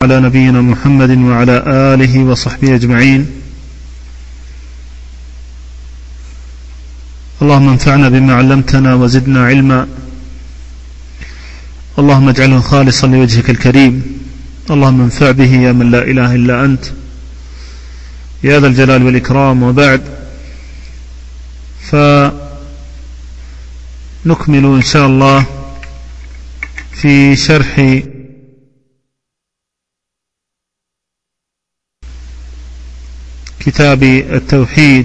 على نبينا محمد وعلى آله وصحبه أجمعين. اللهم انفعنا بما علمتنا وزدنا علما، اللهم اجعله خالصا لوجهك الكريم، اللهم انفع به يا من لا إله إلا أنت يا ذا الجلال والإكرام. وبعد، فنكمل إن شاء الله في شرح كتاب التوحيد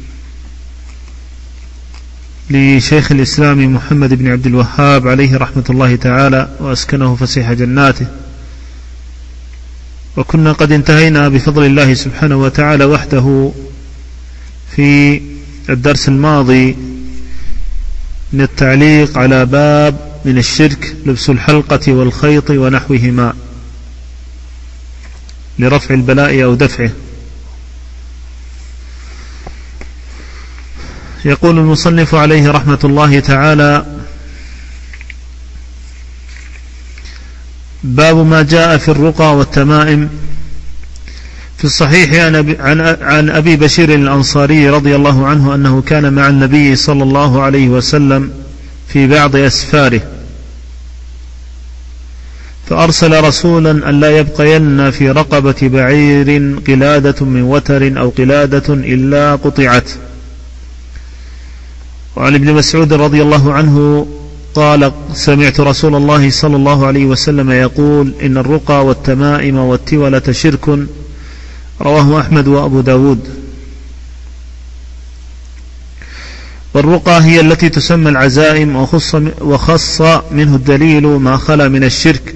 لشيخ الإسلام محمد بن عبد الوهاب عليه رحمة الله تعالى وأسكنه فسيح جناته. وكنا قد انتهينا بفضل الله سبحانه وتعالى وحده في الدرس الماضي من التعليق على باب من الشرك لبس الحلقة والخيط ونحوهما لرفع البلاء أو دفعه. يقول المصنف عليه رحمة الله تعالى: باب ما جاء في الرقى والتمائم. في الصحيح عن أبي بشير الأنصاري رضي الله عنه أنه كان مع النبي صلى الله عليه وسلم في بعض أسفاره، فأرسل رسولا أن لا يبقين في رقبة بعير قلادة من وتر أو قلادة إلا قطعت. وعن ابن مسعود رضي الله عنه قال: سمعت رسول الله صلى الله عليه وسلم يقول: إن الرقى والتمائم والتولة شرك. رواه أحمد وأبو داود. والرقى هي التي تسمى العزائم، وخص منه الدليل ما خلا من الشرك،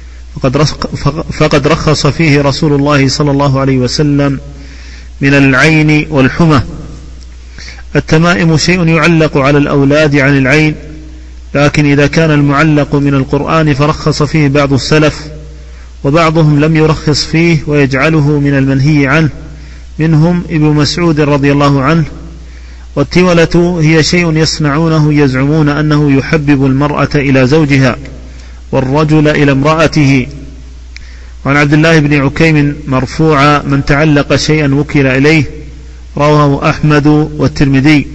فقد رخص فيه رسول الله صلى الله عليه وسلم من العين والحمى. التمائم شيء يعلق على الأولاد عن العين، لكن إذا كان المعلق من القرآن فرخص فيه بعض السلف، وبعضهم لم يرخص فيه ويجعله من المنهي عنه، منهم ابن مسعود رضي الله عنه. والتولة هي شيء يصنعونه يزعمون أنه يحبب المرأة إلى زوجها والرجل إلى امرأته. وعن عبد الله بن عكيم مرفوعا: من تعلق شيئا وكل إليه. رواه أحمد والترمذي.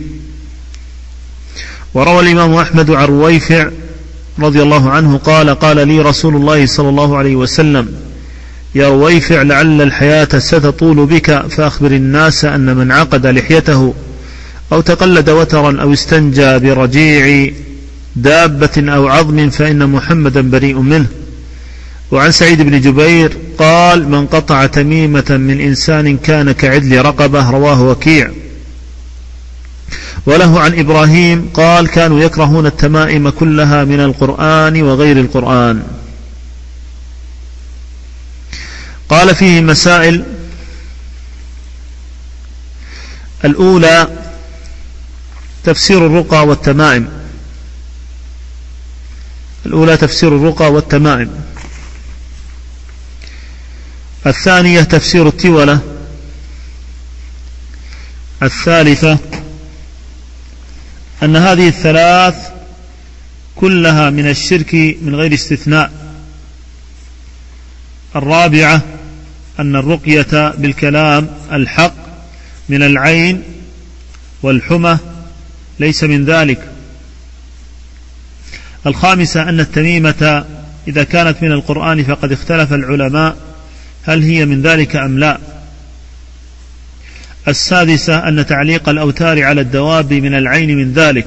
وروى الإمام أحمد عن رويفع رضي الله عنه قال: قال لي رسول الله صلى الله عليه وسلم: يا رويفع، لعل الحياة ستطول بك، فأخبر الناس أن من عقد لحيته أو تقلد وترا أو استنجى برجيع دابة أو عظم فإن محمدا بريء منه. وعن سعيد بن جبير قال: من قطع تميمة من إنسان كان كعدل رقبة. رواه وكيع. وله عن إبراهيم قال: كانوا يكرهون التمائم كلها من القرآن وغير القرآن. قال: فيه مسائل. الأولى تفسير الرقى والتمائم. الثانية تفسير التولة. الثالثة أن هذه الثلاث كلها من الشرك من غير استثناء. الرابعة أن الرقية بالكلام الحق من العين والحمى ليس من ذلك. الخامسة أن التميمة إذا كانت من القرآن فقد اختلف العلماء هل هي من ذلك أم لا. السادسة أن تعليق الأوتار على الدواب من العين من ذلك.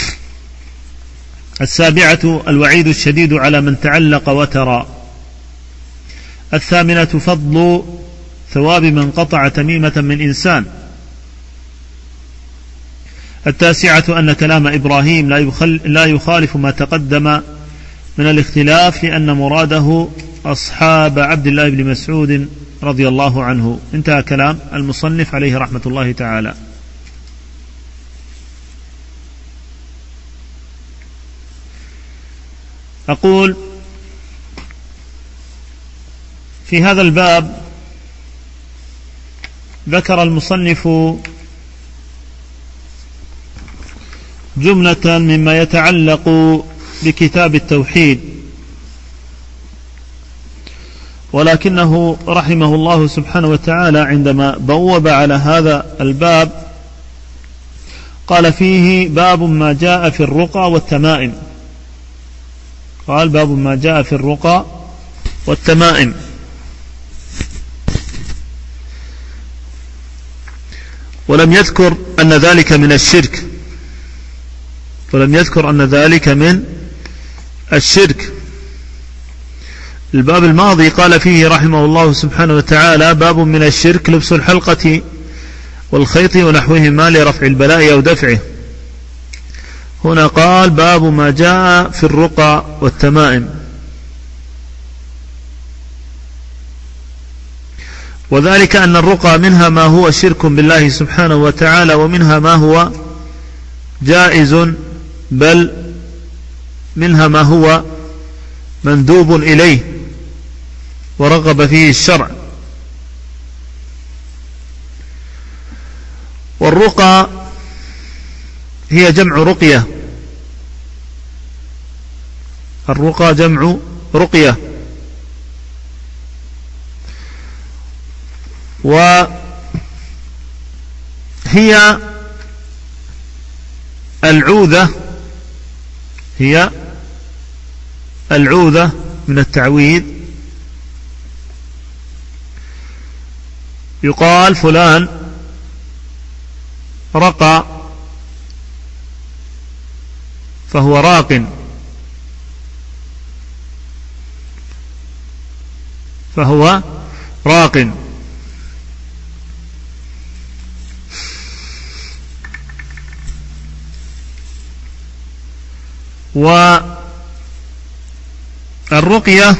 السابعة الوعيد الشديد على من تعلق وترا. الثامنة فضل ثواب من قطع تميمة من إنسان. التاسعة أن كلام إبراهيم لا يخالف ما تقدم من الاختلاف، لأن مراده أصحاب عبد الله بن مسعود رضي الله عنه. انتهى كلام المصنف عليه رحمة الله تعالى. أقول: في هذا الباب ذكر المصنف جملة مما يتعلق بكتاب التوحيد، ولكنه رحمه الله سبحانه وتعالى عندما بوب على هذا الباب قال فيه باب ما جاء في الرقى والتمائم. قال باب ما جاء في الرقى والتمائم. ولم يذكر أن ذلك من الشرك، ولم يذكر أن ذلك من الشرك. الباب الماضي قال فيه رحمه الله سبحانه وتعالى باب من الشرك لبس الحلقة والخيط ونحوهما لرفع البلاء أو دفعه. هنا قال باب ما جاء في الرقى والتمائم، وذلك أن الرقى منها ما هو شرك بالله سبحانه وتعالى، ومنها ما هو جائز، بل منها ما هو مندوب إليه ورغب فيه الشرع. والرقى هي جمع رقية، الرقى جمع رقية، وهي العوذة، هي العوذة من التعويذ. يقال فلان رقى فهو راق، فهو راق. والرقية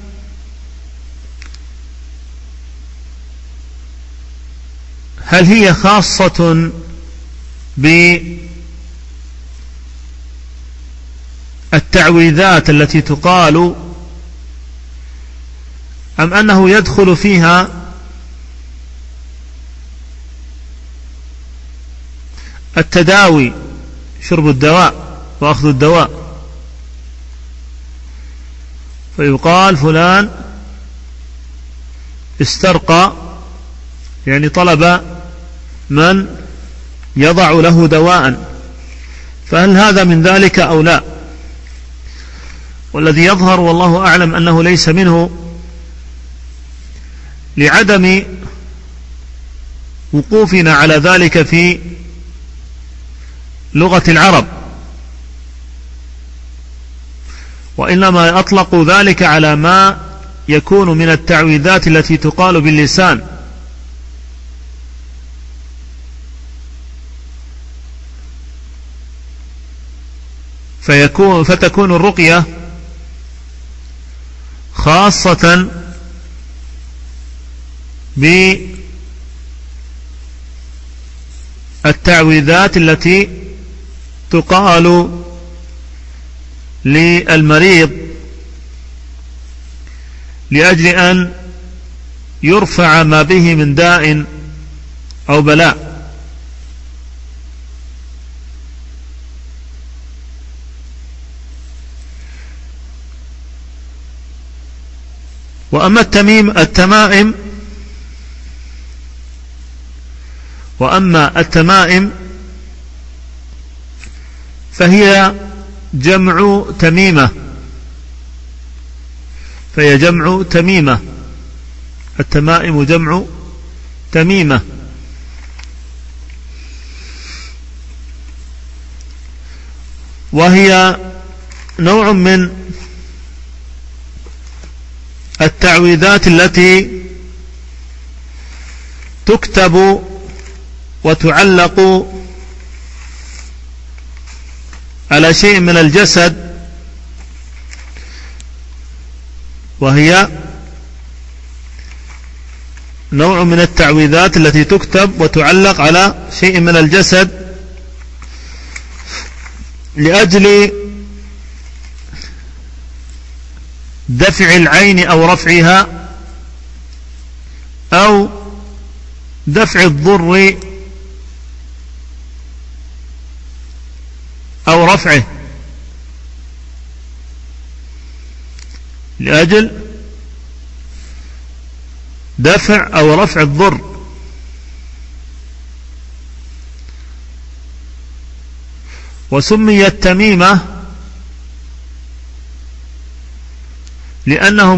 هل هي خاصة بالتعويذات التي تقال، أم أنه يدخل فيها التداوي، شرب الدواء وأخذ الدواء؟ فيقال فلان استرقى، يعني طلب من يضع له دواء، فهل هذا من ذلك أو لا؟ والذي يظهر والله أعلم أنه ليس منه، لعدم وقوفنا على ذلك في لغة العرب، وإنما أطلقوا ذلك على ما يكون من التعويذات التي تقال باللسان، فتكون الرقية خاصة بالتعويذات التي تقال للمريض لأجل أن يرفع ما به من داء أو بلاء. وأما التمائم فهي جمع تميمة، فهي جمع تميمة، التمائم جمع تميمة. وهي نوع من التعويذات التي تكتب وتعلق على شيء من الجسد، وهي نوع من التعويذات التي تكتب وتعلق على شيء من الجسد لأجل دفع العين أو رفعها، أو دفع الضر أو رفعه، لأجل دفع أو رفع الضر. وسميت تميمة لأنهم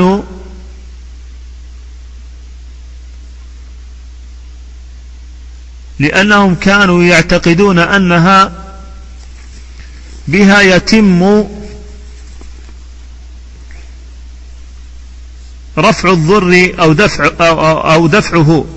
كانوا يعتقدون أنها بها يتم رفع الضر أو دفعه.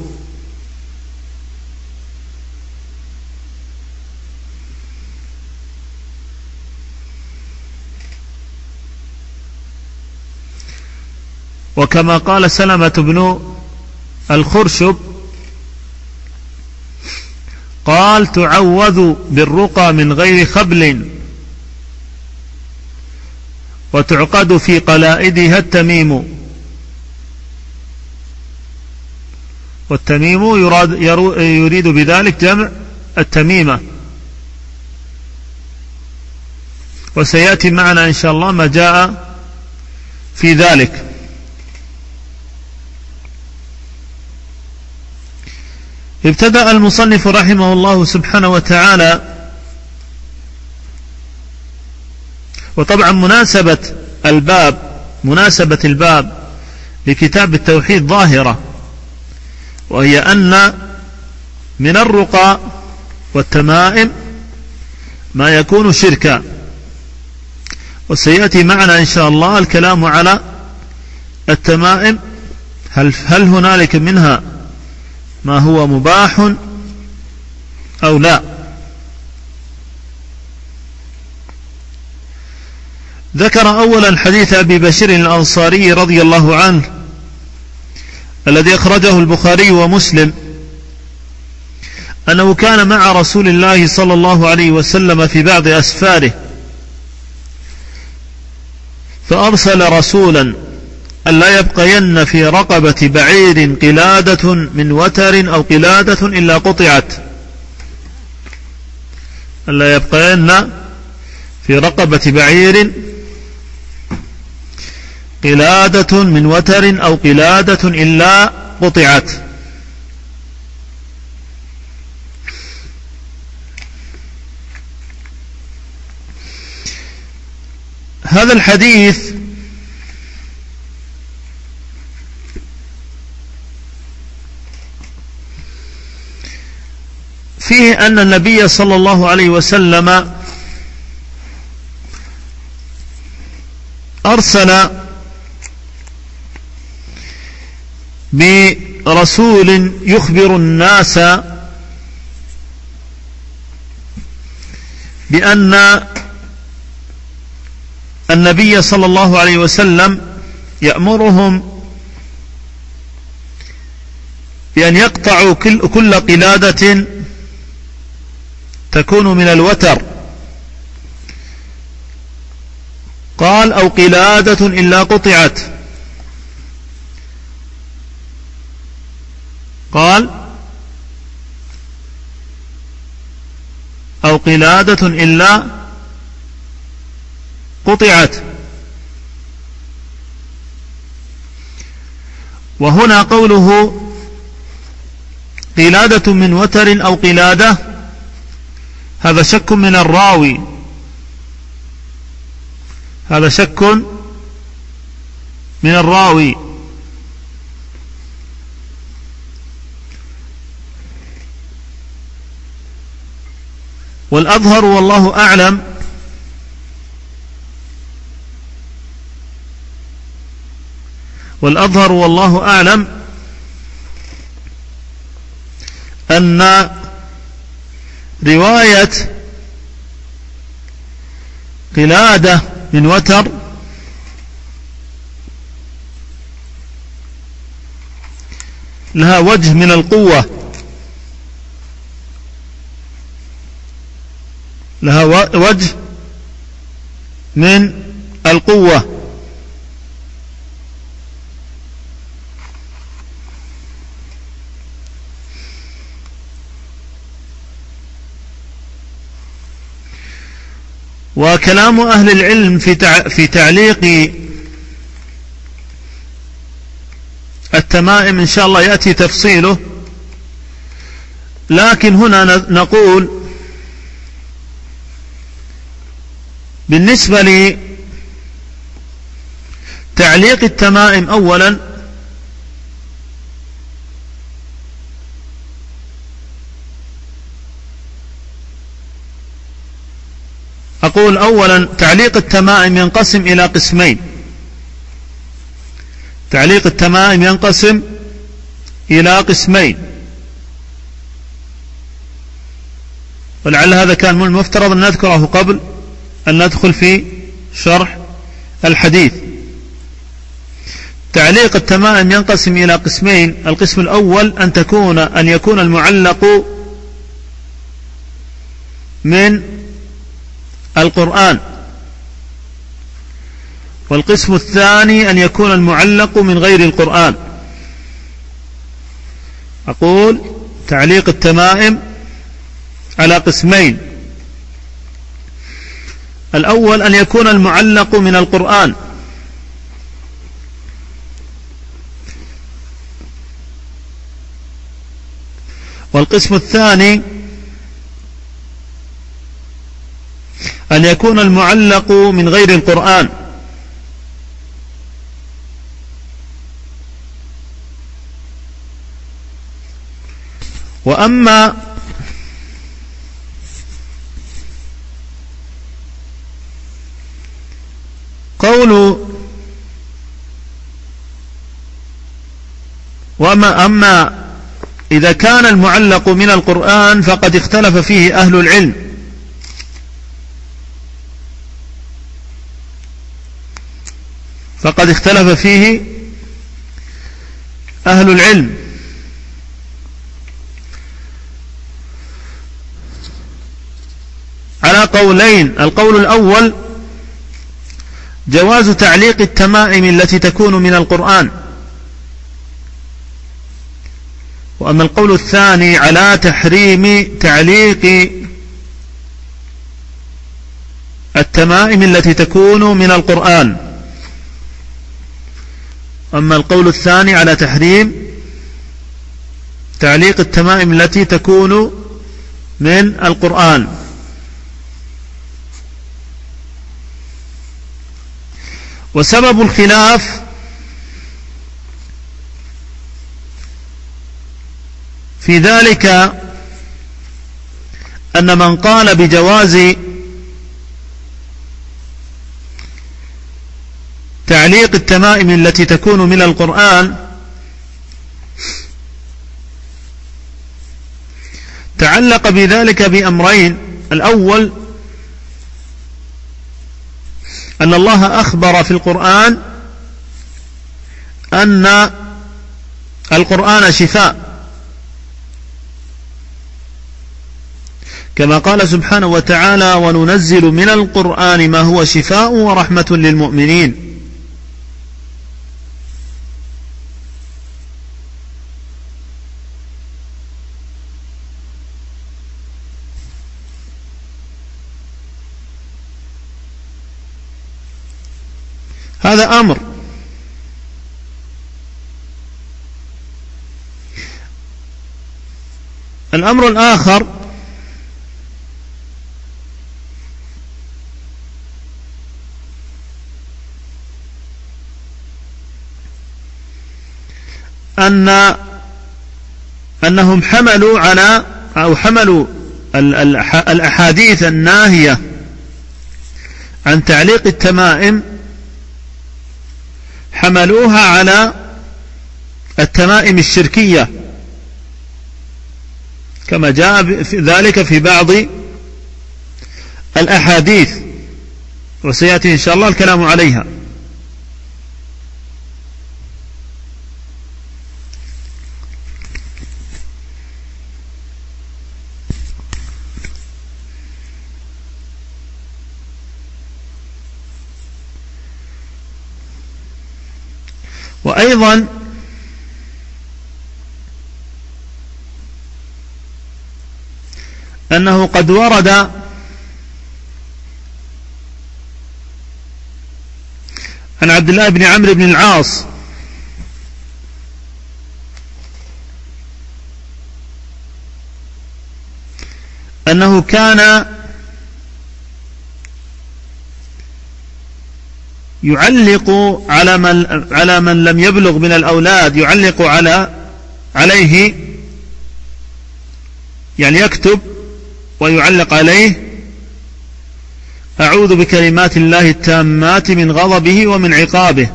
وكما قال سلمة بن الخرشب قال: تعوذ بالرقى من غير خبل وتعقد في قلائدها التميم. والتميم يريد بذلك جمع التميمة. وسيأتي معنا إن شاء الله ما جاء في ذلك. ابتدأ المصنف رحمه الله سبحانه وتعالى، وطبعا مناسبة الباب لكتاب التوحيد ظاهرة، وهي أن من الرقى والتمائم ما يكون شركا. وسيأتي معنا إن شاء الله الكلام على التمائم، هل هنالك منها ما هو مباح أو لا. ذكر أولا حديث أبي بشير الأنصاري رضي الله عنه الذي أخرجه البخاري ومسلم، أنه كان مع رسول الله صلى الله عليه وسلم في بعض أسفاره، فأرسل رسولا ألا يبقين في رقبة بعير قلادة من وتر أو قلادة إلا قطعت. ألا يبقين في رقبة بعير قلادة من وتر أو قلادة إلا قطعت. هذا الحديث فيه أن النبي صلى الله عليه وسلم أرسل برسول يخبر الناس بأن النبي صلى الله عليه وسلم يأمرهم بأن يقطعوا كل قلادة تكون من الوتر، قال: أو قلادة إلا قطعت. قال: أو قلادة إلا قطعت. وهنا قوله قلادة من وتر أو قلادة، هذا شك من الراوي، هذا شك من الراوي. والأظهر والله أعلم أن رواية قلادة من وتر لها وجه من القوة، لها وجه من القوة. وكلام أهل العلم في تعليق التمائم إن شاء الله يأتي تفصيله، لكن هنا نقول بالنسبة لتعليق التمائم أولا، أقول أولا تعليق التمائم ينقسم إلى قسمين. تعليق التمائم ينقسم إلى قسمين، ولعل هذا كان من المفترض أن نذكره قبل أن ندخل في شرح الحديث. تعليق التمائم ينقسم إلى قسمين. القسم الأول أن يكون المعلق من القرآن، والقسم الثاني أن يكون المعلق من غير القرآن. أقول تعليق التمائم على قسمين. الأول أن يكون المعلق من القرآن، والقسم الثاني أن يكون المعلق من غير القرآن. وأما أما إذا كان المعلق من القرآن فقد اختلف فيه أهل العلم، فقد اختلف فيه أهل العلم على قولين. القول الأول جواز تعليق التمائم التي تكون من القرآن، وأما القول الثاني على تحريم تعليق التمائم التي تكون من القرآن. أما القول الثاني على تحريم تعليق التمائم التي تكون من القرآن. وسبب الخلاف في ذلك أن من قال بجواز تعليق التمائم التي تكون من القرآن تعلق بذلك بأمرين. الأول أن الله أخبر في القرآن أن القرآن شفاء، كما قال سبحانه وتعالى: وننزل من القرآن ما هو شفاء ورحمة للمؤمنين. هذا أمر. الأمر الآخر أنهم حملوا الأحاديث الناهية عن تعليق التمائم، حملوها على التمائم الشركية، كما جاء ذلك في بعض الأحاديث، وسيأتي إن شاء الله الكلام عليها. وأيضا أنه قد ورد عن عبد الله بن عمرو بن العاص أنه كان يعلق على من لم يبلغ من الأولاد، يعلق عليه، يعني يكتب ويعلق عليه: أعوذ بكلمات الله التامات من غضبه ومن عقابه.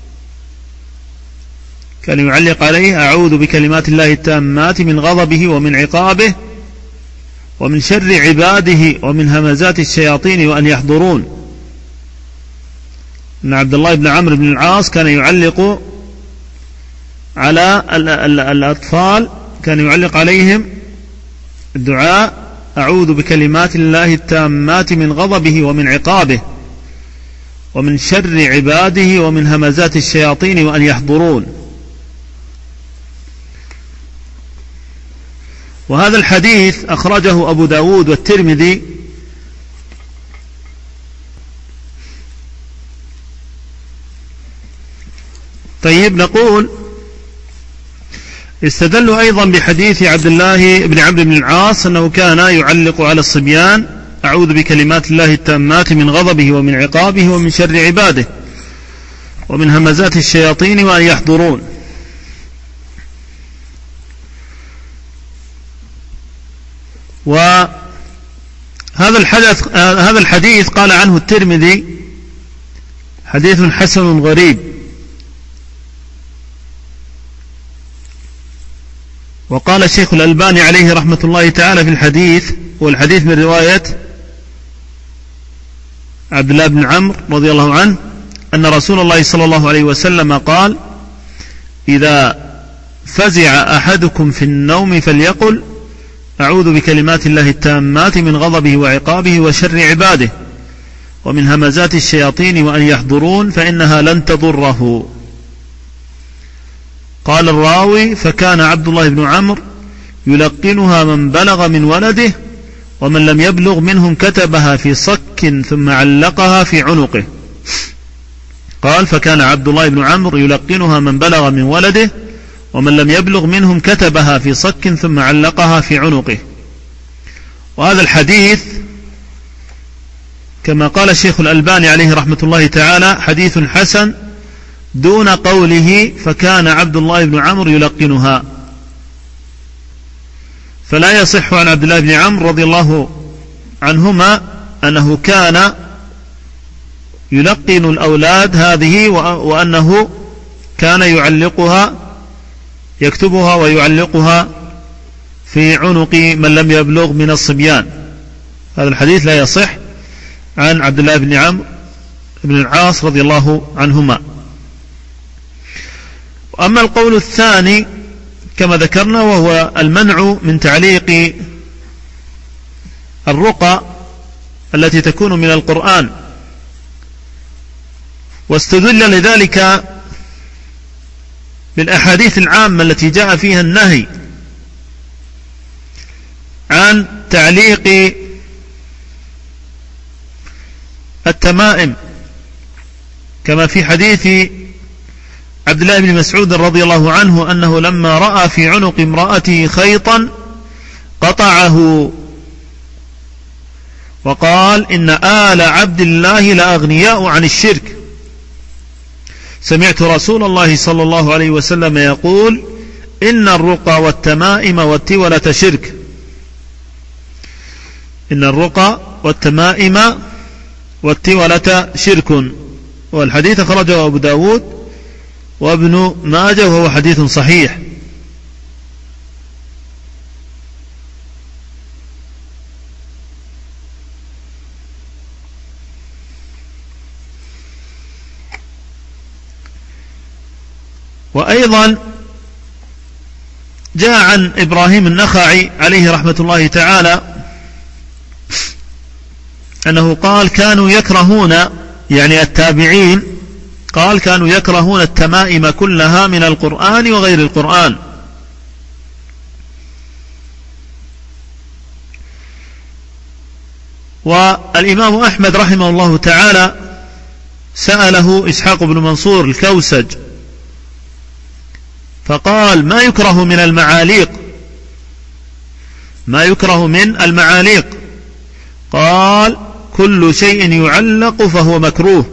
كان يعلق عليه: أعوذ بكلمات الله التامات من غضبه ومن عقابه ومن شر عباده ومن همزات الشياطين وأن يحضرون. أن عبد الله بن عمرو بن العاص كان يعلق على الأطفال، كان يعلق عليهم الدعاء: أعوذ بكلمات الله التامات من غضبه ومن عقابه ومن شر عباده ومن همزات الشياطين وأن يحضرون. وهذا الحديث أخرجه أبو داود والترمذي. طيب، نقول استدلوا أيضا بحديث عبد الله بن عمرو بن العاص أنه كان يعلق على الصبيان: أعوذ بكلمات الله التامات من غضبه ومن عقابه ومن شر عباده ومن همزات الشياطين وأن يحضرون. وهذا الحديث قال عنه الترمذي: حديث حسن غريب. وقال الشيخ الألباني عليه رحمة الله تعالى في الحديث، والحديث من رواية عبد الله بن عمرو رضي الله عنه، أن رسول الله صلى الله عليه وسلم قال: إذا فزع أحدكم في النوم فليقل: أعوذ بكلمات الله التامات من غضبه وعقابه وشر عباده ومن همزات الشياطين وأن يحضرون، فإنها لن تضره. قال الراوي: فكان عبد الله بن عمرو يلقنها من بلغ من ولده، ومن لم يبلغ منهم كتبها في صك ثم علقها في عنقه. قال: فكان عبد الله بن عمرو يلقنها من بلغ من ولده، ومن لم يبلغ منهم كتبها في صك ثم علقها في عنقه. وهذا الحديث كما قال الشيخ الألباني عليه رحمة الله تعالى حديث حسن، دون قوله فكان عبد الله بن عمرو يلقنها. فلا يصح عن عبد الله بن عمرو رضي الله عنهما أنه كان يلقن الأولاد هذه، وأنه كان يعلقها، يكتبها ويعلقها في عنق من لم يبلغ من الصبيان. هذا الحديث لا يصح عن عبد الله بن عمرو بن العاص رضي الله عنهما. أما القول الثاني كما ذكرنا، وهو المنع من تعليق الرقى التي تكون من القرآن، واستدل لذلك بالأحاديث العامة التي جاء فيها النهي عن تعليق التمائم، كما في حديث عبد الله بن مسعود رضي الله عنه أنه لما رأى في عنق امرأته خيطا قطعه وقال: إن آل عبد الله لأغنياء عن الشرك. سمعت رسول الله صلى الله عليه وسلم يقول: إن الرقى والتمائم والتولة شرك. إن الرقى والتمائم والتولة شرك. والحديث أخرجه أبو داود وابن ماجه وهو حديث صحيح. وأيضا جاء عن إبراهيم النخعي عليه رحمة الله تعالى أنه قال: كانوا يكرهون، يعني التابعين، قال: كانوا يكرهون التمائم كلها من القرآن وغير القرآن. والإمام أحمد رحمه الله تعالى سأله إسحاق بن منصور الكوسج فقال: ما يكره من المعاليق؟ ما يكره من المعاليق. قال كل شيء يعلق فهو مكروه،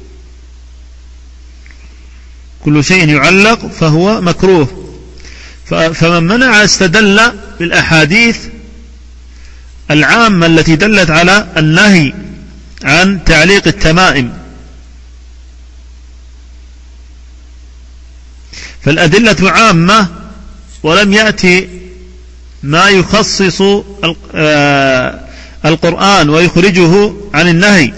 كل شيء يعلق فهو مكروه. فمن منع استدل بالأحاديث العامة التي دلت على النهي عن تعليق التمائم. فالأدلة عامة ولم يأتي ما يخصص القرآن ويخرجه عن النهي.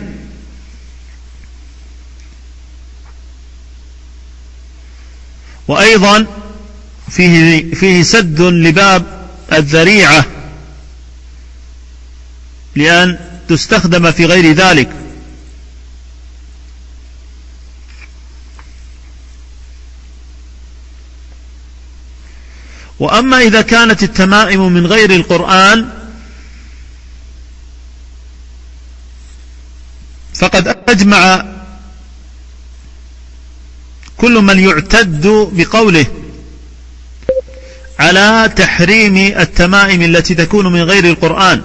وأيضا فيه سد لباب الذريعة لأن تستخدم في غير ذلك. وأما إذا كانت التمائم من غير القرآن فقد أجمع كل من يعتد بقوله على تحريم التمائم التي تكون من غير القرآن.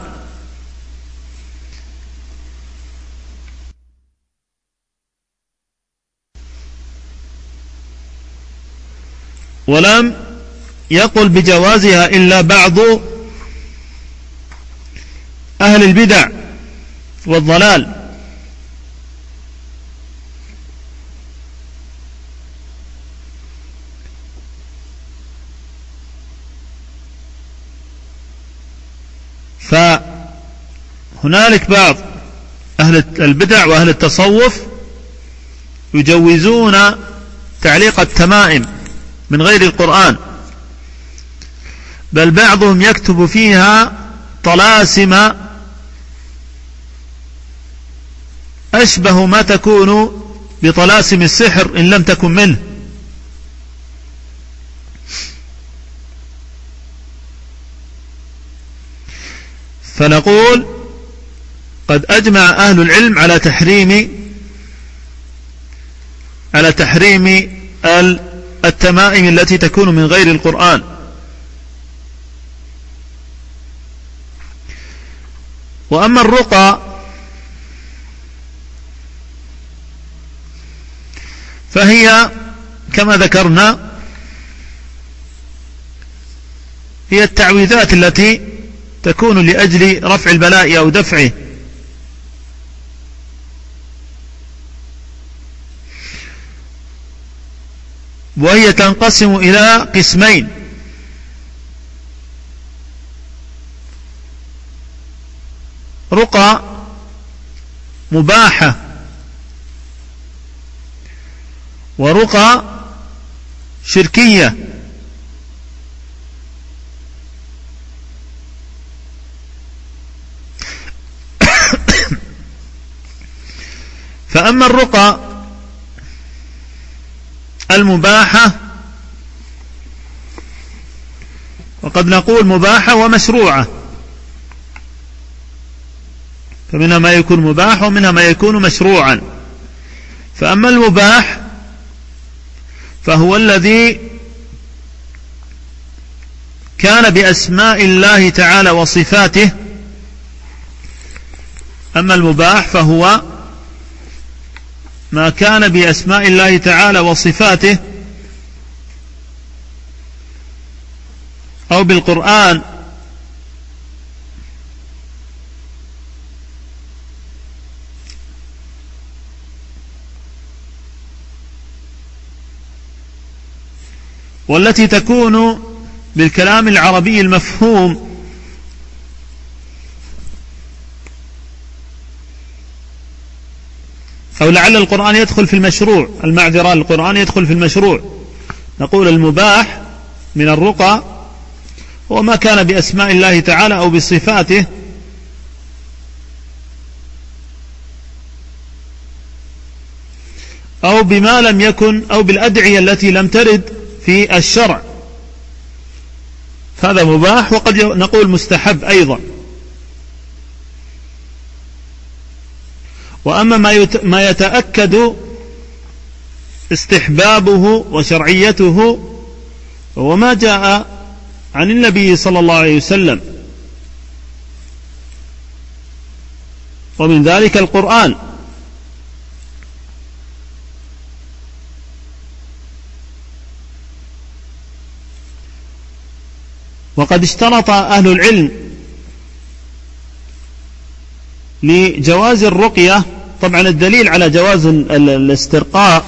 ولم يقل بجوازها إلا بعض أهل البدع والضلال. فهنالك بعض أهل البدع وأهل التصوف يجوزون تعليق التمائم من غير القرآن، بل بعضهم يكتب فيها طلاسم أشبه ما تكون بطلاسم السحر إن لم تكن منه. فنقول قد أجمع أهل العلم على تحريم التمائم التي تكون من غير القرآن. وأما الرقى فهي كما ذكرنا هي التعويذات التي تكون لأجل رفع البلاء أو دفعه. وهي تنقسم إلى قسمين: رقى مباحة ورقى شركية. فأما الرقى المباحة وقد نقول مباحة ومشروعة، فمنها ما يكون مباح ومنها ما يكون مشروعا. فأما المباح فهو الذي كان بأسماء الله تعالى وصفاته. أما المباح فهو ما كان بأسماء الله تعالى وصفاته أو بالقرآن والتي تكون بالكلام العربي المفهوم، أو لعل القرآن يدخل في المشروع، المعذرة القرآن يدخل في المشروع. نقول المباح من الرقى هو ما كان بأسماء الله تعالى أو بصفاته أو بما لم يكن أو بالأدعية التي لم ترد في الشرع، هذا مباح. وقد نقول مستحب أيضا. وأما ما يتأكد استحبابه وشرعيته هو ما جاء عن النبي صلى الله عليه وسلم ومن ذلك القرآن. وقد اشترط أهل العلم لجواز الرقية، طبعا الدليل على جواز الاسترقاء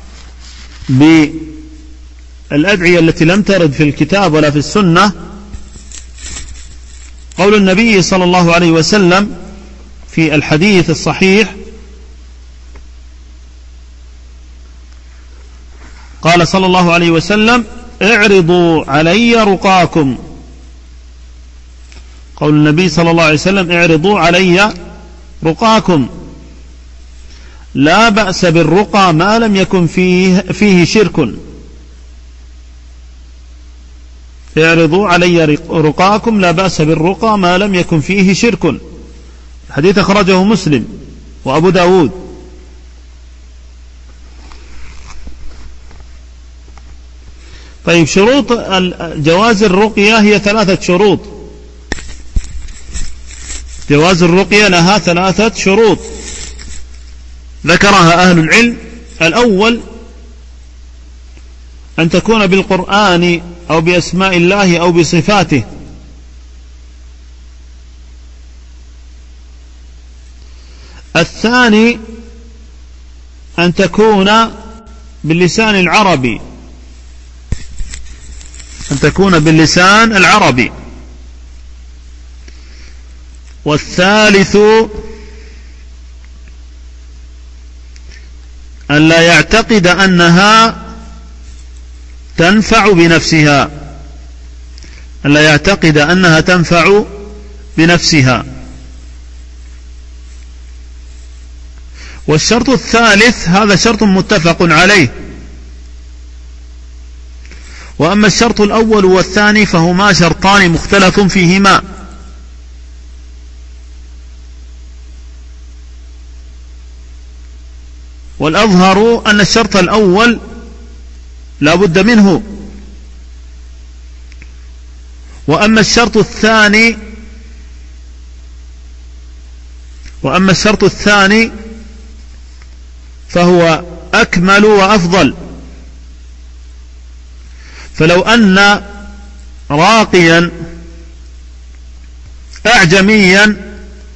بالأدعية التي لم ترد في الكتاب ولا في السنة قول النبي صلى الله عليه وسلم في الحديث الصحيح، قال صلى الله عليه وسلم: اعرضوا علي رقاكم. قول النبي صلى الله عليه وسلم: اعرضوا علي رقاكم، لا بأس بالرقى ما لم يكن فيه شرك. اعرضوا علي رقاكم لا بأس بالرقى ما لم يكن فيه شرك. الحديث أخرجه مسلم وأبو داود. طيب، شروط جواز الرقية هي 3 شروط. جواز الرقية لها 3 شروط ذكرها أهل العلم. الأول أن تكون بالقرآن أو بأسماء الله أو بصفاته. الثاني أن تكون باللسان العربي، أن تكون باللسان العربي. والثالث أن لا يعتقد أنها تنفع بنفسها، أن لا يعتقد أنها تنفع بنفسها. والشرط الثالث هذا شرط متفق عليه. وأما الشرط الأول والثاني فهما شرطان مختلف فيهما. والأظهر أن الشرط الأول لا بد منه. وأما الشرط الثاني فهو أكمل وأفضل. فلو أن راقيا أعجميا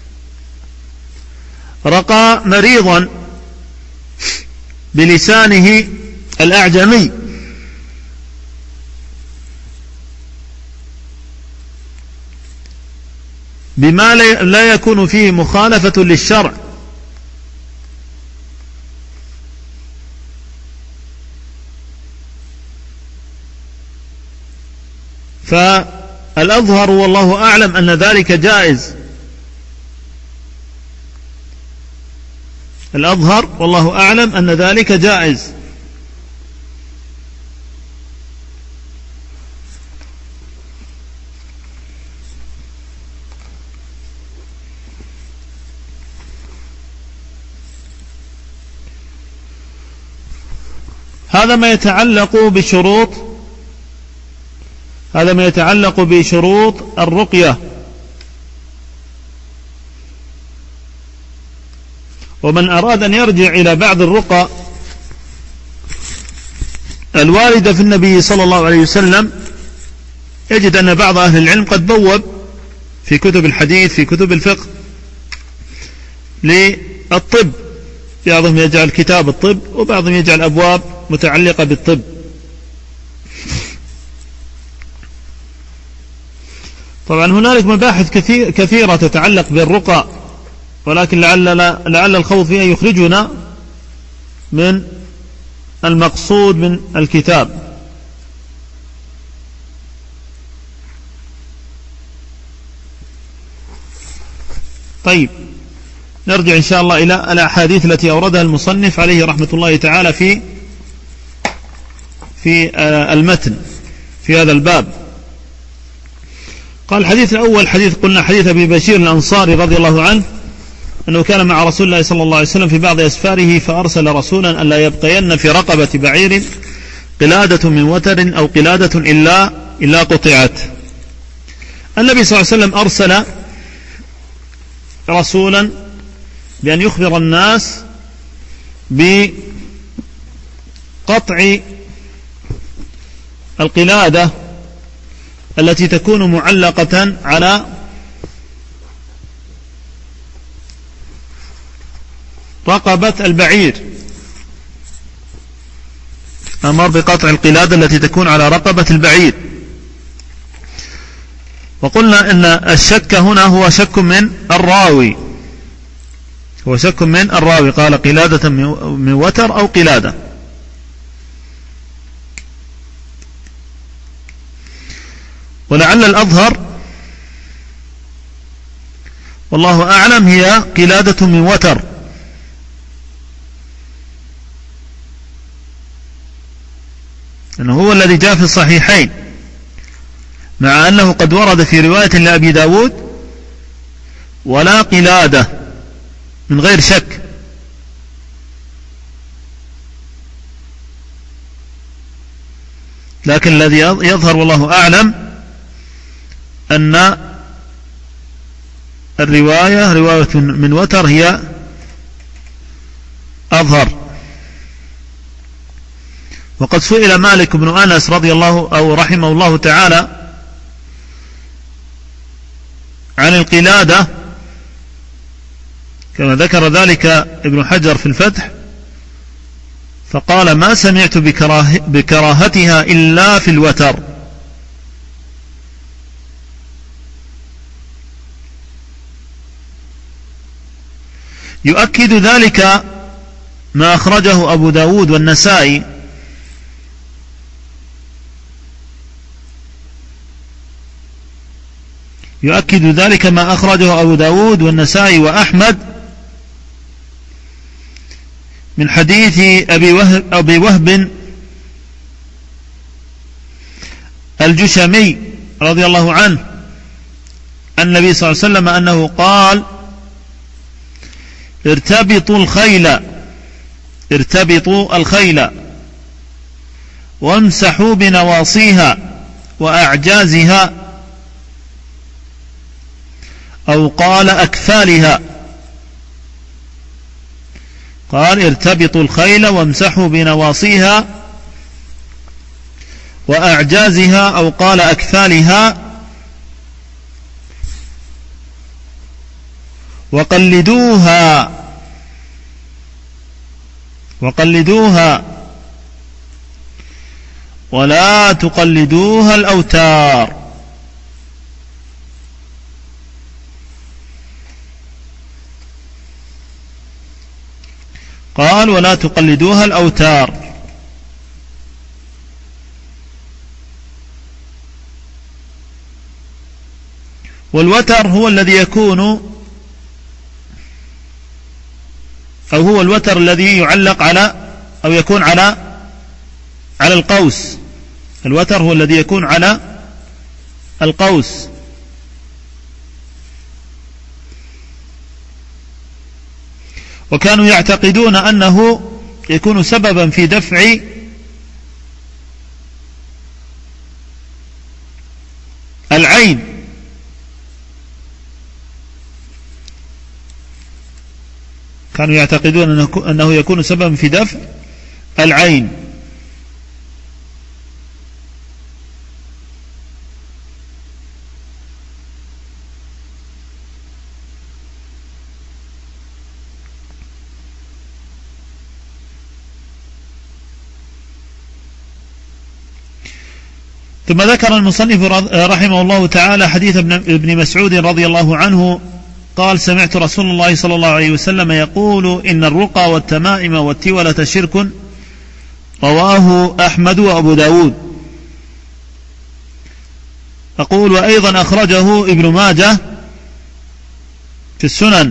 رقى مريضا بلسانه الأعجمي بما لا يكون فيه مخالفة للشرع، فالأظهر والله أعلم أن ذلك جائز. الأظهر والله أعلم أن ذلك جائز. هذا ما يتعلق بشروط الرقية. ومن أراد أن يرجع إلى بعض الرقى الواردة في النبي صلى الله عليه وسلم يجد أن بعض أهل العلم قد بوب في كتب الحديث في كتب الفقه للطب. بعضهم يجعل كتاب الطب وبعضهم يجعل أبواب متعلقة بالطب. طبعا هنالك مباحث كثيرة تتعلق بالرقى، ولكن لعل الخوض فيها يخرجنا من المقصود من الكتاب. طيب، نرجع إن شاء الله إلى الأحاديث التي أوردها المصنف عليه رحمة الله تعالى في المتن في هذا الباب. قال الحديث الأول قلنا حديث أبي بشير الأنصاري رضي الله عنه أنه كان مع رسول الله صلى الله عليه وسلم في بعض أسفاره فأرسل رسولا أن لا يبقين في رقبة بعير قلادة من وتر أو قلادة إلا قطعت. النبي صلى الله عليه وسلم أرسل رسولا بأن يخبر الناس بقطع القلادة التي تكون معلقة على رقبة البعير. أمر بقطع القلادة التي تكون على رقبة البعير. وقلنا إن الشك هنا هو شك من الراوي، هو شك من الراوي، قال قلادة من وتر أو قلادة. ولعل الأظهر والله أعلم هي قلادة من وتر، أنه هو الذي جاء في الصحيحين، مع أنه قد ورد في رواية لأبي داود ولا قلادة من غير شك. لكن الذي يظهر والله أعلم أن الرواية رواية من وتر هي أظهر. وقد سئل مالك بن أنس رضي الله أو رحمه الله تعالى عن القلادة كما ذكر ذلك ابن حجر في الفتح، فقال: ما سمعت بكراهتها إلا في الوتر. يؤكد ذلك ما أخرجه أبو داود والنسائي يؤكد ذلك ما أخرجه أبو داود والنسائي وأحمد من حديث أبي وهب الجشمي رضي الله عنه النبي صلى الله عليه وسلم أنه قال: ارتبطوا الخيل وامسحوا بنواصيها وأعجازها، أو قال أكفالها. قال: ارتبطوا الخيل وامسحوا بنواصيها وأعجازها، أو قال أكفالها، وقلدوها ولا تقلدوها الأوتار. قال: ولا تقلدوها الأوتار. والوتر هو الذي يكون، أو هو الوتر الذي يعلق على أو يكون على القوس. الوتر هو الذي يكون على القوس. وكانوا يعتقدون أنه يكون سببا في دفع العين، كانوا يعتقدون أنه يكون سببا في دفع العين. ثم ذكر المصنف رحمه الله تعالى حديث ابن مسعود رضي الله عنه قال: سمعت رسول الله صلى الله عليه وسلم يقول: إن الرقى والتمائم والتولة شرك. رواه أحمد وأبو داود. أقول: وأيضا أخرجه ابن ماجه في السنن،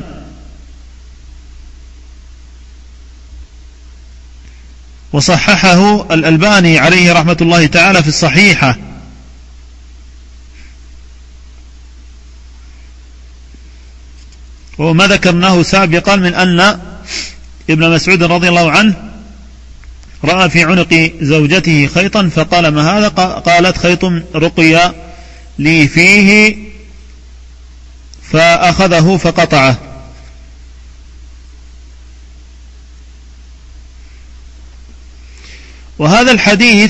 وصححه الألباني عليه رحمة الله تعالى في الصحيحة. وما ذكرناه سابقا من أن ابن مسعود رضي الله عنه رأى في عنق زوجته خيطا فقال: ما هذا؟ قالت: خيط رقي لي فيه، فأخذه فقطعه. وهذا الحديث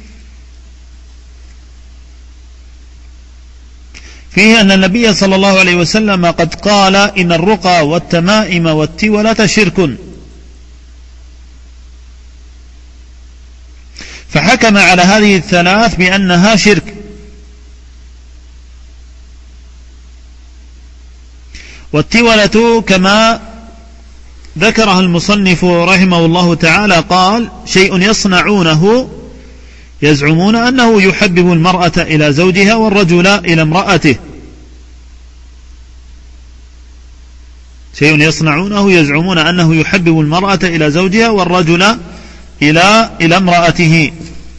فيه أن النبي صلى الله عليه وسلم قد قال إن الرقى والتمائم والتولة شرك، فحكم على هذه الثلاث بأنها شرك. والتولة كما ذكرها المصنف رحمه الله تعالى قال: شيء يصنعونه يزعمون أنه يحبب المرأة إلى زوجها والرجل إلى امرأته. شيء يصنعونه يزعمون أنه يحبب المرأة إلى زوجها والرجل إلى امرأته.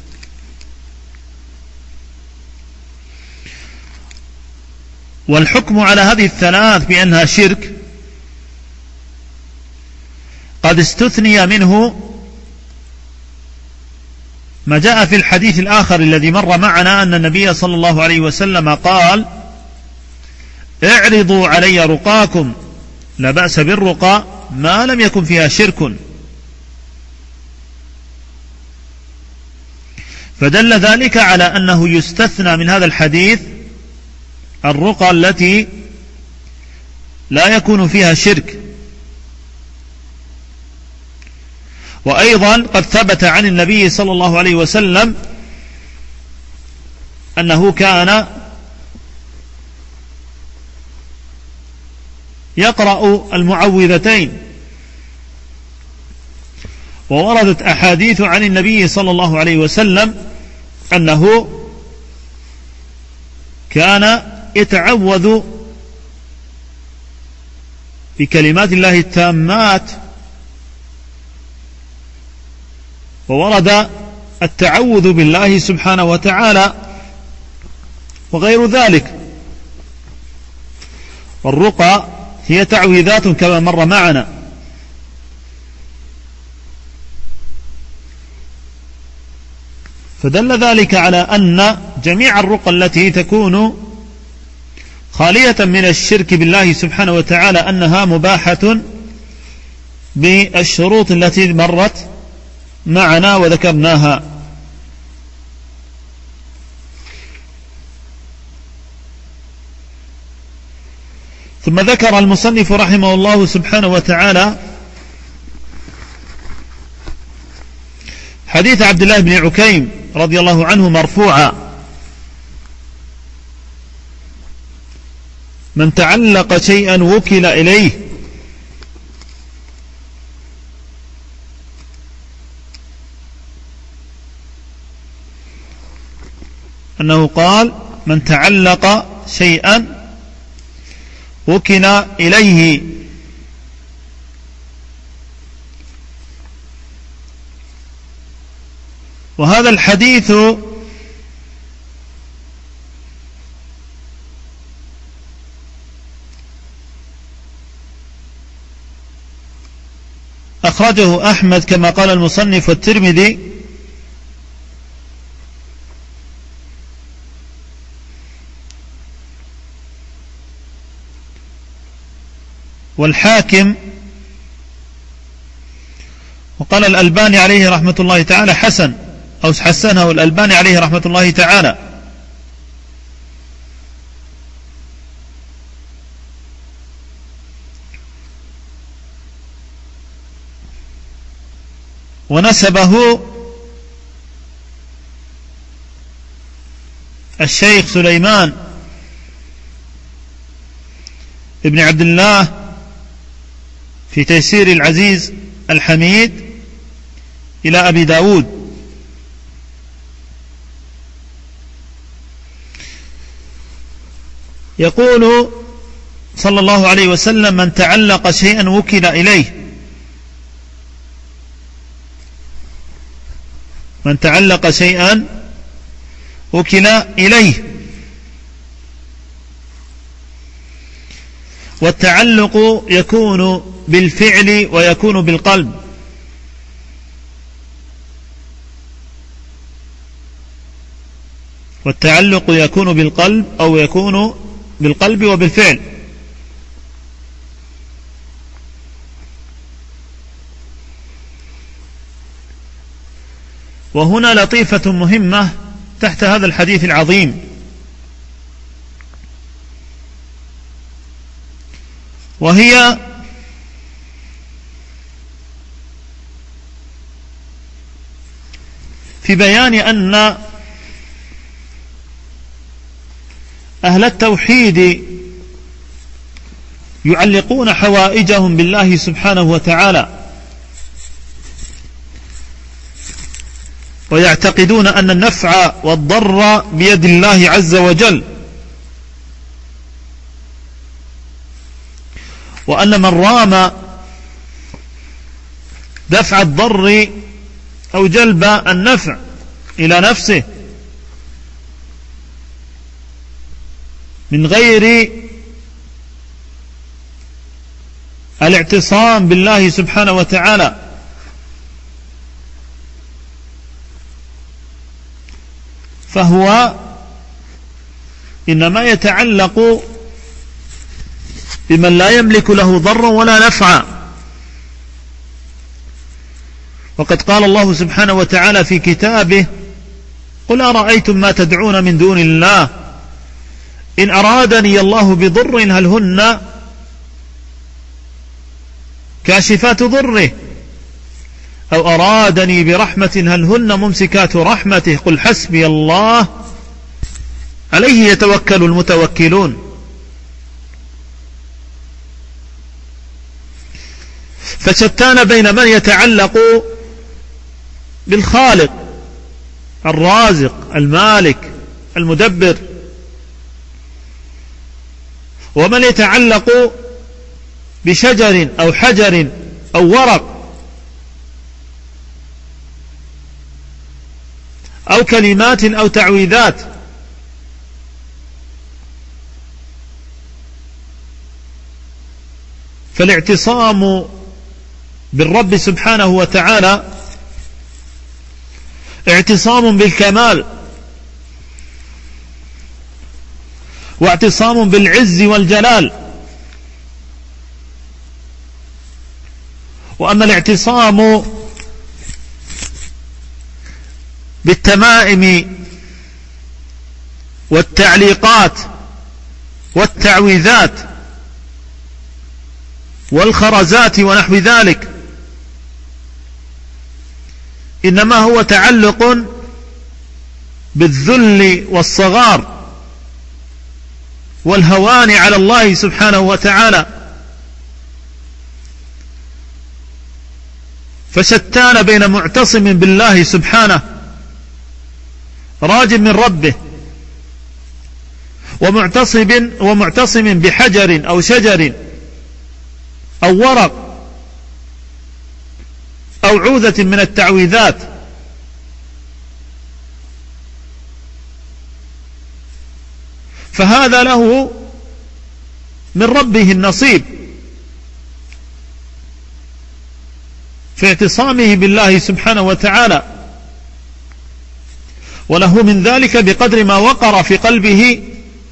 والحكم على هذه الثلاث بأنها شرك قد استثني منه ما جاء في الحديث الآخر الذي مر معنا أن النبي صلى الله عليه وسلم قال: اعرضوا علي رقاكم، لا بأس بالرقى ما لم يكن فيها شرك. فدل ذلك على أنه يستثنى من هذا الحديث الرقى التي لا يكون فيها شرك. وأيضا قد ثبت عن النبي صلى الله عليه وسلم أنه كان يقرأ المعوذتين، ووردت أحاديث عن النبي صلى الله عليه وسلم أنه كان يتعوذ بكلمات الله التامات، وورد التعوذ بالله سبحانه وتعالى وغير ذلك. والرقى هي تعويذات كما مر معنا. فدل ذلك على أن جميع الرقى التي تكون خالية من الشرك بالله سبحانه وتعالى أنها مباحة بالشروط التي مرت معنا وذكرناها. ثم ذكر المصنف رحمه الله سبحانه وتعالى حديث عبد الله بن عكيم رضي الله عنه مرفوعا: من تعلق شيئا وكل إليه. أنه قال: من تعلق شيئا وكل إليه. وهذا الحديث أخرجه أحمد كما قال المصنف والترمذي، والحاكم، وقال الألباني عليه رحمة الله تعالى حسن، أو حسنه الألباني عليه رحمة الله تعالى. ونسبه الشيخ سليمان ابن عبد الله في تيسير العزيز الحميد إلى أبي داود. يقول صلى الله عليه وسلم: من تعلق شيئا وكل إليه. من تعلق شيئا وكل إليه. والتعلق يكون بالفعل ويكون بالقلب. والتعلق يكون بالقلب أو يكون بالقلب وبالفعل. وهنا لطيفة مهمة تحت هذا الحديث العظيم، وهي في بيان أن أهل التوحيد يعلقون حوائجهم بالله سبحانه وتعالى، ويعتقدون أن النفع والضر بيد الله عز وجل، وأن من رام دفع الضر أو جلب النفع إلى نفسه من غير الاعتصام بالله سبحانه وتعالى فهو إنما يتعلق بمن لا يملك له ضرا ولا نفعا. وقد قال الله سبحانه وتعالى في كتابه: قل أرأيتم ما تدعون من دون الله إن أرادني الله بضر هل هن كاشفات ضره أو أرادني برحمة هل هن ممسكات رحمته قل حسبي الله عليه يتوكل المتوكلون. فشتان بين من يتعلق بالخالق الرازق المالك المدبر، ومن يتعلق بشجر أو حجر أو ورق أو كلمات أو تعويذات. فالاعتصام بالرب سبحانه وتعالى اعتصام بالكمال، واعتصام بالعز والجلال. وأما الاعتصام بالتمائم والتعليقات والتعويذات والخرزات ونحو ذلك إنما هو تعلق بالذل والصغار والهوان على الله سبحانه وتعالى. فشتان بين معتصم بالله سبحانه راج من ربه ومعتصم بحجر أو شجر أو ورق أو عوذة من التعويذات. فهذا له من ربه النصيب في اعتصامه بالله سبحانه وتعالى، وله من ذلك بقدر ما وقر في قلبه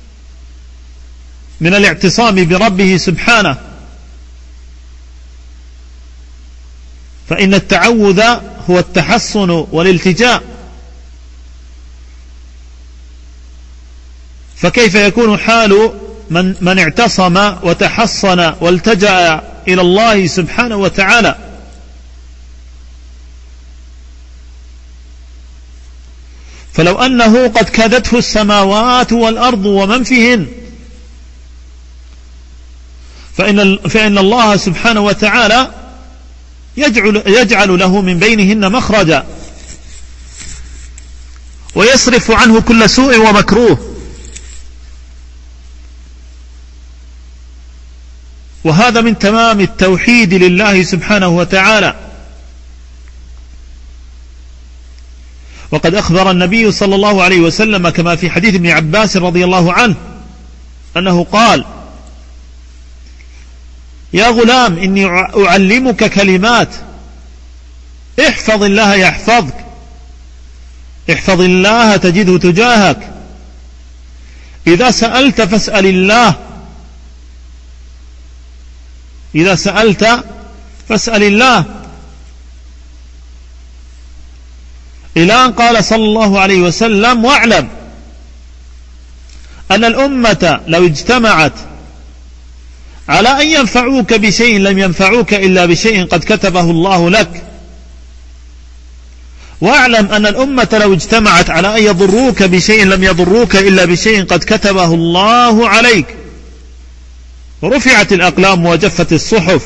من الاعتصام بربه سبحانه. فإن التعوذ هو التحصن والالتجاء، فكيف يكون حال من اعتصم وتحصن والتجأ إلى الله سبحانه وتعالى؟ فلو أنه قد كادته السماوات والأرض ومن فيهن فإن الله سبحانه وتعالى يجعل له من بينهن مخرجا ويصرف عنه كل سوء ومكروه. وهذا من تمام التوحيد لله سبحانه وتعالى. وقد أخبر النبي صلى الله عليه وسلم كما في حديث ابن عباس رضي الله عنه أنه قال: يا غلام إني أعلمك كلمات احفظ الله يحفظك، احفظ الله تجده تجاهك، إذا سألت فاسأل الله، إذا سألت فاسأل الله. إلى أن قال صلى الله عليه وسلم: واعلم أن الأمة لو اجتمعت على أن ينفعوك بشيء لم ينفعوك إلا بشيء قد كتبه الله لك، واعلم أن الأمة لو اجتمعت على أن يضروك بشيء لم يضروك إلا بشيء قد كتبه الله عليك. رفعت الأقلام وجفت الصحف،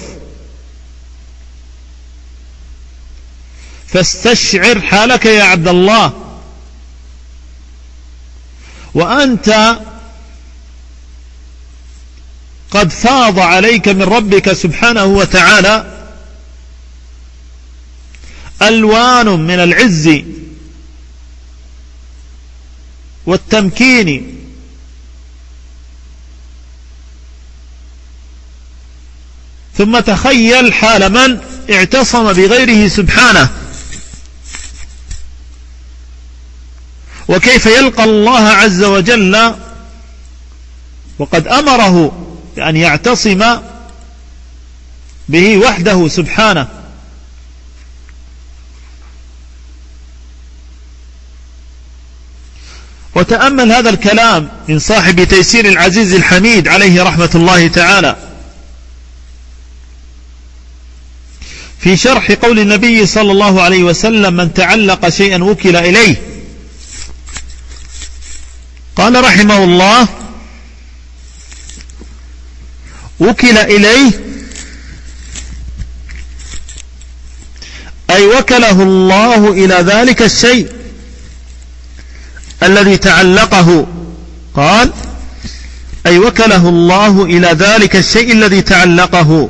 فاستشعر حالك يا عبد الله، وأنت قد فاض عليك من ربك سبحانه وتعالى ألوان من العز والتمكين، ثم تخيل حال من اعتصم بغيره سبحانه، وكيف يلقى الله عز وجل وقد أمره بأن يعتصم به وحده سبحانه. وتأمل هذا الكلام من صاحب تيسير العزيز الحميد عليه رحمة الله تعالى في شرح قول النبي صلى الله عليه وسلم: من تعلق شيئا وكل إليه. قال رحمه الله: وكل إليه أي وكله الله إلى ذلك الشيء الذي تعلقه. قال: أي وكله الله إلى ذلك الشيء الذي تعلقه.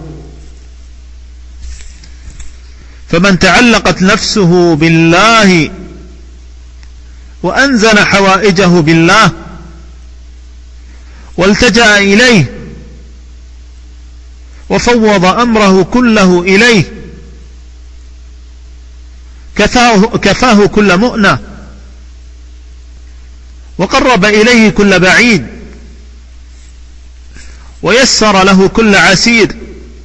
فمن تعلقت نفسه بالله وأنزل حوائجه بالله والتجأ إليه وفوض أمره كله إليه كفاه كل مؤنة وقرب إليه كل بعيد ويسر له كل عسير.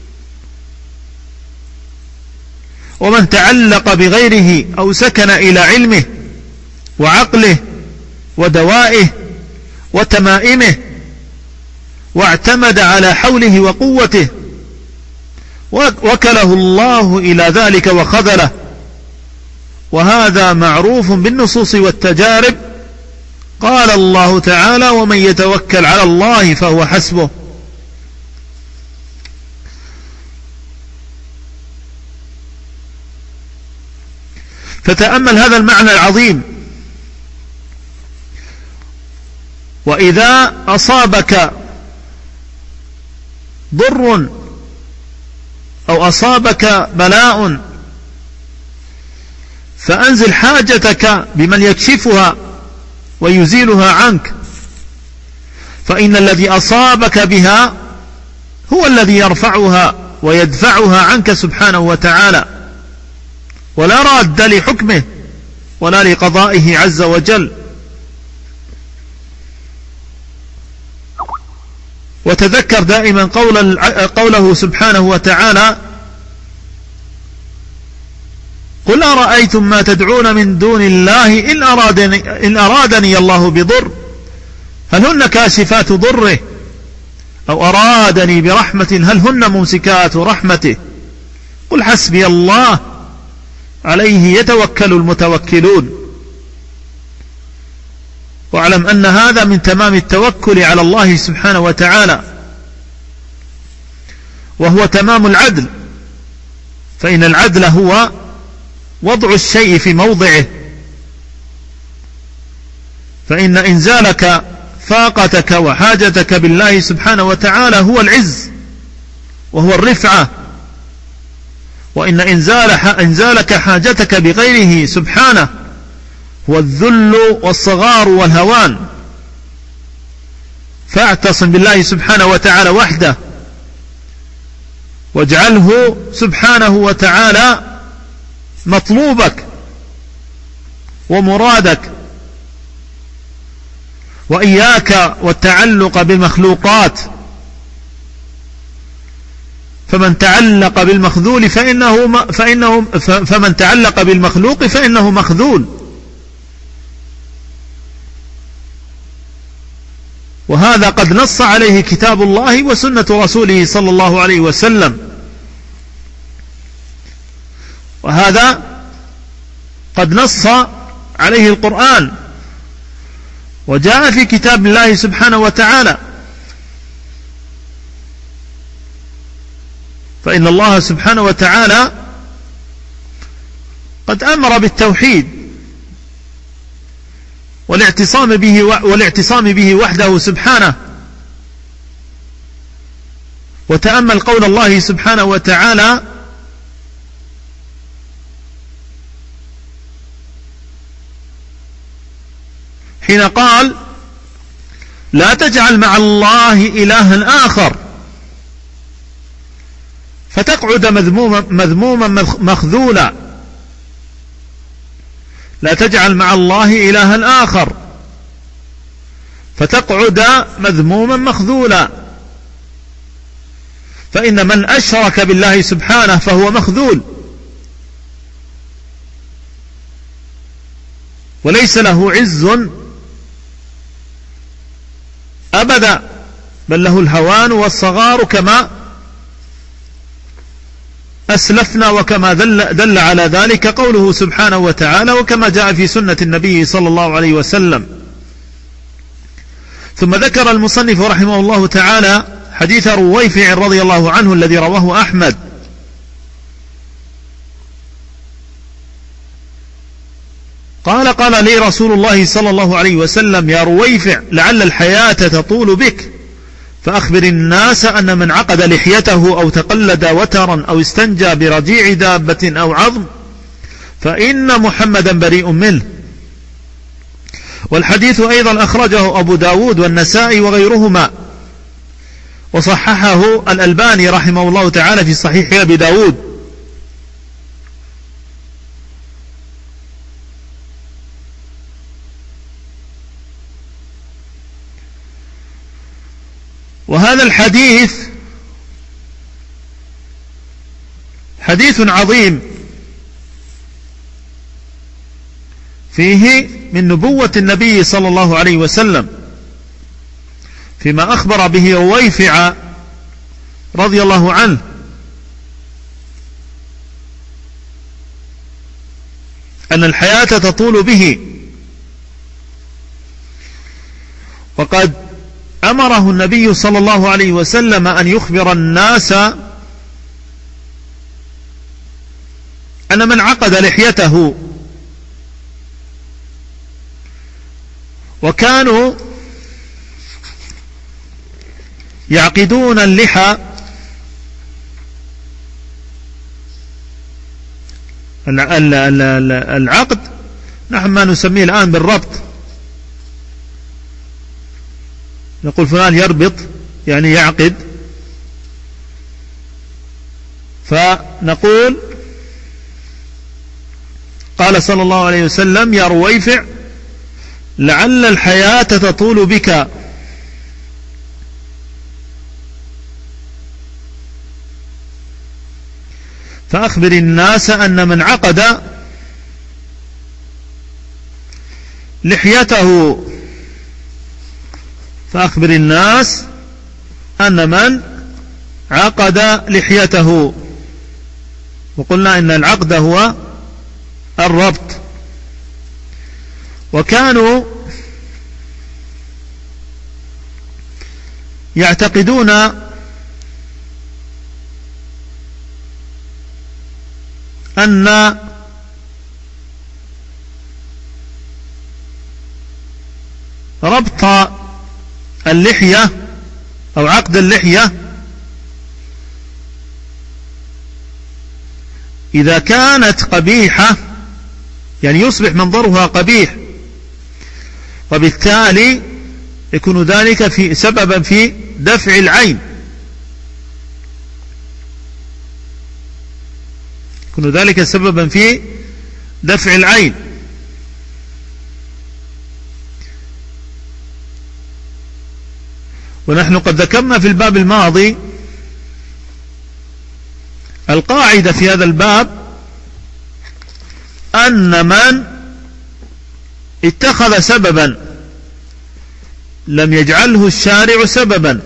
ومن تعلق بغيره أو سكن إلى علمه وعقله ودوائه وتمائمه واعتمد على حوله وقوته وكله الله إلى ذلك وخذله. وهذا معروف بالنصوص والتجارب. قال الله تعالى: ومن يتوكل على الله فهو حسبه. فتأمل هذا المعنى العظيم. وإذا أصابك ضر أو أصابك بلاء فأنزل حاجتك بمن يكشفها ويزيلها عنك، فإن الذي أصابك بها هو الذي يرفعها ويدفعها عنك سبحانه وتعالى، ولا راد لحكمه ولا لقضائه عز وجل. وتذكر دائما قوله سبحانه وتعالى: قل أرأيتم ما تدعون من دون الله إن أرادني الله بضر هل هن كاشفات ضره أو أرادني برحمة هل هن ممسكات رحمته قل حسبي الله عليه يتوكل المتوكلون. واعلم أن هذا من تمام التوكل على الله سبحانه وتعالى، وهو تمام العدل، فإن العدل هو وضع الشيء في موضعه. فإن إنزالك فاقتك وحاجتك بالله سبحانه وتعالى هو العز وهو الرفعة، وإن إنزالك حاجتك بغيره سبحانه هو الذل والصغار والهوان. فاعتصم بالله سبحانه وتعالى وحده، واجعله سبحانه وتعالى مطلوبك ومرادك، وإياك والتعلق بالمخلوقات، فمن تعلق بالمخذول فمن تعلق بالمخلوق فإنه مخذول. وهذا قد نص عليه كتاب الله وسنة رسوله صلى الله عليه وسلم، وهذا قد نص عليه القرآن وجاء في كتاب الله سبحانه وتعالى. فإن الله سبحانه وتعالى قد أمر بالتوحيد والاعتصام به وحده سبحانه. وتأمل قول الله سبحانه وتعالى: حين قال: لا تجعل مع الله إلها آخر فتقعد مذموما مخذولا. لا تجعل مع الله إلها آخر فتقعد مذموما مخذولا. فإن من أشرك بالله سبحانه فهو مخذول وليس له عز أبدا، بل له الهوان والصغار كما أسلفنا، وكما دل على ذلك قوله سبحانه وتعالى، وكما جاء في سنة النبي صلى الله عليه وسلم. ثم ذكر المصنف رحمه الله تعالى حديث رويفع رضي الله عنه الذي رواه أحمد، قال لي رسول الله صلى الله عليه وسلم: يا رويفع، لعل الحياة تطول بك، فأخبر الناس أن من عقد لحيته أو تقلد وترا أو استنجى برجيع دابة أو عظم فإن محمدا بريء منه. والحديث أيضا أخرجه أبو داود والنسائي وغيرهما، وصححه الألباني رحمه الله تعالى في صحيح أبي داود. وهذا الحديث حديث عظيم فيه من نبوة النبي صلى الله عليه وسلم، فيما أخبر به رويفع رضي الله عنه أن الحياة تطول به. وقد أمره النبي صلى الله عليه وسلم أن يخبر الناس أن من عقد لحيته، وكانوا يعقدون اللحى العقد نحن ما نسميه الآن بالربط، نقول فلان يربط يعني يعقد، فنقول قال صلى الله عليه وسلم: يا رويفع، لعل الحياة تطول بك، فأخبر الناس أن من عقد لحيته، فأخبر الناس أن من عقد لحيته. وقلنا إن العقد هو الربط. وكانوا يعتقدون أن ربط اللحية أو عقد اللحية إذا كانت قبيحة يعني يصبح منظرها قبيح، وبالتالي يكون ذلك سببا في دفع العين، يكون ذلك سببا في دفع العين. ونحن قد ذكرنا في الباب الماضي القاعدة في هذا الباب أن من اتخذ سببا لم يجعله الشارع سببا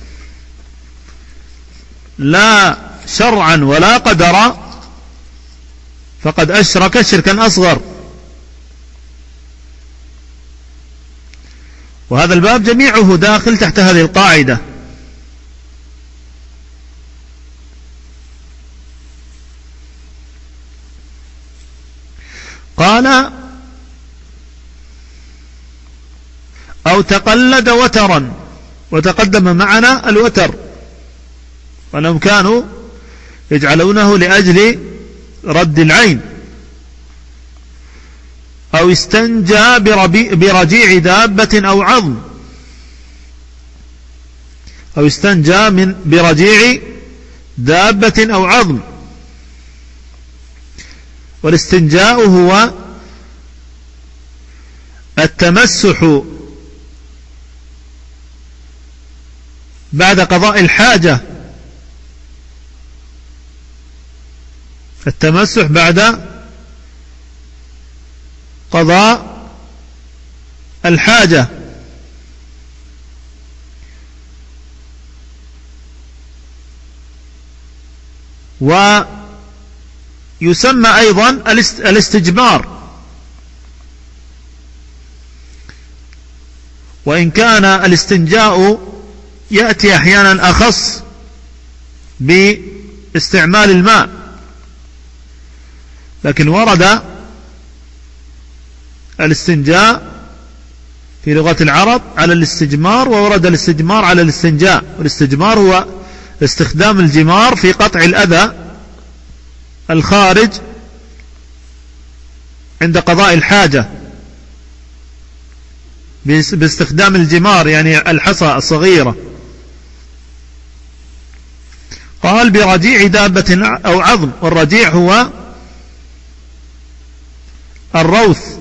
لا شرعا ولا قدرا فقد أشرك شركا أصغر. وهذا الباب جميعه داخل تحت هذه القاعدة. قال أو تقلد وترا، وتقدم معنا الوتر وأنهم كانوا يجعلونه لأجل رد العين. أو استنجى برجيع دابة أو عظم، أو استنجى برجيع دابة أو عظم. والاستنجاء هو التمسح بعد قضاء الحاجة، التمسح بعد قضاء الحاجة. ويسمى أيضا الاستجمار، وإن كان الاستنجاء يأتي أحيانا أخص باستعمال الماء، لكن ورد الاستنجاء في لغة العرب على الاستجمار، وورد الاستجمار على الاستنجاء. والاستجمار هو استخدام الجمار في قطع الأذى الخارج عند قضاء الحاجة باستخدام الجمار، يعني الحصى الصغيرة. قال برجيع دابة أو عظم، والرجيع هو الروث،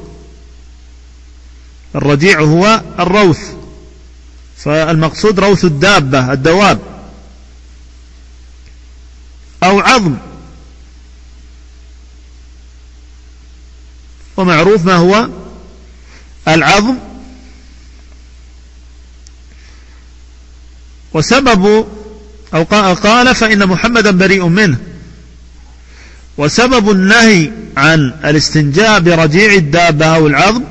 الرجيع هو الروث، فالمقصود روث الدابة الدواب. أو عظم، ومعروف ما هو العظم. وسبب أو قال فإن محمدا بريء منه. وسبب النهي عن الاستنجاء برجيع الدابة أو العظم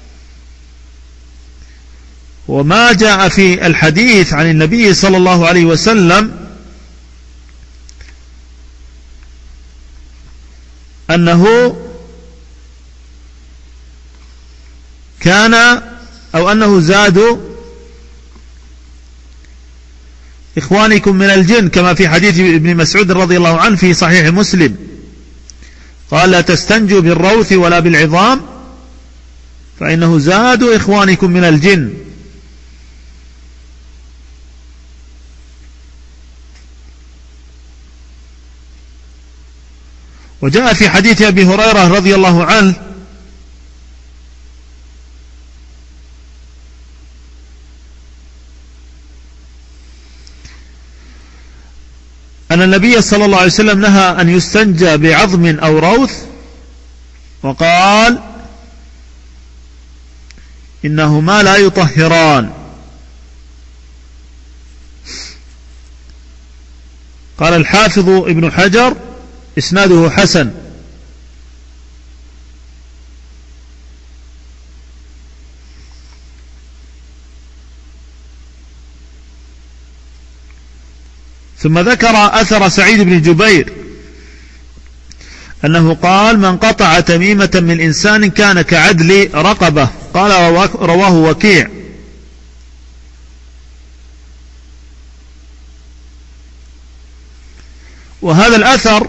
وما جاء في الحديث عن النبي صلى الله عليه وسلم أنه كان أو أنه زاد إخوانكم من الجن، كما في حديث ابن مسعود رضي الله عنه في صحيح مسلم، قال لا تستنجوا بالروث ولا بالعظام فإنه زاد إخوانكم من الجن. وجاء في حديث أبي هريرة رضي الله عنه أن النبي صلى الله عليه وسلم نهى أن يستنجى بعظم أو روث، وقال إنهما لا يطهران. قال الحافظ ابن حجر إسناده حسن. ثم ذكر أثر سعيد بن جبير أنه قال من قطع تميمة من إنسان كان كعدل رقبة. قال رواه وكيع. وهذا الأثر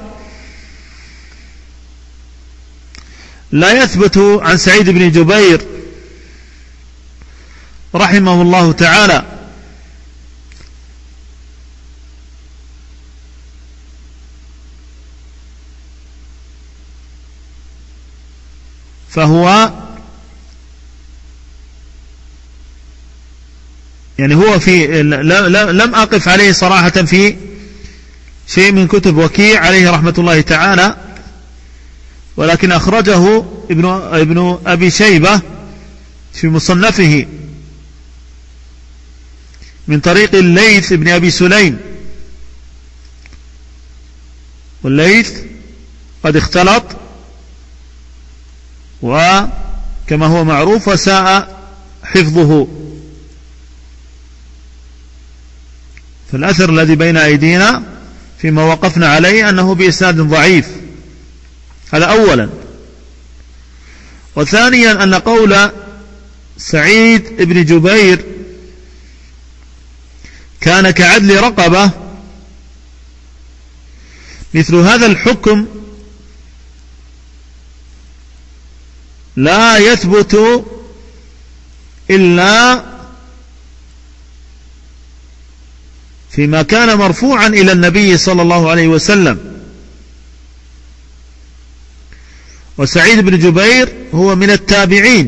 لا يثبت عن سعيد بن جبير رحمه الله تعالى، فهو يعني هو في لم أقف عليه صراحة في شيء من كتب وكيع عليه رحمة الله تعالى، ولكن أخرجه ابن أبي شيبة في مصنفه من طريق الليث بن أبي سليم، والليث قد اختلط وكما هو معروف وساء حفظه، فالأثر الذي بين أيدينا فيما وقفنا عليه أنه بإسناد ضعيف، هذا أولا. وثانيا أن قول سعيد بن جبير كان كعدل رقبة، مثل هذا الحكم لا يثبت إلا فيما كان مرفوعا إلى النبي صلى الله عليه وسلم. وسعيد بن جبير هو من التابعين،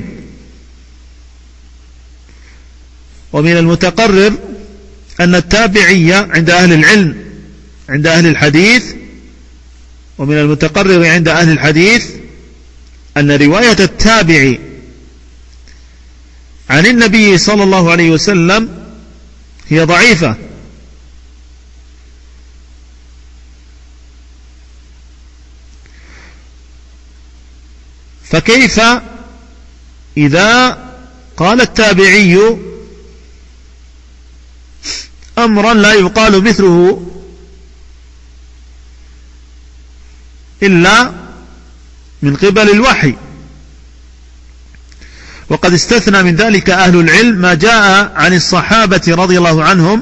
ومن المتقرر أن التابعية عند أهل العلم عند أهل الحديث، ومن المتقرر عند أهل الحديث أن رواية التابع عن النبي صلى الله عليه وسلم هي ضعيفة، فكيف إذا قال التابعي أمرا لا يقال مثله إلا من قبل الوحي؟ وقد استثنى من ذلك أهل العلم ما جاء عن الصحابة رضي الله عنهم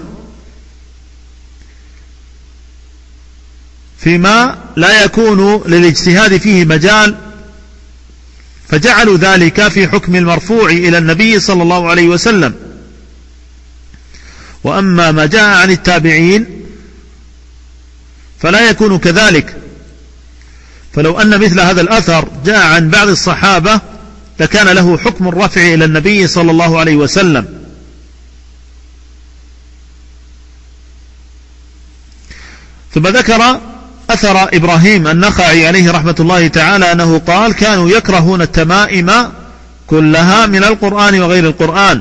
فيما لا يكون للاجتهاد فيه مجال، فجعلوا ذلك في حكم المرفوع إلى النبي صلى الله عليه وسلم. وأما ما جاء عن التابعين فلا يكون كذلك، فلو أن مثل هذا الأثر جاء عن بعض الصحابة لكان له حكم الرفع إلى النبي صلى الله عليه وسلم. ثم ذكر أثر إبراهيم النخعي عليه رحمة الله تعالى أنه قال كانوا يكرهون التمائم كلها من القرآن وغير القرآن.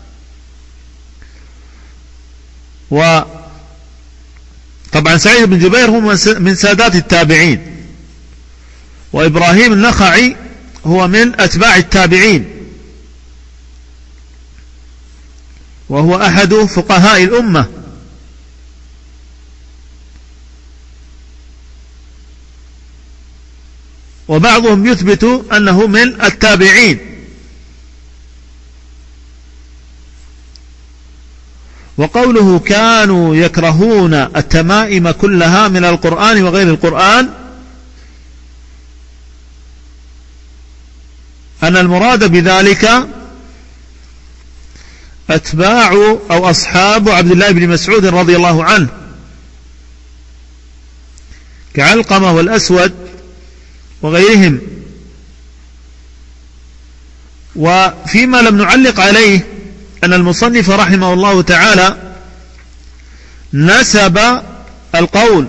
وطبعا سعيد بن جبير هو من سادات التابعين، وإبراهيم النخعي هو من أتباع التابعين، وهو أحد فقهاء الأمة، وبعضهم يثبت أنه من التابعين. وقوله كانوا يكرهون التمائم كلها من القرآن وغير القرآن أن المراد بذلك أتباع أو أصحاب عبد الله بن مسعود رضي الله عنه كعلقمة والأسود وغيرهم. وفيما لم نعلق عليه أن المصنف رحمه الله تعالى نسب القول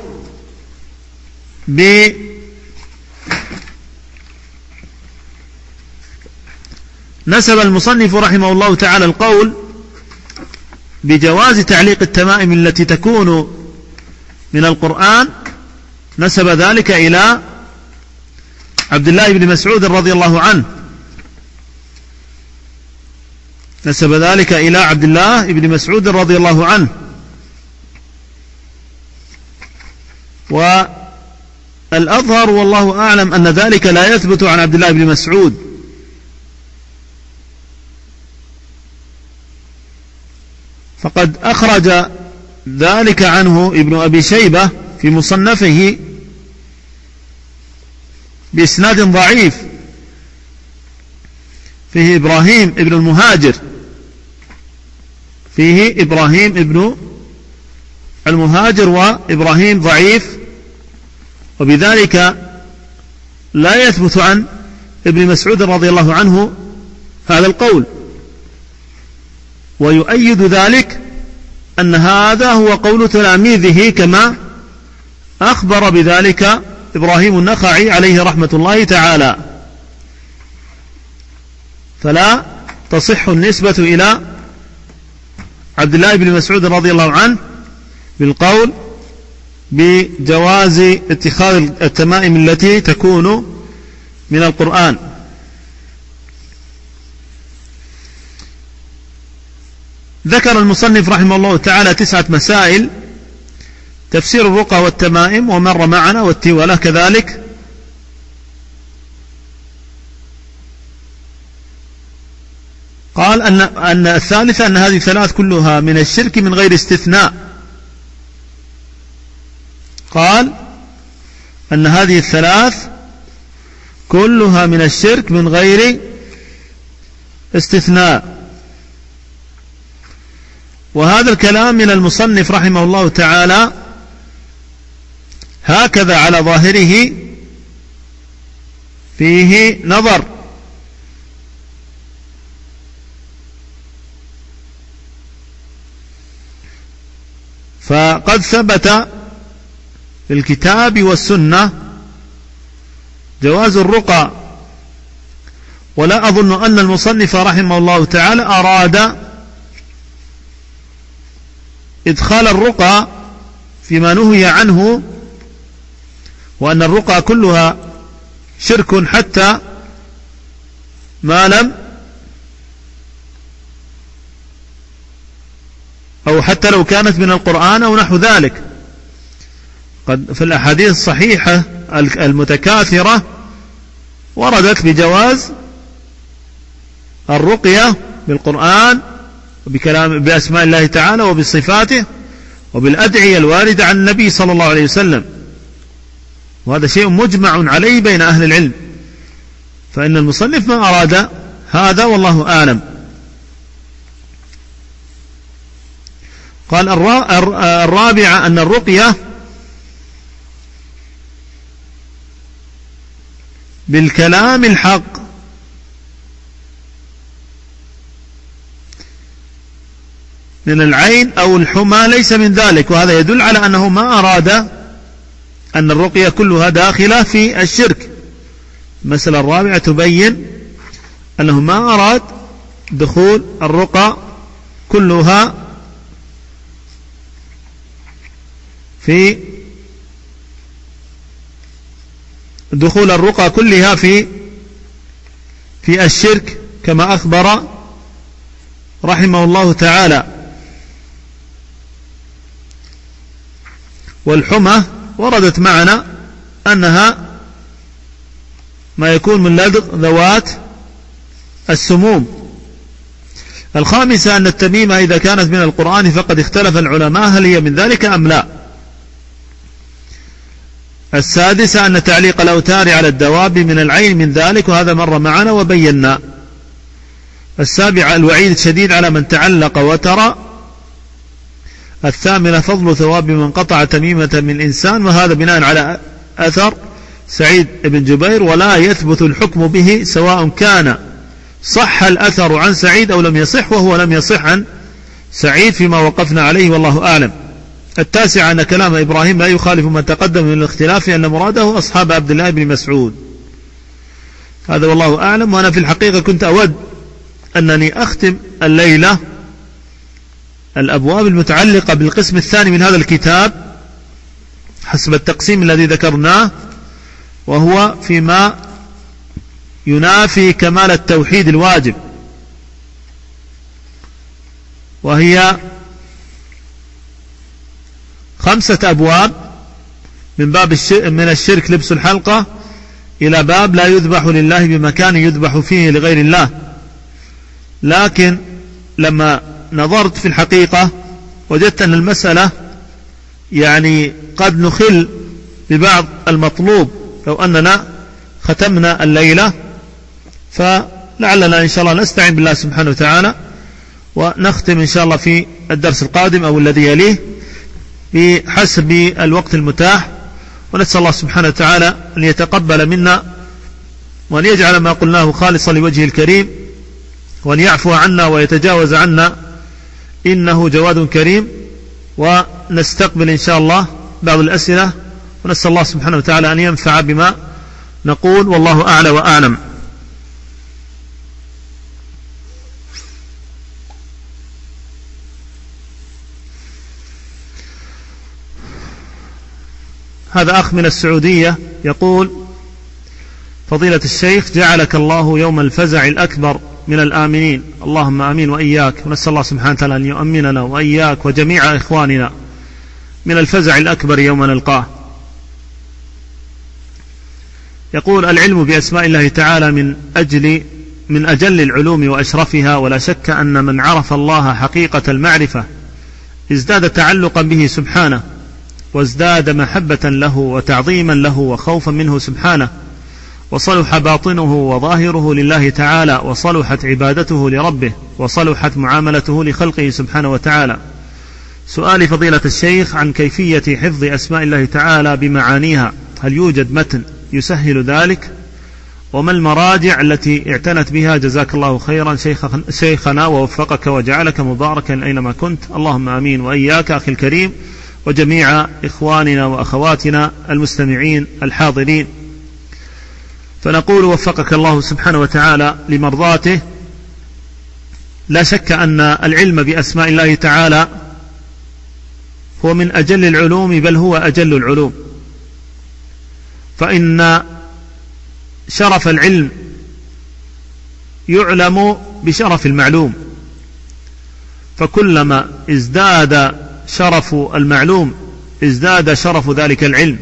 نسب المصنف رحمه الله تعالى القول بجواز تعليق التمائم التي تكون من القرآن، نسب ذلك إلى عبد الله بن مسعود رضي الله عنه، نسب ذلك إلى عبد الله بن مسعود رضي الله عنه. والأظهر والله أعلم أن ذلك لا يثبت عن عبد الله بن مسعود، فقد أخرج ذلك عنه ابن أبي شيبة في مصنفه بإسناد ضعيف فيه إبراهيم ابن المهاجر، فيه إبراهيم ابن المهاجر، وإبراهيم ضعيف، وبذلك لا يثبت عن ابن مسعود رضي الله عنه هذا القول. ويؤيد ذلك أن هذا هو قول تلاميذه كما أخبر بذلك إبراهيم النخعي عليه رحمة الله تعالى، فلا تصح النسبة إلى عبد الله بن مسعود رضي الله عنه بالقول بجواز اتخاذ التمائم التي تكون من القرآن. ذكر المصنف رحمه الله تعالى 9 مسائل: تفسير الرقى والتمائم ومر معنا، والتولة كذلك. قال أن الثالثة أن هذه 3 كلها من الشرك من غير استثناء. قال أن هذه 3 كلها من الشرك من غير استثناء. وهذا الكلام من المصنف رحمه الله تعالى هكذا على ظاهره فيه نظر، فقد ثبت في الكتاب والسنة جواز الرقى، ولا أظن أن المصنف رحمه الله تعالى أراد إدخال الرقى فيما نهي عنه، وأن الرقى كلها شرك حتى ما لم أو حتى لو كانت من القرآن أو نحو ذلك. قد في الأحاديث الصحيحة المتكاثرة وردت بجواز الرقية بالقرآن بأسماء الله تعالى وبصفاته وبالأدعية الواردة عن النبي صلى الله عليه وسلم، وهذا شيء مجمع عليه بين أهل العلم، فإن المصنف ما أراد هذا والله أعلم. قال الرابعة أن الرقية بالكلام الحق من العين أو الحمى ليس من ذلك، وهذا يدل على أنه ما أراد أن الرقية كلها داخلة في الشرك. المسألة الرابعة تبين أنه ما أراد دخول الرقى كلها في دخول الرقى كلها في الشرك، كما أخبر رحمه الله تعالى. والحمى وردت معنا أنها ما يكون من لدغ ذوات السموم. الخامسة أن التميمة إذا كانت من القرآن فقد اختلف العلماء هل هي من ذلك أم لا. السادسة أن تعليق الأوتار على الدواب من العين من ذلك، وهذا مر معنا وبينا. السابعة الوعيد الشديد على من تعلق وترى. الثامنة فضل ثواب من قطع تميمة من إنسان، وهذا بناء على أثر سعيد بن جبير، ولا يثبت الحكم به سواء كان صح الأثر عن سعيد أو لم يصح، وهو لم يصح عن سعيد فيما وقفنا عليه والله أعلم. التاسعة أن كلام إبراهيم لا يخالف ما تقدم من الاختلاف، أن مراده أصحاب عبد الله بن مسعود. هذا والله أعلم. وأنا في الحقيقة كنت أود أنني أختم الليلة الأبواب المتعلقة بالقسم الثاني من هذا الكتاب حسب التقسيم الذي ذكرناه، وهو فيما ينافي كمال التوحيد الواجب، وهي 5 أبواب، من باب من الشرك لبس الحلقة إلى باب لا يذبح لله بمكان يذبح فيه لغير الله. لكن لما نظرت في الحقيقة وجدت أن المسألة يعني قد نخل ببعض المطلوب لو أننا ختمنا الليلة، فلعلنا إن شاء الله نستعين بالله سبحانه وتعالى ونختم إن شاء الله في الدرس القادم أو الذي يليه بحسب الوقت المتاح. ونسأل الله سبحانه وتعالى أن يتقبل منا وأن يجعل ما قلناه خالصا لوجهه الكريم، وأن يعفو عنا ويتجاوز عنا إنه جواد كريم. ونستقبل إن شاء الله بعض الأسئلة، ونسأل الله سبحانه وتعالى أن ينفع بما نقول، والله أعلى وأعلم. هذا أخ من السعودية يقول: فضيلة الشيخ، جعلك الله يوم الفزع الأكبر من الآمنين، اللهم آمين وإياك، ونسأل الله سبحانه وتعالى أن يؤمننا وإياك وجميع إخواننا من الفزع الأكبر يوم نلقاه. يقول: العلم بأسماء الله تعالى من أجل العلوم وأشرفها، ولا شك أن من عرف الله حقيقة المعرفة ازداد تعلقا به سبحانه، وازداد محبة له وتعظيما له وخوفا منه سبحانه، وصلح باطنه وظاهره لله تعالى، وصلحت عبادته لربه، وصلحت معاملته لخلقه سبحانه وتعالى. سؤالي فضيلة الشيخ عن كيفية حفظ أسماء الله تعالى بمعانيها، هل يوجد متن يسهل ذلك؟ وما المراجع التي اعتنت بها؟ جزاك الله خيرا شيخنا ووفقك وجعلك مباركا أينما كنت، اللهم آمين وإياك أخي الكريم وجميع إخواننا وأخواتنا المستمعين الحاضرين. فنقول: وفقك الله سبحانه وتعالى لمرضاته. لا شك أن العلم بأسماء الله تعالى هو من أجل العلوم، بل هو أجل العلوم، فإن شرف العلم يعلم بشرف المعلوم، فكلما ازداد شرف المعلوم ازداد شرف ذلك العلم.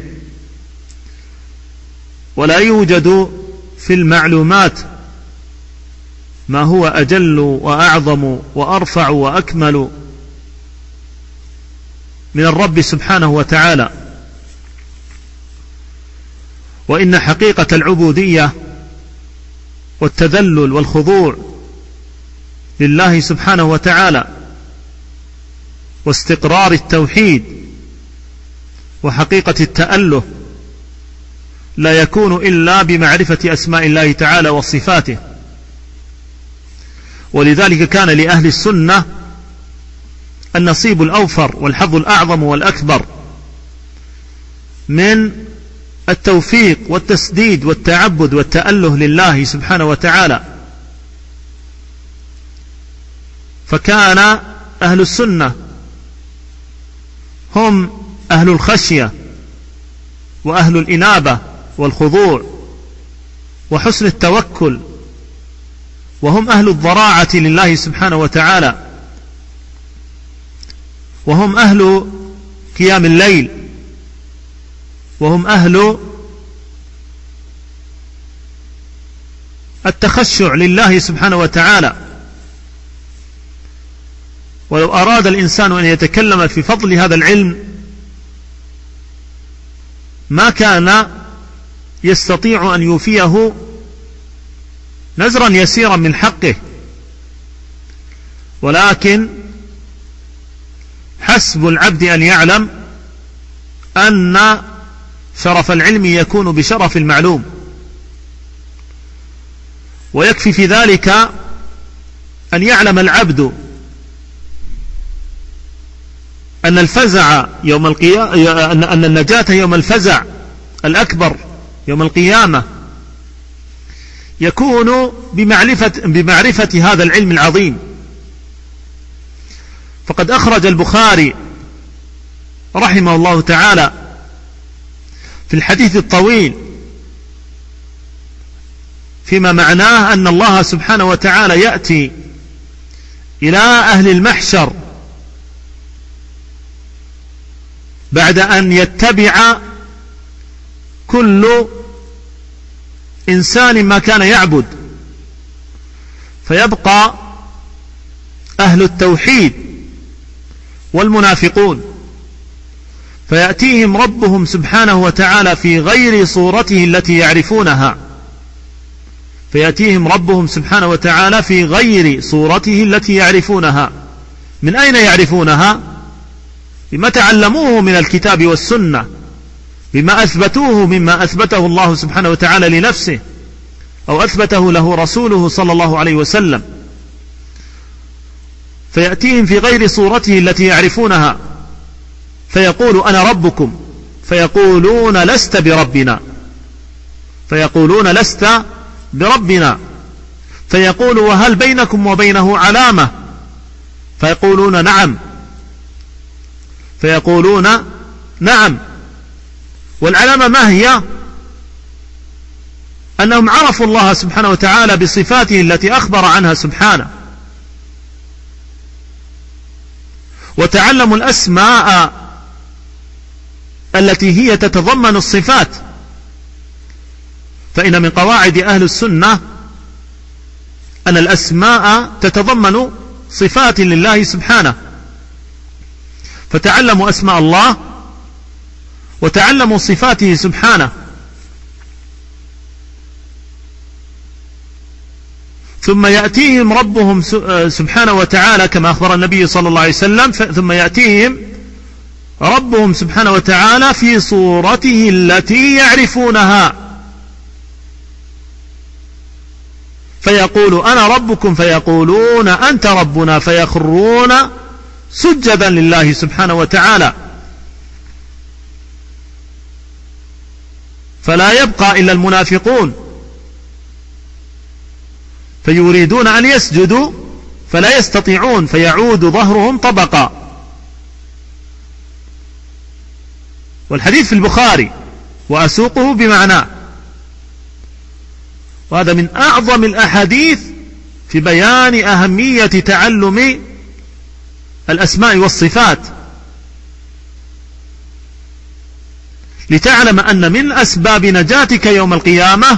ولا يوجد في المعلومات ما هو أجل وأعظم وأرفع وأكمل من الرب سبحانه وتعالى. وإن حقيقة العبودية والتذلل والخضوع لله سبحانه وتعالى واستقرار التوحيد وحقيقة التأله لا يكون إلا بمعرفة أسماء الله تعالى وصفاته. ولذلك كان لأهل السنة النصيب الأوفر والحظ الأعظم والأكبر من التوفيق والتسديد والتعبد والتأله لله سبحانه وتعالى. فكان أهل السنة هم أهل الخشية وأهل الإنابة والخضوع وحسن التوكل، وهم أهل الضراعة لله سبحانه وتعالى، وهم أهل قيام الليل، وهم أهل التخشع لله سبحانه وتعالى. ولو أراد الإنسان أن يتكلم في فضل هذا العلم ما كان يستطيع أن يوفيه نذرا يسيرا من حقه، ولكن حسب العبد أن يعلم أن شرف العلم يكون بشرف المعلوم، ويكفي في ذلك أن يعلم العبد أن الفزع يوم القيامة، أن النجاة يوم الفزع الأكبر يوم القيامة يكون بمعرفة هذا العلم العظيم. فقد أخرج البخاري رحمه الله تعالى في الحديث الطويل فيما معناه أن الله سبحانه وتعالى يأتي إلى أهل المحشر بعد أن يتبع كل إنسان ما كان يعبد، فيبقى أهل التوحيد والمنافقون، فيأتيهم ربهم سبحانه وتعالى في غير صورته التي يعرفونها، فيأتيهم ربهم سبحانه وتعالى في غير صورته التي يعرفونها. من أين يعرفونها؟ بما تعلموه من الكتاب والسنة، بما أثبتوه مما أثبته الله سبحانه وتعالى لنفسه أو أثبته له رسوله صلى الله عليه وسلم. فيأتيهم في غير صورته التي يعرفونها فيقول: أنا ربكم، فيقولون: لست بربنا، فيقولون: لست بربنا، فيقول: وهل بينكم وبينه علامة؟ فيقولون: نعم، فيقولون: نعم، والعلامة ما هي؟ أنهم عرفوا الله سبحانه وتعالى بصفاته التي أخبر عنها سبحانه، وتعلموا الأسماء التي هي تتضمن الصفات. فإن من قواعد أهل السنة أن الأسماء تتضمن صفات لله سبحانه، فتعلموا أسماء الله وتعلموا صفاته سبحانه. ثم يأتيهم ربهم سبحانه وتعالى كما أخبر النبي صلى الله عليه وسلم، ثم يأتيهم ربهم سبحانه وتعالى في صورته التي يعرفونها، فيقول أنا ربكم، فيقولون أنت ربنا، فيخرون سجدا لله سبحانه وتعالى، فلا يبقى إلا المنافقون فيريدون أن يسجدوا فلا يستطيعون، فيعود ظهرهم طبقا. والحديث في البخاري وأسوقه بمعناه، وهذا من أعظم الأحاديث في بيان أهمية تعلم الأسماء والصفات، لتعلم أن من أسباب نجاتك يوم القيامة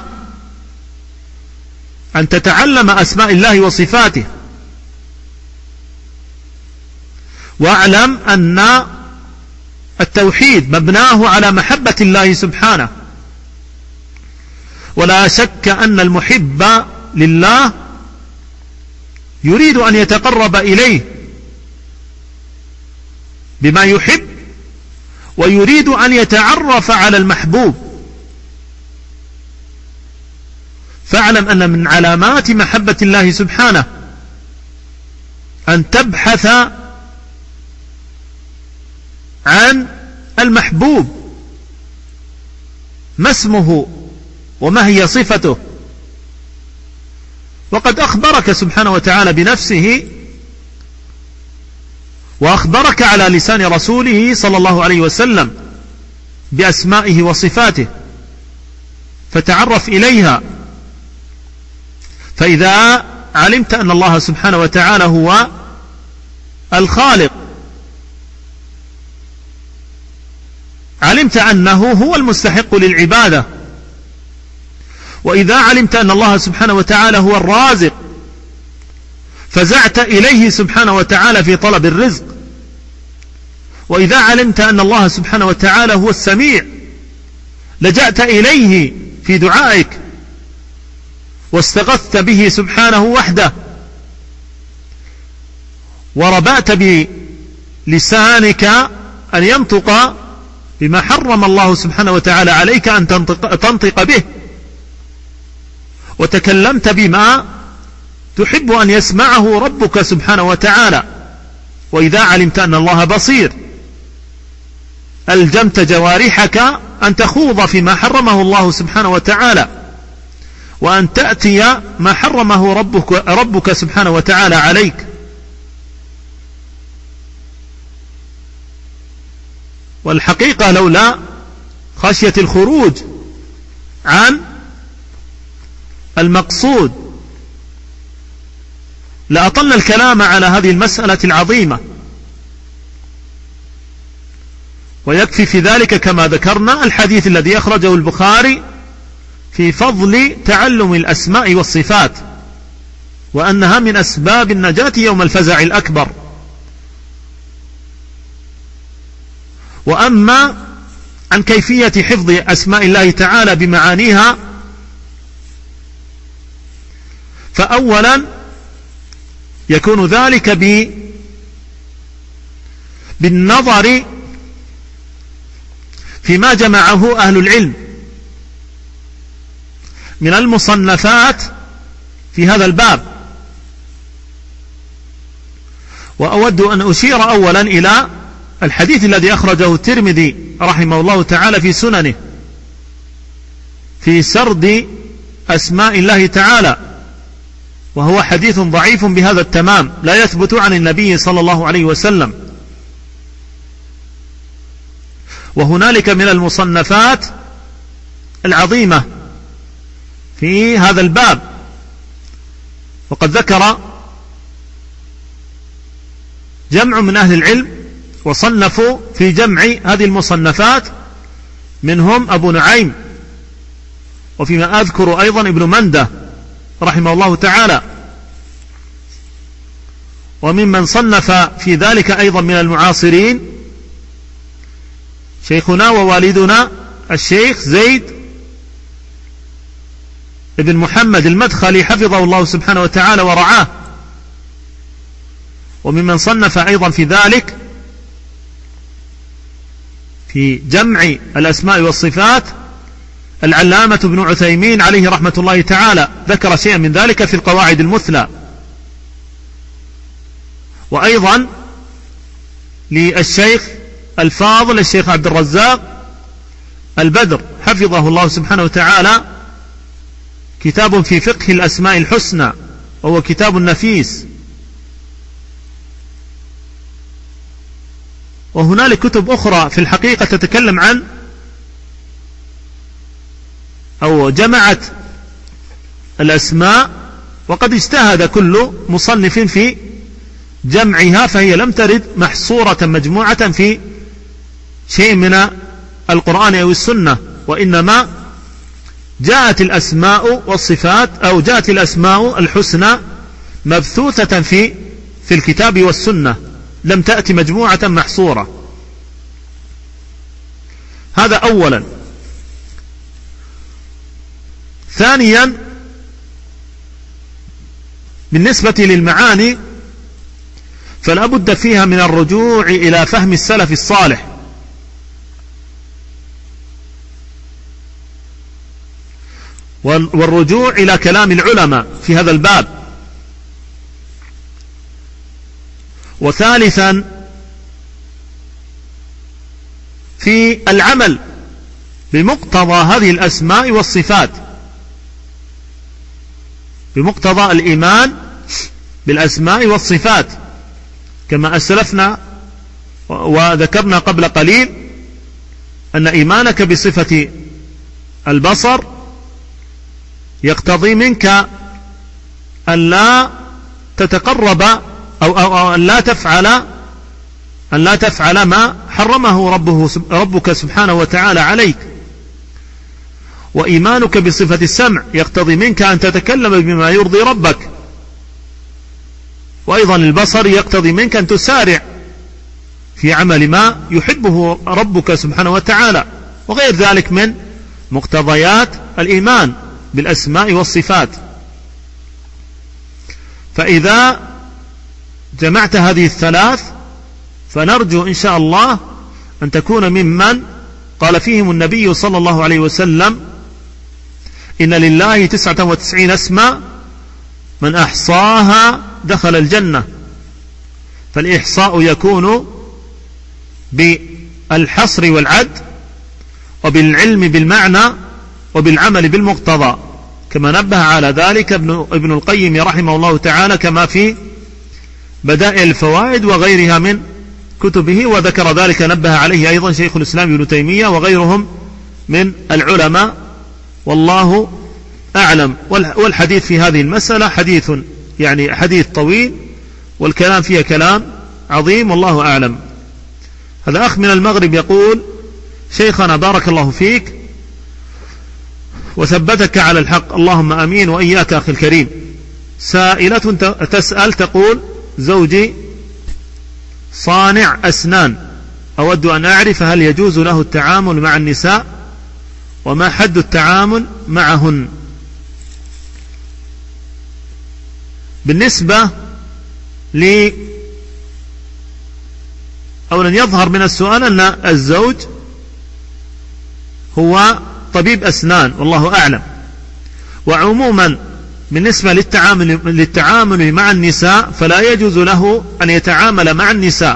أن تتعلم أسماء الله وصفاته. واعلم أن التوحيد مبناه على محبة الله سبحانه، ولا شك أن المحب لله يريد أن يتقرب إليه بما يحب، ويريد أن يتعرف على المحبوب. فاعلم أن من علامات محبة الله سبحانه أن تبحث عن المحبوب، ما اسمه وما هي صفته. وقد أخبرك سبحانه وتعالى بنفسه، وأخبرك على لسان رسوله صلى الله عليه وسلم بأسمائه وصفاته، فتعرف إليها. فإذا علمت أن الله سبحانه وتعالى هو الخالق، علمت أنه هو المستحق للعبادة. وإذا علمت أن الله سبحانه وتعالى هو الرازق، فزعت إليه سبحانه وتعالى في طلب الرزق. وإذا علمت أن الله سبحانه وتعالى هو السميع، لجأت إليه في دعائك واستغثت به سبحانه وحده، وربأت بلسانك أن ينطق بما حرم الله سبحانه وتعالى عليك أن تنطق به، وتكلمت بما تحب أن يسمعه ربك سبحانه وتعالى. وإذا علمت أن الله بصير، ألجمت جوارحك أن تخوض فيما حرمه الله سبحانه وتعالى، وأن تأتي ما حرمه ربك سبحانه وتعالى عليك. والحقيقة لولا خشية الخروج عن المقصود لأطلنا الكلام على هذه المسألة العظيمة، ويكفي في ذلك كما ذكرنا الحديث الذي أخرجه البخاري في فضل تعلم الأسماء والصفات، وأنها من أسباب النجاة يوم الفزع الأكبر. وأما عن كيفية حفظ أسماء الله تعالى بمعانيها، فأولا يكون ذلك بالنظر فيما جمعه أهل العلم من المصنفات في هذا الباب. وأود أن أشير أولا إلى الحديث الذي أخرجه الترمذي رحمه الله تعالى في سننه في سرد أسماء الله تعالى، وهو حديث ضعيف بهذا التمام، لا يثبت عن النبي صلى الله عليه وسلم. وهنالك من المصنفات العظيمة في هذا الباب، وقد ذكر جمع من أهل العلم وصنفوا في جمع هذه المصنفات، منهم أبو نعيم، وفيما أذكر أيضا ابن مندة رحمه الله تعالى. وممن صنف في ذلك أيضا من المعاصرين شيخنا ووالدنا الشيخ زيد ابن محمد المدخلي حفظه الله سبحانه وتعالى ورعاه. وممن صنف أيضا في ذلك في جمع الأسماء والصفات العلامة ابن عثيمين عليه رحمة الله تعالى، ذكر شيئا من ذلك في القواعد المثلى. وأيضا للشيخ الفاضل الشيخ عبد الرزاق البدر حفظه الله سبحانه وتعالى كتاب في فقه الأسماء الحسنى، وهو كتاب نفيس. وهنالك كتب أخرى في الحقيقة تتكلم عن أو جمعت الأسماء، وقد اجتهد كل مصنف في جمعها، فهي لم ترد محصورة مجموعة في شيء من القرآن أو السنة، وإنما جاءت الأسماء والصفات أو جاءت الأسماء الحسنى مبثوثة في الكتاب والسنة، لم تأتي مجموعة محصورة. هذا أولا. ثانيا، بالنسبة للمعاني فلا بد فيها من الرجوع إلى فهم السلف الصالح، والرجوع إلى كلام العلماء في هذا الباب. وثالثا، في العمل بمقتضى هذه الأسماء والصفات، بمقتضى الإيمان بالأسماء والصفات، كما أسلفنا وذكرنا قبل قليل أن إيمانك بصفة البصر يقتضي منك أن لا تتقرب أو أن لا تفعل ما حرمه ربك سبحانه وتعالى عليك. وإيمانك بصفة السمع يقتضي منك أن تتكلم بما يرضي ربك. وأيضا البصر يقتضي منك أن تسارع في عمل ما يحبه ربك سبحانه وتعالى، وغير ذلك من مقتضيات الإيمان بالأسماء والصفات. فإذا جمعت هذه الثلاث فنرجو إن شاء الله أن تكون ممن قال فيهم النبي صلى الله عليه وسلم: إن لله 99 اسما من أحصاها دخل الجنة. فالإحصاء يكون بالحصر والعد، وبالعلم بالمعنى، وبالعمل بالمقتضى، كما نبه على ذلك ابن القيم رحمه الله تعالى، كما في بدائع الفوائد وغيرها من كتبه. وذكر ذلك نبه عليه أيضا شيخ الإسلام ابن تيمية وغيرهم من العلماء، والله أعلم. والحديث في هذه المسألة حديث طويل، والكلام فيها كلام عظيم، والله أعلم. هذا أخ من المغرب يقول: شيخنا بارك الله فيك وثبتك على الحق، اللهم أمين وإياك أخي الكريم. سائلة تسأل تقول: زوجي صانع أسنان، أود أن أعرف هل يجوز له التعامل مع النساء، وما حد التعامل معهن؟ بالنسبة أولا يظهر من السؤال أن الزوج هو طبيب أسنان، والله أعلم. وعموما بالنسبة للتعامل مع النساء فلا يجوز له أن يتعامل مع النساء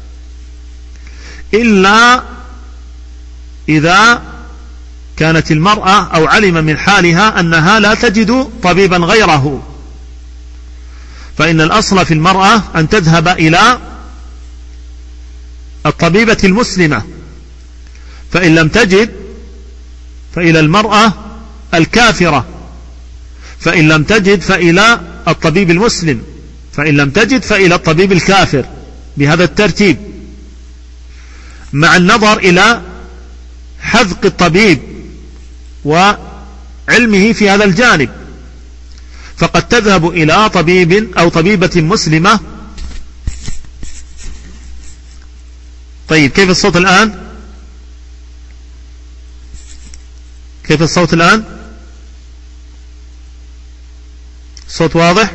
إلا إذا كانت المرأة أو علم من حالها أنها لا تجد طبيبا غيره، فإن الأصل في المرأة أن تذهب إلى الطبيبة المسلمة. فإن لم تجد فإلى المرأة الكافرة، فإن لم تجد فإلى الطبيب المسلم، فإن لم تجد فإلى الطبيب الكافر، بهذا الترتيب، مع النظر إلى حذق الطبيب وعلمه في هذا الجانب. فقد تذهب إلى طبيب أو طبيبة مسلمة. طيب كيف الصوت الآن؟ كيف الصوت الآن؟ الصوت واضح؟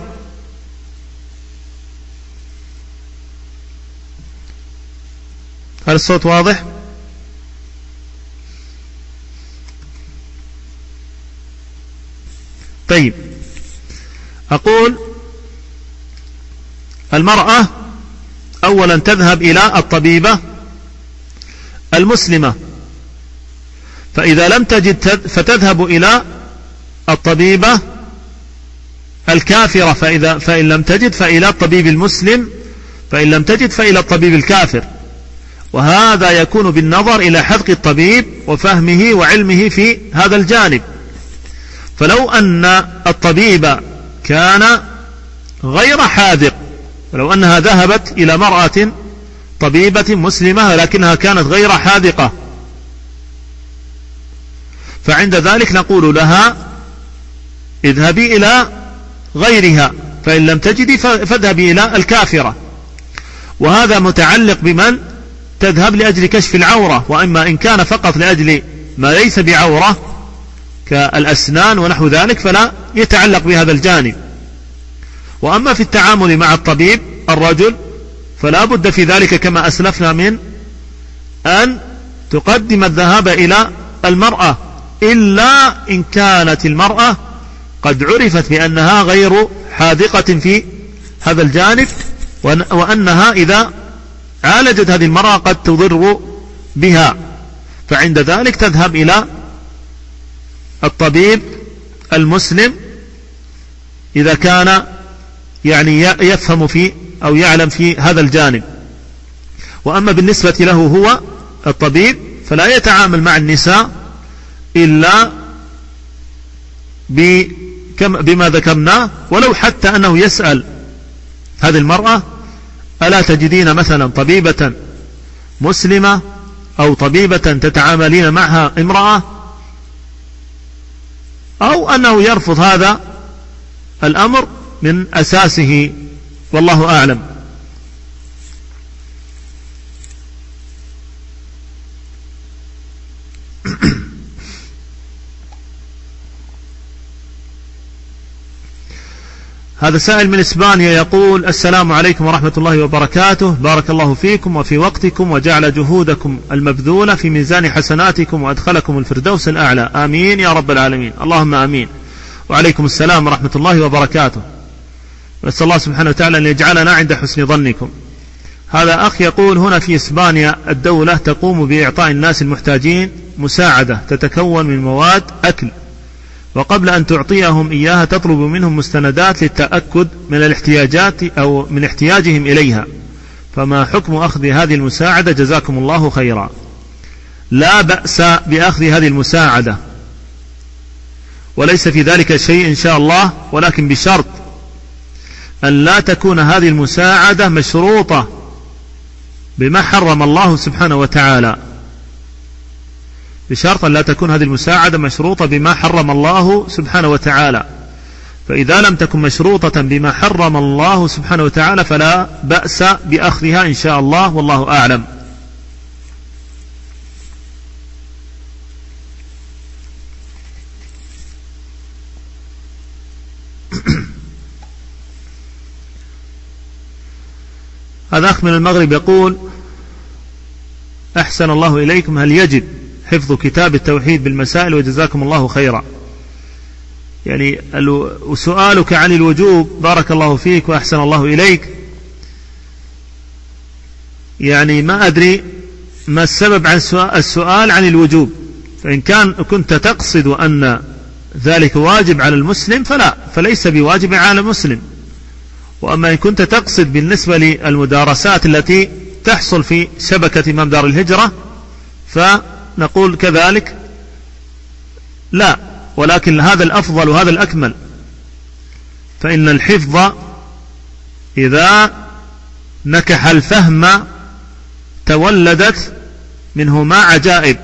هل الصوت واضح؟ طيب، أقول المرأة أولا تذهب إلى الطبيبة المسلمة، فإذا لم تجد فتذهب إلى الطبيبة الكافرة، فإن لم تجد فإلى الطبيب المسلم، فإن لم تجد فإلى الطبيب الكافر. وهذا يكون بالنظر إلى حذق الطبيب وفهمه وعلمه في هذا الجانب. فلو أن الطبيب كان غير حاذق، ولو أنها ذهبت إلى مرأة طبيبة مسلمة لكنها كانت غير حاذقة، فعند ذلك نقول لها اذهبي إلى غيرها، فإن لم تجدي فاذهبي إلى الكافرة. وهذا متعلق بمن تذهب لأجل كشف العورة، وإما إن كان فقط لأجل ما ليس بعورة كالأسنان ونحو ذلك فلا يتعلق بهذا الجانب. وأما في التعامل مع الطبيب الرجل فلا بد في ذلك كما أسلفنا من أن تقدم الذهاب إلى المرأة، إلا إن كانت المرأة قد عرفت بأنها غير حاذقة في هذا الجانب، وأنها إذا عالجت هذه المرأة قد تضر بها، فعند ذلك تذهب إلى الطبيب المسلم إذا كان يعني يفهم في أو يعلم في هذا الجانب. وأما بالنسبة له هو الطبيب فلا يتعامل مع النساء إلا بما ذكرناه، ولو حتى أنه يسأل هذه المرأة ألا تجدين مثلا طبيبة مسلمة أو طبيبة تتعاملين معها امرأة، أو أنه يرفض هذا الأمر من أساسه، والله أعلم. هذا سائل من إسبانيا يقول: السلام عليكم ورحمة الله وبركاته، بارك الله فيكم وفي وقتكم وجعل جهودكم المبذولة في ميزان حسناتكم وأدخلكم الفردوس الأعلى، آمين يا رب العالمين، اللهم آمين. وعليكم السلام ورحمة الله وبركاته، نسأل الله سبحانه وتعالى أن يجعلنا عند حسن ظنكم. هذا أخ يقول: هنا في إسبانيا الدولة تقوم بإعطاء الناس المحتاجين مساعدة تتكون من مواد أكل، وقبل أن تعطيهم إياها تطلب منهم مستندات للتأكد من الاحتياجات أو من احتياجهم إليها، فما حكم أخذ هذه المساعدة؟ جزاكم الله خيرا. لا بأس بأخذ هذه المساعدة، وليس في ذلك شيء إن شاء الله، ولكن بشرط أن لا تكون هذه المساعدة مشروطة بما حرم الله سبحانه وتعالى، بشرط أن لا تكون هذه المساعدة مشروطة بما حرم الله سبحانه وتعالى. فإذا لم تكن مشروطة بما حرم الله سبحانه وتعالى فلا بأس بأخذها إن شاء الله، والله أعلم. هذا أخ من المغرب يقول: أحسن الله إليكم، هل يجب حفظ كتاب التوحيد بالمسائل؟ وجزاكم الله خيرا. يعني سؤالك عن الوجوب، بارك الله فيك وأحسن الله إليك، يعني ما أدري ما السبب عن السؤال عن الوجوب، فإن كنت تقصد أن ذلك واجب على المسلم فليس بواجب على المسلم. وأما إن كنت تقصد بالنسبة للمدارسات التي تحصل في شبكة إمام دار الهجرة نقول كذلك لا، ولكن هذا الأفضل وهذا الأكمل. فإن الحفظ إذا نكح الفهم تولدت منه ما عجائب،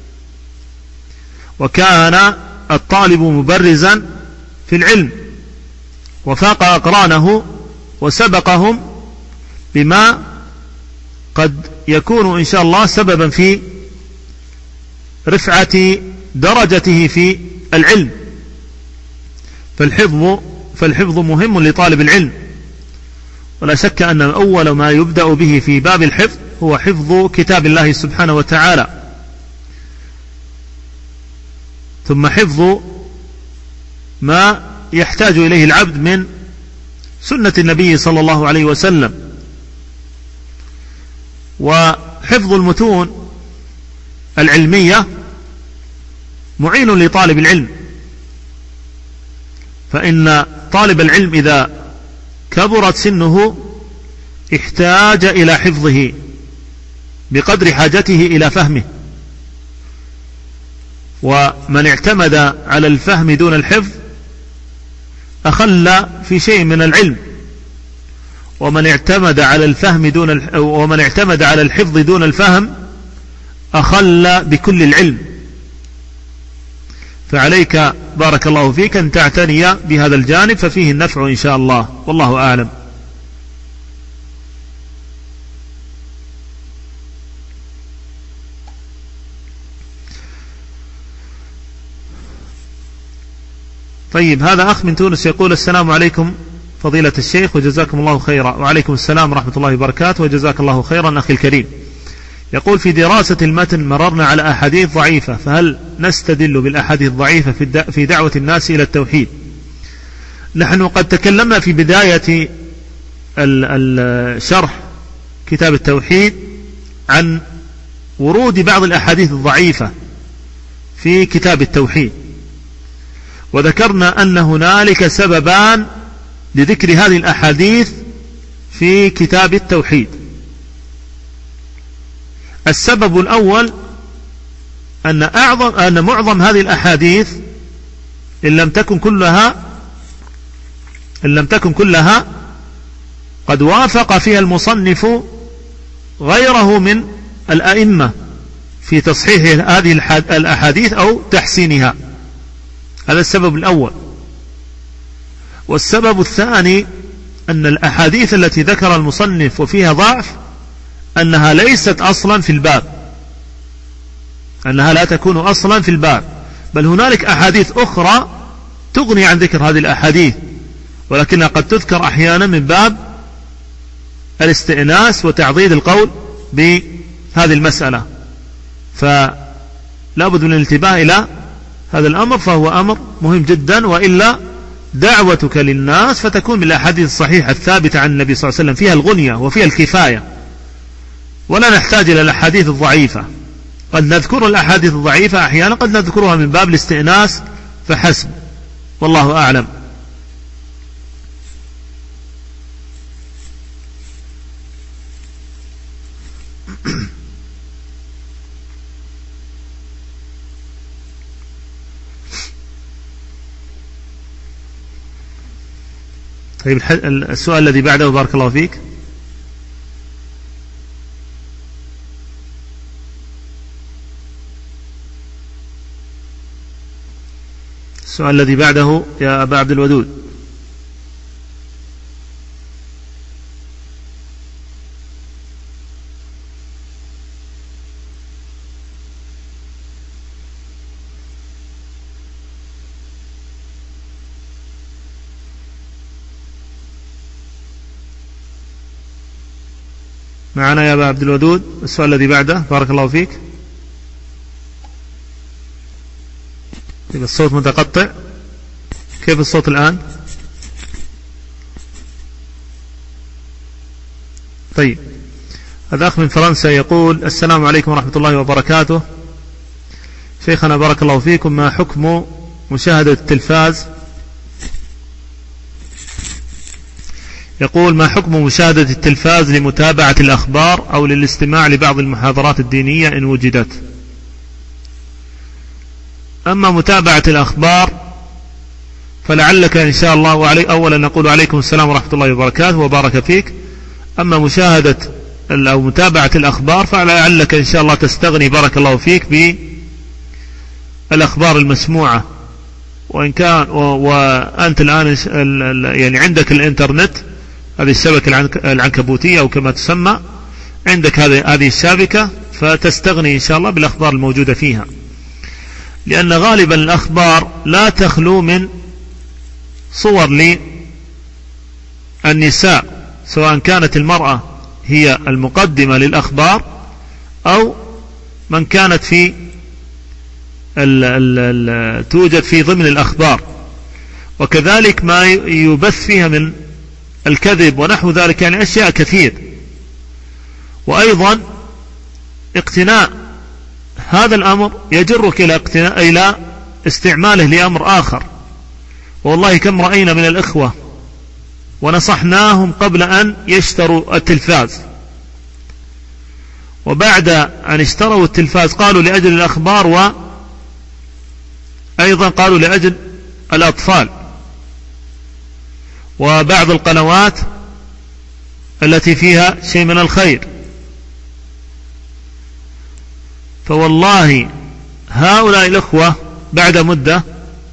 وكان الطالب مبرزا في العلم وفاق أقرانه وسبقهم بما قد يكون إن شاء الله سببا في رفعة درجته في العلم. فالحفظ مهم لطالب العلم، ولا شك أن أول ما يبدأ به في باب الحفظ هو حفظ كتاب الله سبحانه وتعالى، ثم حفظ ما يحتاج إليه العبد من سنة النبي صلى الله عليه وسلم. وحفظ المتون العلمية معين لطالب العلم، فإن طالب العلم إذا كبرت سنه احتاج إلى حفظه بقدر حاجته إلى فهمه، ومن اعتمد على الفهم دون الحفظ أخل في شيء من العلم، ومن اعتمد على الحفظ دون الفهم أخل بكل العلم. فعليك بارك الله فيك أن تعتني بهذا الجانب، ففيه النفع إن شاء الله، والله أعلم. طيب، هذا أخ من تونس يقول: السلام عليكم فضيلة الشيخ وجزاكم الله خيرا. وعليكم السلام ورحمة الله وبركاته وجزاك الله خيرا أخي الكريم. يقول: في دراسة المتن مررنا على أحاديث ضعيفة، فهل نستدل بالأحاديث الضعيفة في دعوة الناس إلى التوحيد؟ نحن قد تكلمنا في بداية الشرح كتاب التوحيد عن ورود بعض الأحاديث الضعيفة في كتاب التوحيد، وذكرنا أن هنالك سببان لذكر هذه الأحاديث في كتاب التوحيد. السبب الأول أن معظم هذه الأحاديث إن لم تكن كلها قد وافق فيها المصنف غيره من الأئمة في تصحيح هذه الأحاديث أو تحسينها. هذا السبب الأول. والسبب الثاني أن الأحاديث التي ذكر المصنف وفيها ضعف أنها ليست أصلا في الباب، أنها لا تكون أصلا في الباب، بل هنالك أحاديث أخرى تغني عن ذكر هذه الأحاديث، ولكنها قد تذكر أحيانا من باب الاستئناس وتعضيد القول بهذه المسألة. فلا بد من الانتباه إلى هذا الأمر، فهو أمر مهم جدا، وإلا دعوتك للناس فتكون من الأحاديث الصحيحة الثابتة عن النبي صلى الله عليه وسلم فيها الغنية وفيها الكفاية، ولا نحتاج إلى الأحاديث الضعيفة. قد نذكر الأحاديث الضعيفة أحيانا، قد نذكرها من باب الاستئناس فحسب، والله أعلم. طيب، السؤال الذي بعده بارك الله فيك. السؤال الذي بعده يا أبا عبد الودود: معنا يا أبا عبد الودود السؤال الذي بعده بارك الله فيك. الصوت متقطع، كيف الصوت الآن؟ طيب، هذا أخ من فرنسا يقول: السلام عليكم ورحمة الله وبركاته. شيخنا بارك الله فيكم، ما حكم مشاهدة التلفاز؟ يقول: ما حكم مشاهدة التلفاز لمتابعة الأخبار أو للاستماع لبعض المحاضرات الدينية إن وجدت؟ أما متابعة الأخبار فلعلك إن شاء الله، أولا نقول عليكم السلام ورحمة الله وبركاته وبارك فيك. أما أو متابعة الأخبار فلعلك إن شاء الله تستغني بارك الله فيك بالأخبار المسموعة، وإن كان وأنت الآن يعني عندك الإنترنت، هذه الشبكة العنكبوتية أو كما تسمى، عندك هذه الشبكة، فتستغني إن شاء الله بالأخبار الموجودة فيها، لأن غالبا الأخبار لا تخلو من صور للنساء، سواء كانت المرأة هي المقدمة للأخبار أو من كانت توجد في ضمن الأخبار، وكذلك ما يبث فيها من الكذب ونحو ذلك، يعني أشياء كثير. وأيضا اقتناء هذا الأمر يجرك إلى استعماله لأمر آخر. والله كم رأينا من الإخوة ونصحناهم قبل أن يشتروا التلفاز، وبعد أن اشتروا التلفاز قالوا لأجل الأخبار، وأيضا قالوا لأجل الأطفال وبعض القنوات التي فيها شيء من الخير. فوالله هؤلاء الأخوة بعد مدة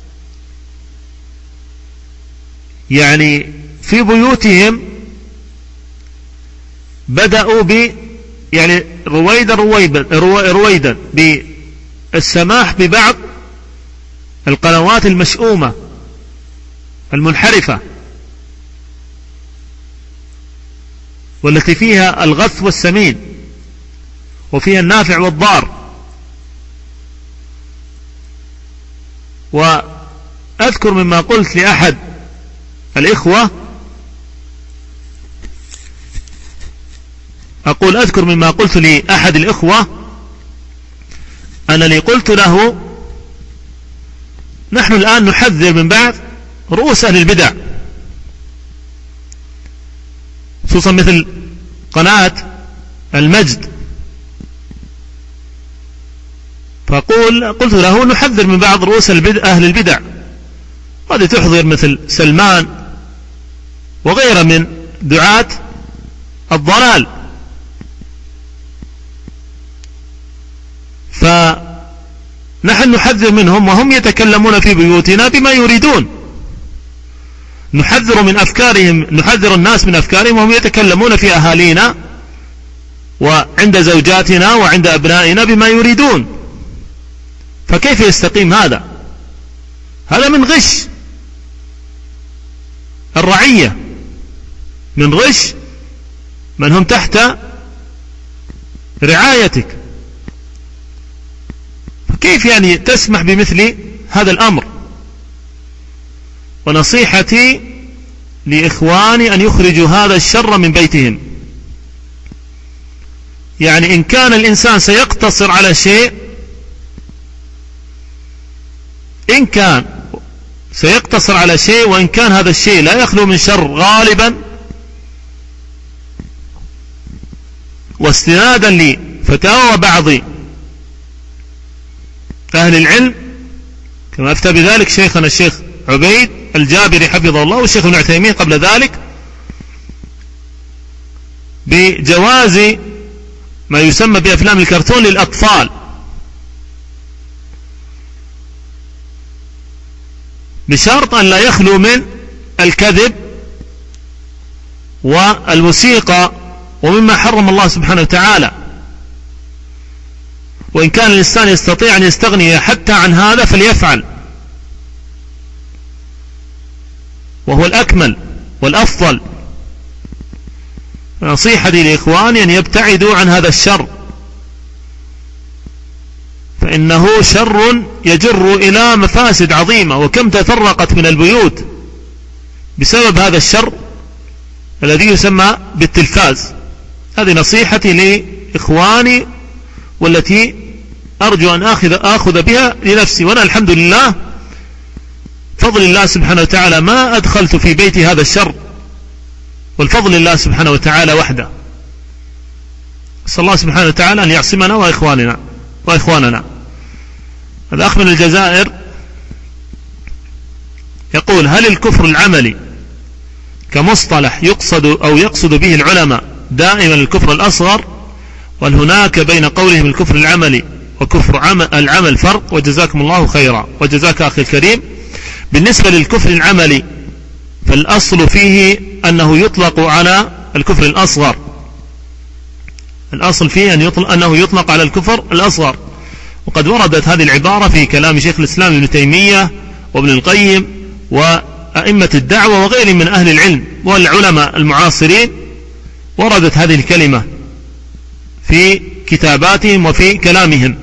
يعني في بيوتهم بدأوا يعني رويدا بالسماح ببعض القنوات المشؤومة المنحرفة، والتي فيها الغث والسمين وفيها النافع والضار. وأذكر مما قلت لأحد الإخوة، أذكر مما قلت لأحد الإخوة أنني قلت له: نحن الآن نحذر من بعض رؤوس أهل البدع، خصوصا مثل قناة المجد. قلت له: نحذر من بعض رؤوس أهل البدع، هذه تحضر مثل سلمان وغيره من دعاة الضلال. فنحن نحذر منهم وهم يتكلمون في بيوتنا بما يريدون، نحذر من أفكارهم، نحذر الناس من أفكارهم وهم يتكلمون في أهالينا وعند زوجاتنا وعند أبنائنا بما يريدون. فكيف يستقيم هذا؟ هذا من غش الرعية، من غش من هم تحت رعايتك. فكيف يعني تسمح بمثل هذا الأمر؟ ونصيحتي لإخواني أن يخرجوا هذا الشر من بيتهم. يعني إن كان الإنسان سيقتصر على شيء، إن كان سيقتصر على شيء وإن كان هذا الشيء لا يخلو من شر غالبا، واستنادا لفتاوى بعض أهل العلم كما أفتى بذلك شيخنا الشيخ عبيد الجابري حفظه الله والشيخ ابن عثيمين قبل ذلك، بجواز ما يسمى بأفلام الكرتون للأطفال، بشرط أن لا يخلو من الكذب والموسيقى ومما حرم الله سبحانه وتعالى. وإن كان الإنسان يستطيع أن يستغني حتى عن هذا فليفعل، وهو الأكمل والأفضل. نصيحتي لإخواني أن يبتعدوا عن هذا الشر، فإنه شر يجر إلى مفاسد عظيمة، وكم تفرقت من البيوت بسبب هذا الشر الذي يسمى بالتلفاز. هذه نصيحتي لإخواني والتي أرجو أن آخذ بها لنفسي. وأنا الحمد لله فضل الله سبحانه وتعالى ما أدخلت في بيتي هذا الشر، والفضل الله سبحانه وتعالى وحده. أسأل الله سبحانه وتعالى أن يعصمنا وإخواننا. الأخ من الجزائر يقول: هل الكفر العملي كمصطلح يقصد به العلماء دائما الكفر الأصغر، وهل هناك بين قولهم الكفر العملي وكفر العمل فرق؟ وجزاكم الله خيرا. وجزاك أخي الكريم. بالنسبة للكفر العملي فالأصل فيه أنه يطلق على الكفر الأصغر، الأصل فيه أنه يطلق على الكفر الأصغر، وقد وردت هذه العبارة في كلام شيخ الإسلام ابن تيمية وابن القيم وأئمة الدعوة وغيرهم من أهل العلم والعلماء المعاصرين، وردت هذه الكلمة في كتاباتهم وفي كلامهم.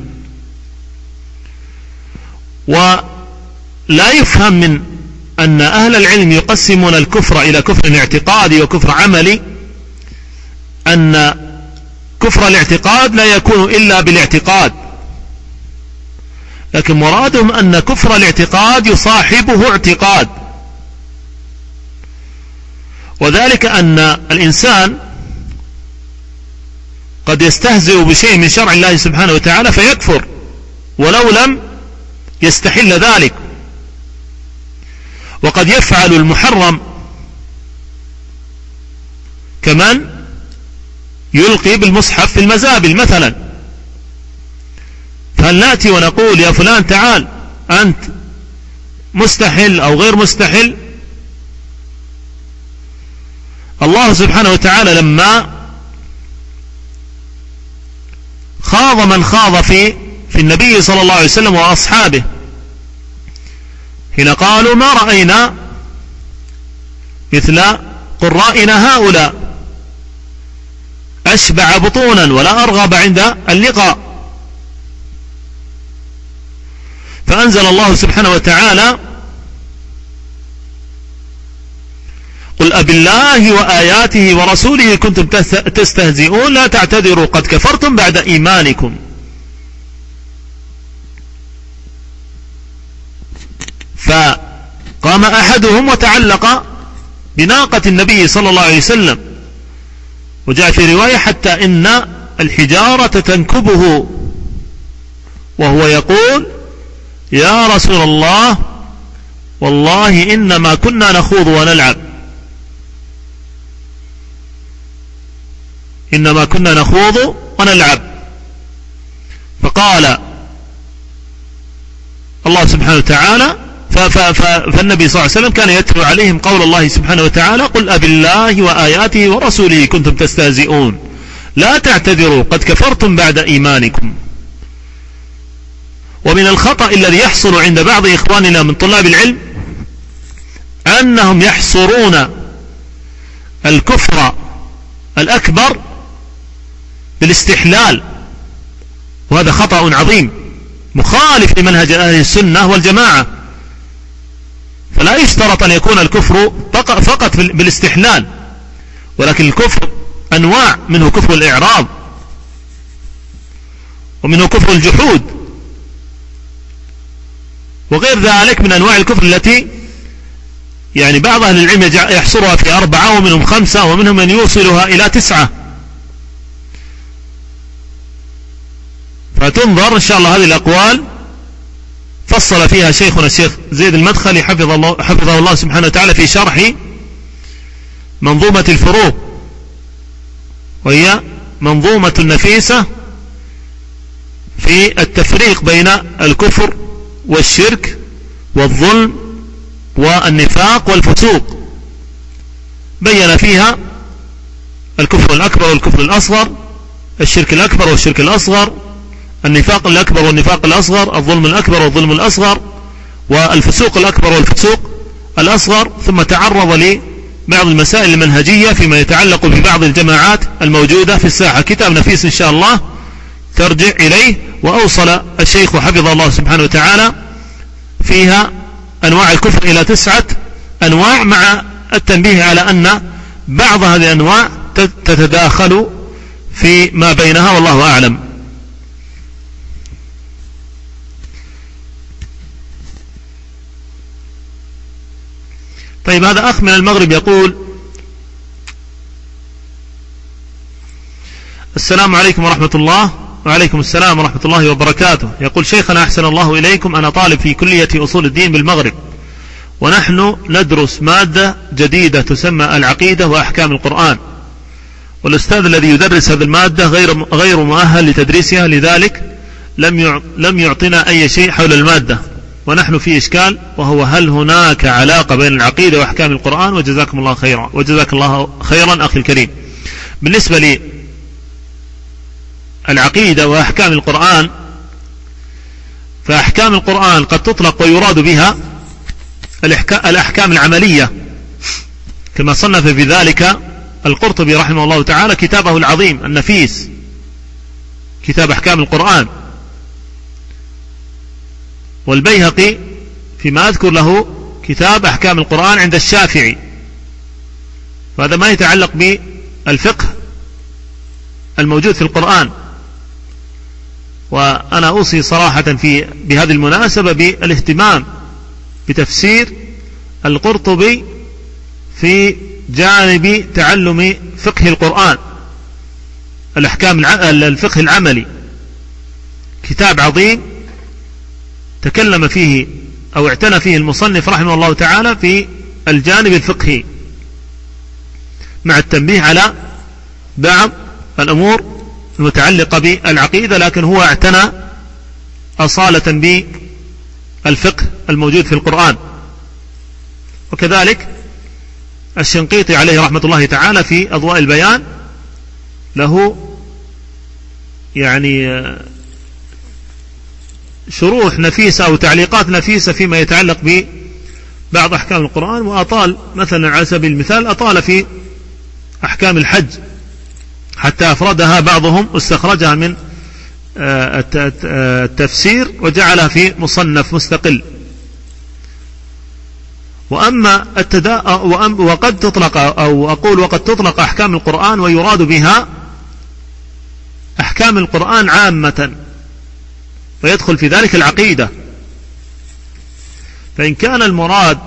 ولا يفهم من أن أهل العلم يقسمون الكفر إلى كفر اعتقادي وكفر عملي أن كفر الاعتقاد لا يكون إلا بالاعتقاد، لكن مرادهم أن كفر الاعتقاد يصاحبه اعتقاد، وذلك أن الإنسان قد يستهزئ بشيء من شرع الله سبحانه وتعالى فيكفر ولو لم يستحل ذلك، وقد يفعل المحرم كمن يلقي بالمصحف في المزابل مثلا. فهل نأتي ونقول يا فلان تعال أنت مستحل أو غير مستحل؟ الله سبحانه وتعالى لما خاض من خاض في النبي صلى الله عليه وسلم وأصحابه حين قالوا: ما رأينا مثل قرائنا هؤلاء، أشبع بطونا ولا أرغب عند اللقاء. فأنزل الله سبحانه وتعالى: قل أبالله وآياته ورسوله كنتم تستهزئون لا تعتذروا قد كفرتم بعد إيمانكم. فقام أحدهم وتعلق بناقة النبي صلى الله عليه وسلم، وجاء في رواية حتى إن الحجارة تنكبه وهو يقول: يا رسول الله والله إنما كنا نخوض ونلعب، إنما كنا نخوض ونلعب. فقال الله سبحانه وتعالى فالنبي صلى الله عليه وسلم كان يتلو عليهم قول الله سبحانه وتعالى: قل أبالله وآياته ورسوله كنتم تستهزئون لا تعتذروا قد كفرتم بعد إيمانكم. ومن الخطأ الذي يحصل عند بعض إخواننا من طلاب العلم أنهم يحصرون الكفر الأكبر بالاستحلال، وهذا خطأ عظيم مخالف لمنهج أهل السنة والجماعة. فلا يشترط أن يكون الكفر فقط بالاستحلال، ولكن الكفر أنواع، منه كفر الإعراض ومنه كفر الجحود وغير ذلك من أنواع الكفر التي يعني بعض أهل العلم يحصرها في 4 ومنهم 5 ومنهم من يوصلها إلى 9. فتنظر إن شاء الله هذه الأقوال فصل فيها شيخنا الشيخ زيد المدخلي حفظه الله سبحانه وتعالى في شرح منظومة الفروق، وهي منظومة نفيسة في التفريق بين الكفر والشرك والظلم والنفاق والفسوق. بين فيها الكفر الأكبر والكفر الأصغر، الشرك الأكبر والشرك الأصغر، النفاق الأكبر والنفاق الأصغر، الظلم الأكبر والظلم الأصغر، والفسوق الأكبر والفسوق الأصغر. ثم تعرض لبعض المسائل المنهجية فيما يتعلق ببعض الجماعات الموجودة في الساحة. كتاب نفيس إن شاء الله ترجع إليه. وأوصل الشيخ حفظه الله سبحانه وتعالى فيها أنواع الكفر إلى 9 أنواع، مع التنبيه على أن بعض هذه الأنواع تتداخل في ما بينها والله أعلم. طيب، هذا أخ من المغرب يقول: السلام عليكم ورحمة الله. وعليكم السلام ورحمة الله وبركاته. يقول شيخنا أحسن الله إليكم، أنا طالب في كلية أصول الدين بالمغرب، ونحن ندرس مادة جديدة تسمى العقيدة وأحكام القرآن، والأستاذ الذي يدرس هذه المادة غير مؤهل لتدريسها، لذلك لم يعطنا أي شيء حول المادة، ونحن في إشكال، وهو هل هناك علاقة بين العقيدة وأحكام القرآن؟ وجزاكم الله خيرا. وجزاك الله خيرا أخي الكريم. بالنسبة لي العقيدة وأحكام القرآن، فأحكام القرآن قد تطلق ويراد بها الأحكام العملية، كما صنف في ذلك القرطبي رحمه الله تعالى كتابه العظيم النفيس، كتاب أحكام القرآن، والبيهقي فيما أذكر له كتاب أحكام القرآن عند الشافعي، وهذا ما يتعلق بالفقه الموجود في القرآن. وأنا أوصي صراحة بهذه المناسبة بالاهتمام بتفسير القرطبي في جانب تعلم فقه القرآن، الفقه العملي، كتاب عظيم تكلم فيه أو اعتنى فيه المصنف رحمه الله تعالى في الجانب الفقهي، مع التنبيه على بعض الأمور المتعلقة بالعقيدة، لكن هو اعتنى أصالة بالفقه الموجود في القرآن. وكذلك الشنقيطي عليه رحمة الله تعالى في أضواء البيان له يعني شروح نفيسة أو تعليقات نفيسة فيما يتعلق ببعض أحكام القرآن، وأطال مثلا على سبيل المثال أطال في أحكام الحج حتى أفردها بعضهم واستخرجها من التفسير وجعلها في مصنف مستقل. وأما وقد تطلق أو أقول وقد تطلق أحكام القرآن ويراد بها أحكام القرآن عامة، ويدخل في ذلك العقيدة. فإن كان المراد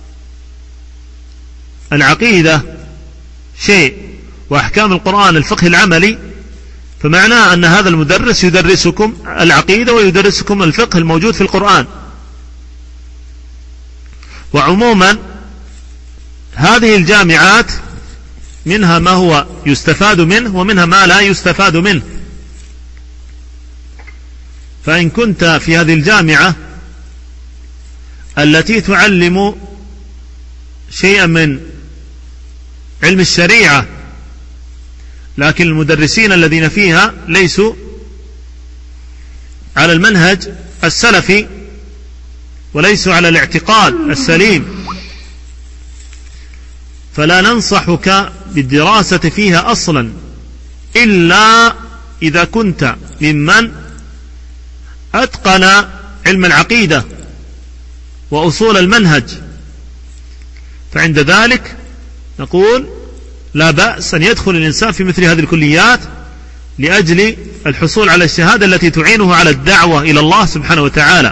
العقيدة شيء وأحكام القرآن الفقه العملي، فمعناه أن هذا المدرس يدرسكم العقيدة ويدرسكم الفقه الموجود في القرآن. وعموما هذه الجامعات منها ما هو يستفاد منه ومنها ما لا يستفاد منه. فإن كنت في هذه الجامعة التي تعلم شيئا من علم الشريعة، لكن المدرسين الذين فيها ليسوا على المنهج السلفي وليسوا على الاعتقاد السليم، فلا ننصحك بالدراسة فيها أصلا إلا إذا كنت ممن أتقن علم العقيدة وأصول المنهج، فعند ذلك نقول لا بأس أن يدخل الإنسان في مثل هذه الكليات لأجل الحصول على الشهادة التي تعينه على الدعوة إلى الله سبحانه وتعالى.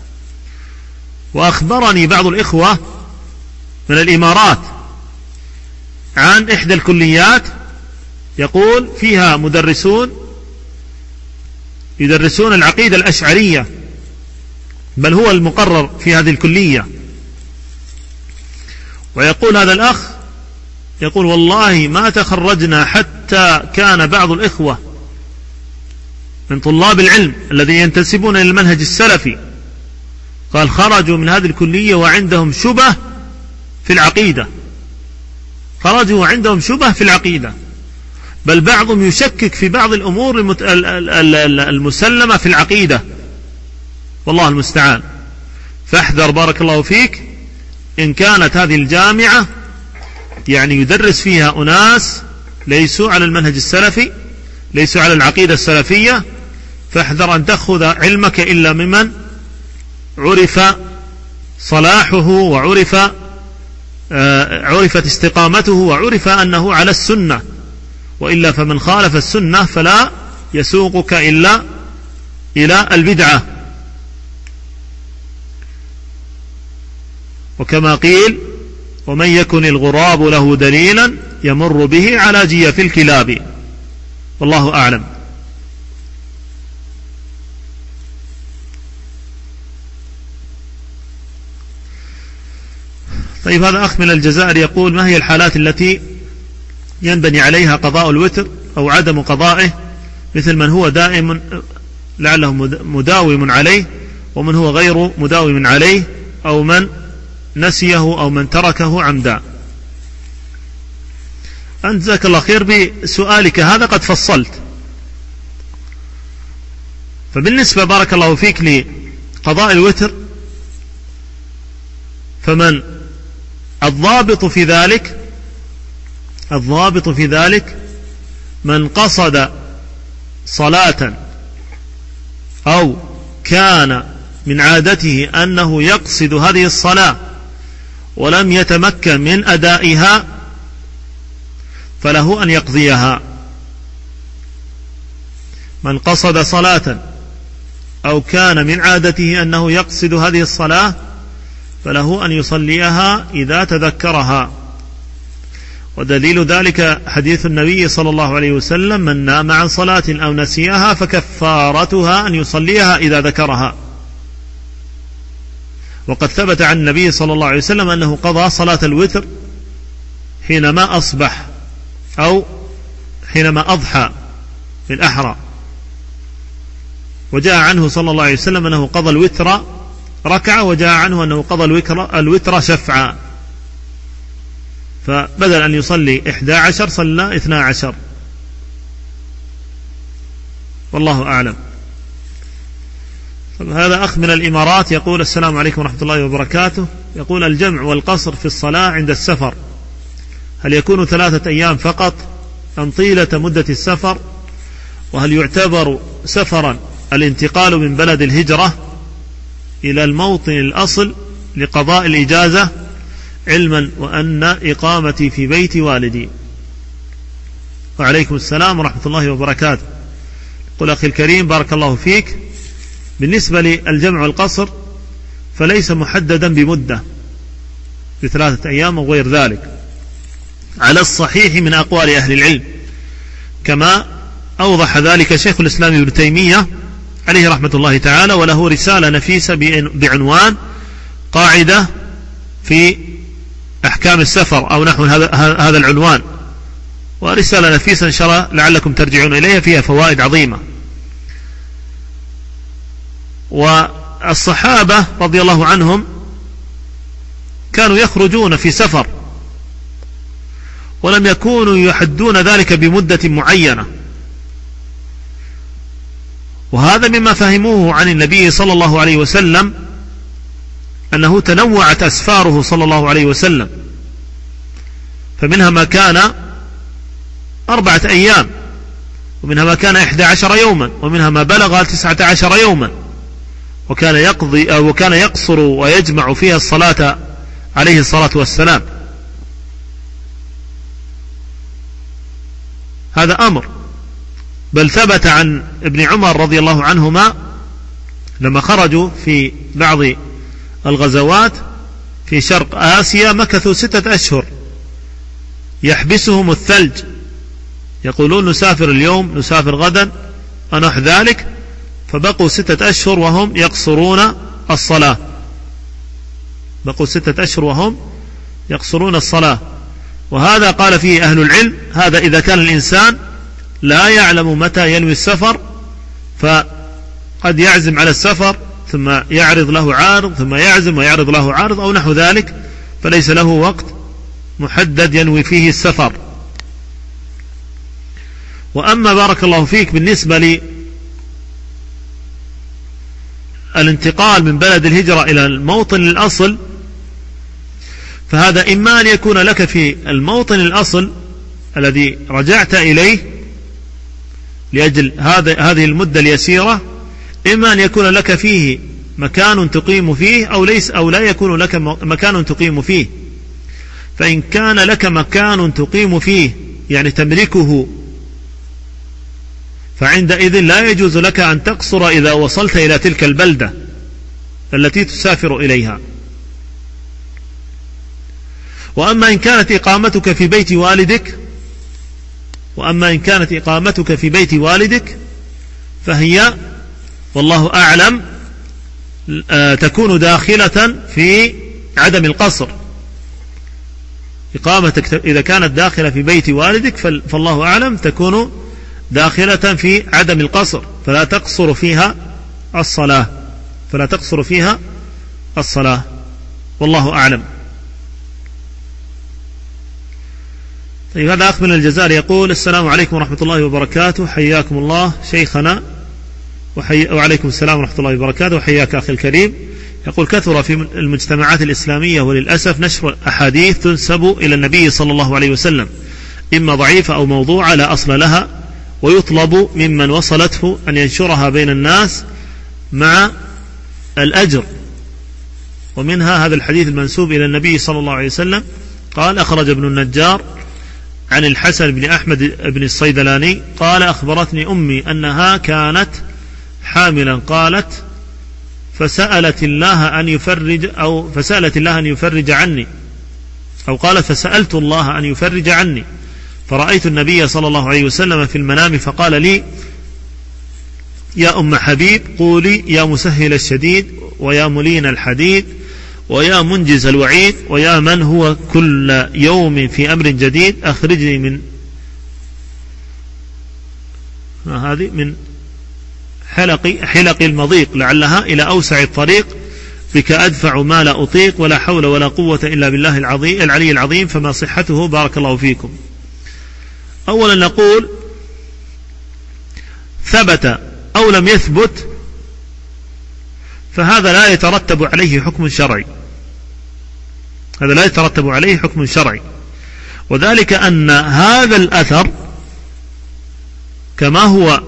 وأخبرني بعض الإخوة من الإمارات عن إحدى الكليات يقول فيها مدرسون يدرسون العقيدة الأشعرية، بل هو المقرر في هذه الكلية. ويقول هذا الأخ يقول والله ما تخرجنا حتى كان بعض الإخوة من طلاب العلم الذين ينتسبون إلى المنهج السلفي قال خرجوا من هذه الكلية وعندهم شبه في العقيدة، خرجوا وعندهم شبه في العقيدة، بل بعضهم يشكك في بعض الأمور المسلمة في العقيدة، والله المستعان. فاحذر بارك الله فيك إن كانت هذه الجامعة يعني يدرس فيها أناس ليسوا على المنهج السلفي، ليسوا على العقيدة السلفية، فاحذر أن تأخذ علمك إلا ممن عرف صلاحه عرفت استقامته وعرف أنه على السنة، وإلا فمن خالف السنة فلا يسوقك إلا إلى البدعة. وكما قيل ومن يكن الغراب له دليلا يمر به على جيف الكلاب، والله أعلم. طيب، هذا أخ من الجزائر يقول: ما هي الحالات التي ينبني عليها قضاء الوتر أو عدم قضائه، مثل من هو دائم لعله مداوم عليه، ومن هو غير مداوم عليه، أو من نسيه أو من تركه عمدا؟ أنت جزاك الله خير بسؤالك هذا قد فصلت. فبالنسبة بارك الله فيك لقضاء الوتر، فمن الضابط في ذلك من قصد صلاة أو كان من عادته أنه يقصد هذه الصلاة ولم يتمكن من أدائها فله أن يقضيها. من قصد صلاة أو كان من عادته أنه يقصد هذه الصلاة فله أن يصليها إذا تذكرها. ودليل ذلك حديث النبي صلى الله عليه وسلم: من نام عن صلاة أو نسيها فكفارتها أن يصليها إذا ذكرها. وقد ثبت عن النبي صلى الله عليه وسلم أنه قضى صلاة الوتر حينما أصبح أو حينما أضحى في الأحرى. وجاء عنه صلى الله عليه وسلم أنه قضى الوتر ركعة، وجاء عنه أنه قضى الوتر شفعا، فبدل أن يصلي 11 صلى 12. والله أعلم. هذا أخ من الإمارات يقول: السلام عليكم ورحمة الله وبركاته. يقول: الجمع والقصر في الصلاة عند السفر هل يكون 3 أيام فقط أم طيلة مدة السفر؟ وهل يعتبر سفرا الانتقال من بلد الهجرة إلى الموطن الأصل لقضاء الإجازة، علما وأن إقامتي في بيت والدي؟ وعليكم السلام ورحمة الله وبركاته. قل أخي الكريم بارك الله فيك، بالنسبة للجمع والقصر فليس محددا بمدة ب3 أيام أو غير ذلك على الصحيح من أقوال أهل العلم، كما أوضح ذلك شيخ الإسلام ابن تيمية عليه رحمة الله تعالى، وله رسالة نفيسة بعنوان قاعدة في أحكام السفر أو نحو هذا العنوان، ورسالة نفيسة إن شاء الله لعلكم ترجعون إليها، فيها فوائد عظيمة. والصحابة رضي الله عنهم كانوا يخرجون في سفر ولم يكونوا يحدون ذلك بمدة معينة، وهذا مما فهموه عن النبي صلى الله عليه وسلم، أنه تنوعت أسفاره صلى الله عليه وسلم، فمنها ما كان 4 أيام، ومنها ما كان 11 يوما، ومنها ما بلغ 19 يوما، وكان يقصر ويجمع فيها الصلاة عليه الصلاة والسلام. هذا أمر، بل ثبت عن ابن عمر رضي الله عنهما لما خرجوا في بعض الغزوات في شرق آسيا مكثوا 6 أشهر يحبسهم الثلج، يقولون نسافر اليوم نسافر غدا ونحو ذلك، فبقوا 6 أشهر وهم يقصرون الصلاة، بقوا 6 أشهر وهم يقصرون الصلاة. وهذا قال فيه أهل العلم: هذا إذا كان الإنسان لا يعلم متى ينوي السفر، فقد يعزم على السفر ثم يعرض له عارض، ثم يعزم ويعرض له عارض أو نحو ذلك، فليس له وقت محدد ينوي فيه السفر. وأما بارك الله فيك بالنسبة للانتقال من بلد الهجرة إلى الموطن الأصل، فهذا إما أن يكون لك في الموطن الأصل الذي رجعت إليه لأجل هذه المدة اليسيرة، إما أن يكون لك فيه مكان تقيم فيه أو لا يكون لك مكان تقيم فيه. فإن كان لك مكان تقيم فيه يعني تملكه، فعندئذ لا يجوز لك أن تقصر إذا وصلت إلى تلك البلدة التي تسافر إليها. وأما إن كانت إقامتك في بيت والدك فهي والله أعلم تكون داخلة في عدم القصر، إقامتك إذا كانت داخلة في بيت والدك فالله أعلم تكون داخلة في عدم القصر، فلا تقصر فيها الصلاة، والله أعلم. طيب، هذا أخ من الجزائر يقول: السلام عليكم ورحمة الله وبركاته، حياكم الله شيخنا وعليكم السلام ورحمة الله وبركاته، وحياك أخي الكريم. يقول: كثر في المجتمعات الإسلامية وللأسف نشر أحاديث تنسب إلى النبي صلى الله عليه وسلم، إما ضعيفة أو موضوعة لا أصل لها، ويطلب ممن وصلته أن ينشرها بين الناس مع الأجر. ومنها هذا الحديث المنسوب إلى النبي صلى الله عليه وسلم، قال: أخرج ابن النجار عن الحسن بن أحمد بن الصيدلاني قال: أخبرتني أمي أنها كانت حاملا، قالت: فسألت الله أن يفرج عني، أو قالت: فسألت الله أن يفرج عني، فرأيت النبي صلى الله عليه وسلم في المنام فقال لي: يا أم حبيب، قولي: يا مسهل الشديد، ويا ملين الحديد، ويا منجز الوعيد، ويا من هو كل يوم في أمر جديد، أخرجني من حلق المضيق لعلها إلى أوسع الطريق، بك أدفع ما لا أطيق، ولا حول ولا قوة إلا بالله العلي العظيم، فما صحته؟ بارك الله فيكم. أولا نقول: ثبت أو لم يثبت فهذا لا يترتب عليه حكم شرعي، وذلك أن هذا الأثر كما هو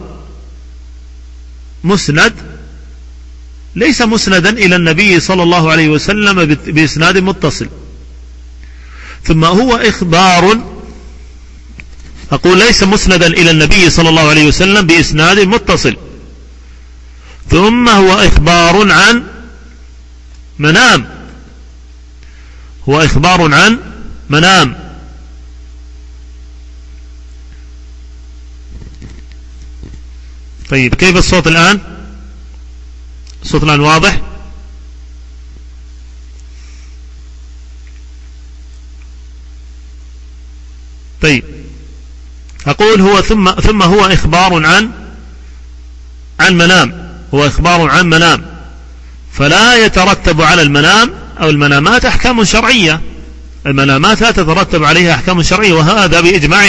مسند ليس مسندا إلى النبي صلى الله عليه وسلم بإسناد متصل، ثم هو إخبار، أقول ليس مسندا إلى النبي صلى الله عليه وسلم بإسناد متصل، ثم هو إخبار عن منام، طيب، كيف الصوت الآن؟ الصوت الآن واضح؟ طيب، أقول هو ثم هو إخبار عن منام، فلا يترتب على المنام أو المنامات أحكام شرعية، المنامات لا تترتب عليها أحكام شرعية، وهذا بإجماع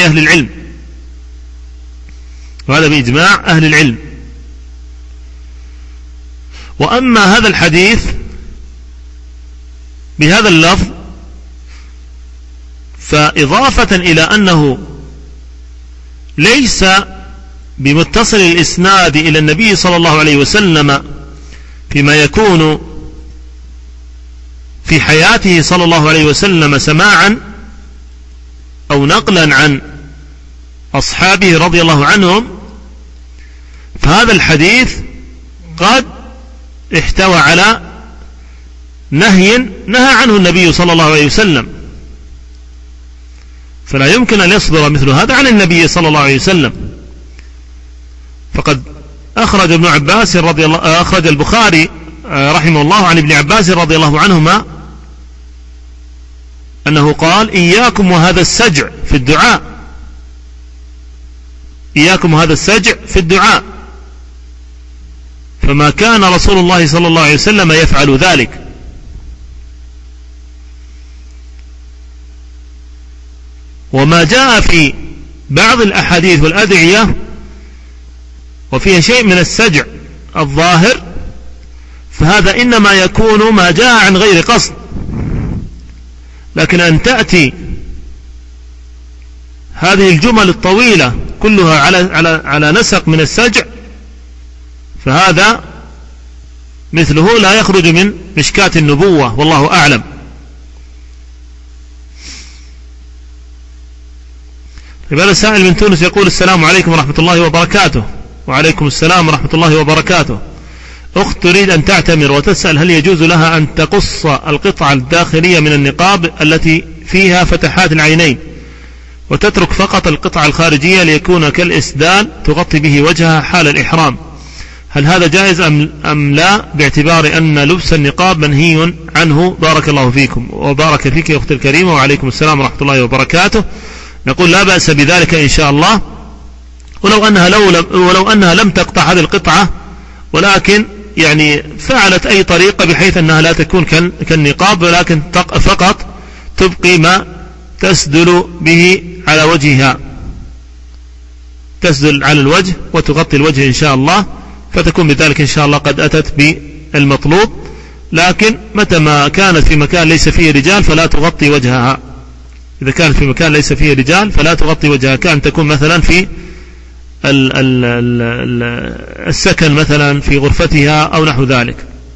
أهل العلم. وأما هذا الحديث بهذا اللفظ فإضافة إلى أنه ليس بمتصل الإسناد إلى النبي صلى الله عليه وسلم فيما يكون في حياته صلى الله عليه وسلم سماعا أو نقلا عن أصحابه رضي الله عنهم، فهذا الحديث قد احتوى على نهى عنه النبي صلى الله عليه وسلم، فلا يمكن أن يصدر مثل هذا عن النبي صلى الله عليه وسلم. فقد أخرج البخاري رحمه الله عن ابن عباس رضي الله عنهما أنه قال: إياكم وهذا السجع في الدعاء، فما كان رسول الله صلى الله عليه وسلم يفعل ذلك. وما جاء في بعض الأحاديث والأدعية وفيها شيء من السجع الظاهر، فهذا إنما يكون ما جاء عن غير قصد، لكن أن تأتي هذه الجمل الطويلة كلها على نسق من السجع، فهذا مثله لا يخرج من مشكاة النبوة، والله أعلم. هذا سائل من تونس يقول: السلام عليكم ورحمة الله وبركاته. وعليكم السلام ورحمة الله وبركاته. أخت تريد أن تعتمر وتسأل: هل يجوز لها أن تقص القطعة الداخلية من النقاب التي فيها فتحات العينين وتترك فقط القطعة الخارجية ليكون كالإسدال تغطي به وجهها حال الإحرام؟ هل هذا جائز أم لا، باعتبار أن لبس النقاب منهي عنه؟ بارك الله فيكم وبارك فيك يا أختي الكريمة، وعليكم السلام ورحمة الله وبركاته. نقول لا بأس بذلك إن شاء الله، ولو أنها لم تقطع هذه القطعة، ولكن يعني فعلت أي طريقة بحيث أنها لا تكون كالنقاب، ولكن فقط تبقي ما تسدل به على وجهها، تسدل على الوجه وتغطي الوجه إن شاء الله، فتكون بذلك إن شاء الله قد أتت بالمطلوب. لكن متى ما كانت في مكان ليس فيه رجال فلا تغطي وجهها. إذا كانت في مكان ليس فيه رجال فلا تغطي وجهها، كان تكون مثلا في السكن مثلا في غرفتها أو نحو ذلك.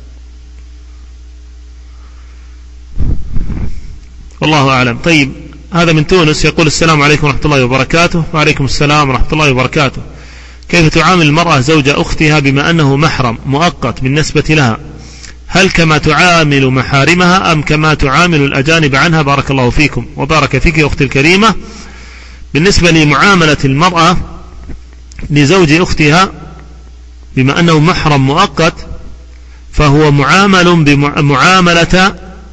والله أعلم. طيب، هذا من تونس يقول السلام عليكم ورحمة الله وبركاته. وعليكم السلام ورحمة الله وبركاته. كيف تعامل المرأة زوج أختها بما أنه محرم مؤقت بالنسبة لها؟ هل كما تعامل محارمها أم كما تعامل الأجانب عنها؟ بارك الله فيكم وبارك فيك يا أختي الكريمة. بالنسبة لمعاملة المرأة لزوج أختها بما أنه محرم مؤقت، فهو معامل بمعاملة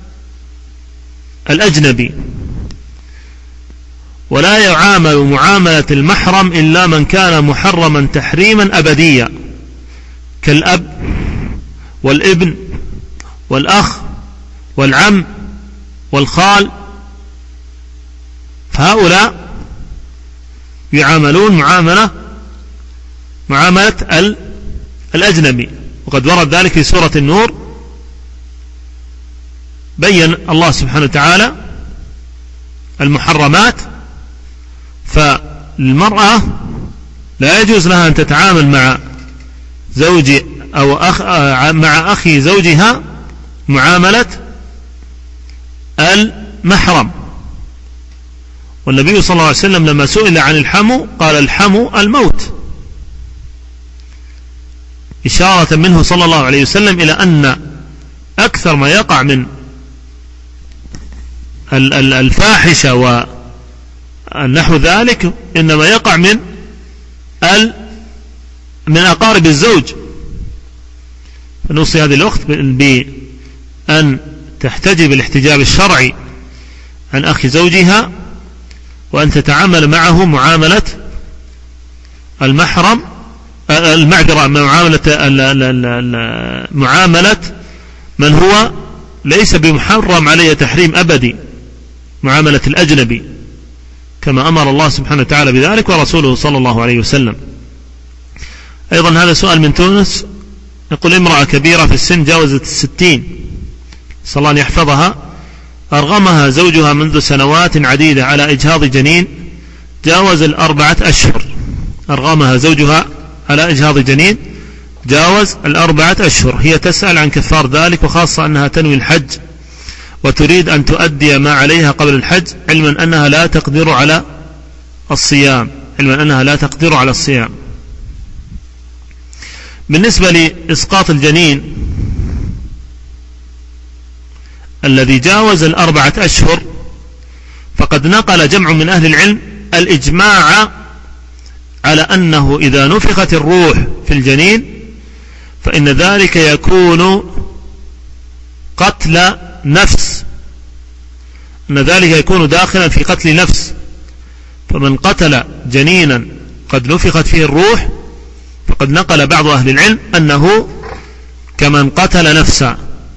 الأجنبي، ولا يعامل معاملة المحرم إلا من كان محرما تحريما أبديا، كالأب والابن والأخ والعم والخال، فهؤلاء يعاملون معاملة الأجنبي. وقد ورد ذلك في سورة النور، بين الله سبحانه وتعالى المحرمات، فالمرأة لا يجوز لها أن تتعامل مع زوج أو مع أخي زوجها معاملة المحرم. والنبي صلى الله عليه وسلم لما سئل عن الحمو قال الحمو الموت، إشارة منه صلى الله عليه وسلم إلى أن أكثر ما يقع من الفاحشة ونحو ذلك إنما يقع من أقارب الزوج. فنوصي هذه الأخت بأن تحتجب الاحتجاب الشرعي عن أخي زوجها، وأن تتعامل معه معاملة المحرم، معاملة من هو ليس بمحرم عليه تحريم أبدي، معاملة الأجنبي، كما أمر الله سبحانه وتعالى بذلك ورسوله صلى الله عليه وسلم. أيضا هذا سؤال من تونس، يقول امرأة كبيرة في السن جاوزت 60، صلى الله أن يحفظها، أرغمها زوجها منذ سنوات عديدة على إجهاض جنين جاوز 4 أشهر. أرغمها زوجها على إجهاض جنين جاوز 4 أشهر. هي تسأل عن كفار ذلك، وخاصة أنها تنوي الحج وتريد أن تؤدي ما عليها قبل الحج، علما أنها لا تقدر على الصيام. بالنسبة لإسقاط الجنين الذي جاوز 4 أشهر، فقد نقل جمع من أهل العلم الإجماع على أنه إذا نفخت الروح في الجنين فإن ذلك يكون قتل نفس، أن ذلك يكون داخلا في قتل نفس. فمن قتل جنينا قد نفخت فيه الروح فقد نقل بعض أهل العلم أنه كمن قتل نفسا.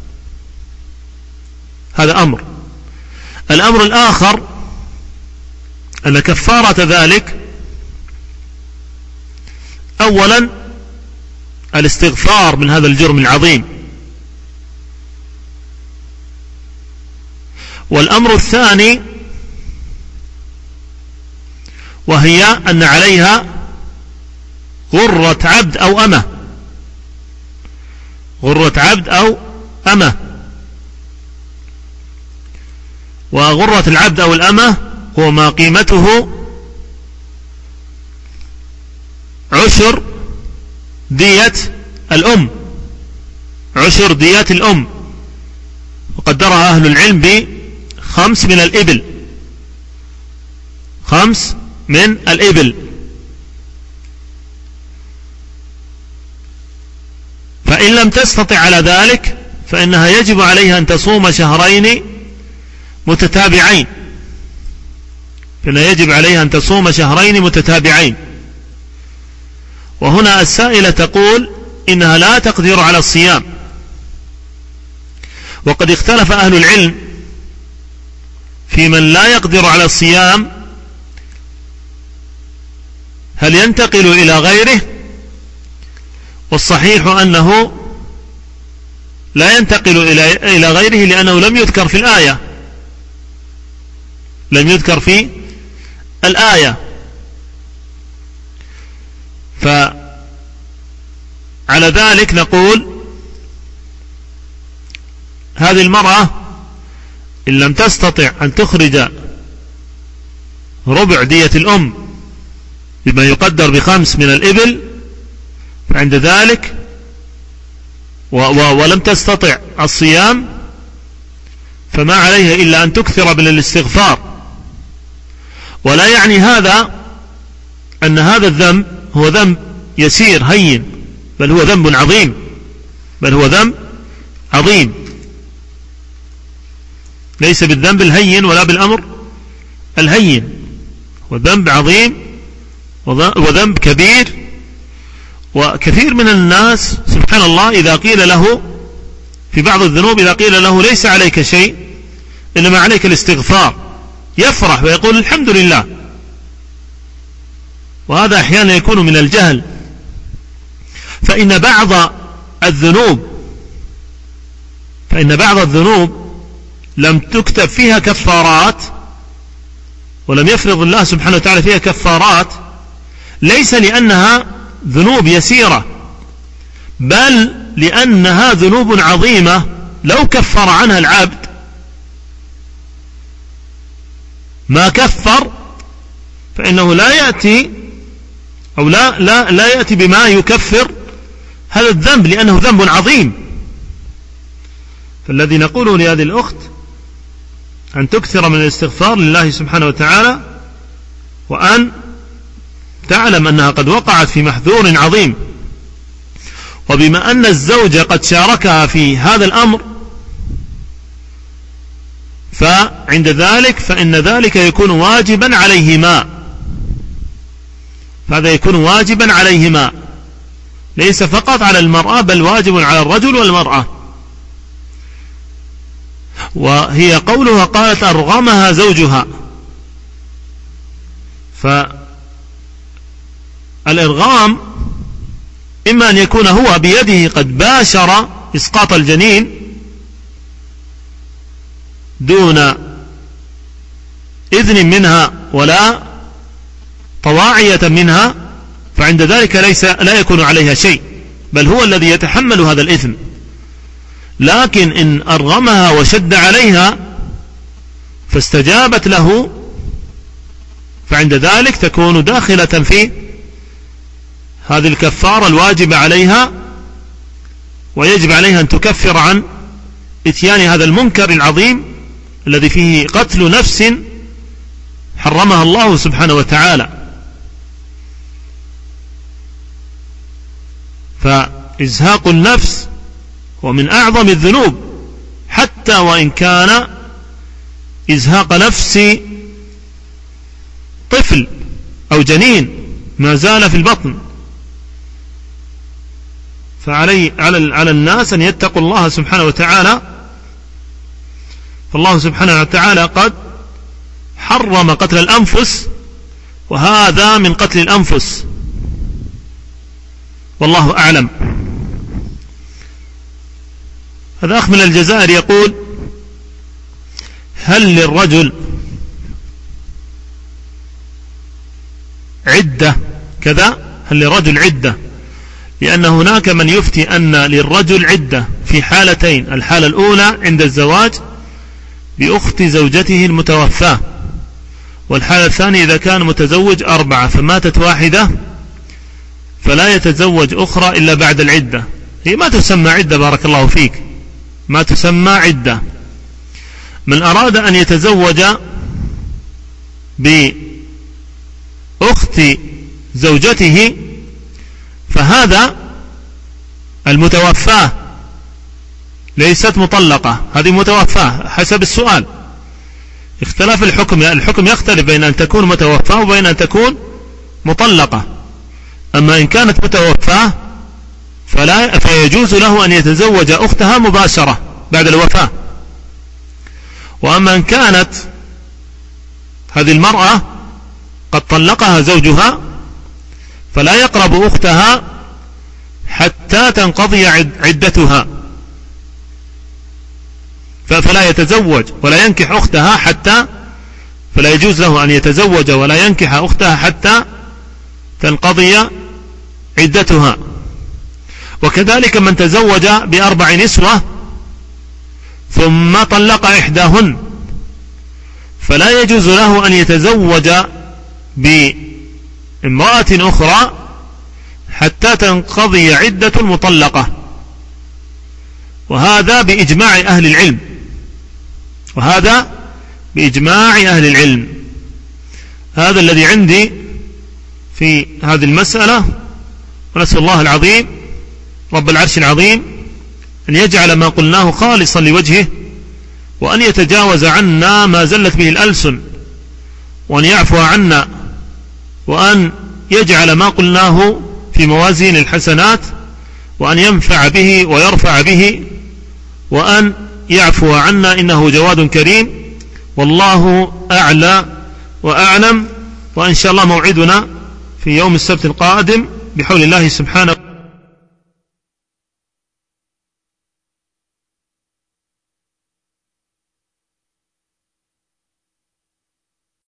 هذا أمر. الأمر الآخر أن كفارة ذلك أولا الاستغفار من هذا الجرم العظيم، والأمر الثاني وهي أن عليها غرة عبد أو أمة، وغرة العبد أو الأمة هو ما قيمته عشر دية الأم، وقدرها أهل العلم ب5 من الإبل. فإن لم تستطع على ذلك فإنها يجب عليها أن تصوم شهرين متتابعين، فإنها يجب عليها أن تصوم شهرين متتابعين. وهنا السائلة تقول إنها لا تقدر على الصيام، وقد اختلف أهل العلم في من لا يقدر على الصيام هل ينتقل إلى غيره، والصحيح أنه لا ينتقل إلى غيره لأنه لم يذكر في الآية، لم يذكر في الآية. فعلى ذلك نقول هذه المرأة إن لم تستطع أن تخرج ربع دية الأم بما يقدر ب5 من الإبل، فعند ذلك ولم تستطع الصيام فما عليها إلا أن تكثر من الاستغفار. ولا يعني هذا أن هذا الذنب هو ذنب يسير هين، بل هو ذنب عظيم، بل هو ذنب عظيم، ليس بالذنب الهين ولا بالأمر الهين، هو ذنب عظيم وذنب كبير. وكثير من الناس سبحان الله إذا قيل له في بعض الذنوب إذا قيل له ليس عليك شيء إنما عليك الاستغفار يفرح ويقول الحمد لله، وهذا أحيانا يكون من الجهل. فإن بعض الذنوب لم تكتب فيها كفارات، ولم يفرض الله سبحانه وتعالى فيها كفارات، ليس لأنها ذنوب يسيرة، بل لأنها ذنوب عظيمة لو كفر عنها العبد ما كفر فإنه لا يأتي أو لا يأتي بما يكفر هذا الذنب، لأنه ذنب عظيم. فالذي نقوله لهذه الأخت أن تكثر من الاستغفار لله سبحانه وتعالى، وأن تعلم أنها قد وقعت في محذور عظيم. وبما أن الزوج قد شاركها في هذا الأمر فعند ذلك فإن ذلك يكون واجبا عليهما، فهذا يكون واجبا عليهما ليس فقط على المرأة بل واجب على الرجل والمرأة. وهي قولها قالت أرغمها زوجها، فالإرغام إما أن يكون هو بيده قد باشر إسقاط الجنين دون إذن منها ولا طواعية منها، فعند ذلك لا يكون عليها شيء، بل هو الذي يتحمل هذا الإثم. لكن إن أرغمها وشد عليها فاستجابت له فعند ذلك تكون داخلة في هذه الكفارة الواجبة عليها، ويجب عليها أن تكفر عن إتيان هذا المنكر العظيم الذي فيه قتل نفس حرمها الله سبحانه وتعالى. فإزهاق النفس هو من أعظم الذنوب، حتى وإن كان إزهاق نفس طفل أو جنين ما زال في البطن. على الناس أن يتقوا الله سبحانه وتعالى، فالله سبحانه وتعالى قد حرم قتل الأنفس، وهذا من قتل الأنفس، والله أعلم. هذا أخ من الجزائر يقول: هل للرجل عدة كذا؟ هل للرجل عدة؟ لأن هناك من يفتي أن للرجل عدة في حالتين: الحالة الأولى عند الزواج بأخت زوجته المتوفاة، والحالة الثانية إذا كان متزوج 4 فماتت واحدة فلا يتزوج أخرى إلا بعد العدة. هي ما تسمى عدة، بارك الله فيك، ما تسمى عدة. من أراد أن يتزوج بأخت زوجته فهذا المتوفاة ليست مطلقة، هذه متوفاة حسب السؤال. اختلاف الحكم يختلف بين أن تكون متوفاة وبين أن تكون مطلقة. أما إن كانت متوفاة فيجوز له أن يتزوج أختها مباشرة بعد الوفاة. وأما إن كانت هذه المرأة قد طلقها زوجها فلا يقرب أختها حتى تنقضي عدتها، فلا يتزوج ولا ينكح أختها حتى، فلا يجوز له أن يتزوج ولا ينكح أختها حتى تنقضي عدتها. وكذلك من تزوج ب4 نسوة ثم طلق إحداهن فلا يجوز له أن يتزوج بامرأة أخرى حتى تنقضي عدة المطلقة. وهذا بإجماع أهل العلم، وهذا بإجماع أهل العلم. هذا الذي عندي في هذه المسألة، ونسأل الله العظيم رب العرش العظيم أن يجعل ما قلناه خالصا لوجهه، وأن يتجاوز عنا ما زلت به الألسن، وأن يعفو عنا، وأن يجعل ما قلناه في موازين الحسنات، وأن ينفع به ويرفع به، وأن يعفو عنا إنه جواد كريم. والله أعلى وأعلم. وإن شاء الله موعدنا في يوم السبت القادم بحول الله سبحانه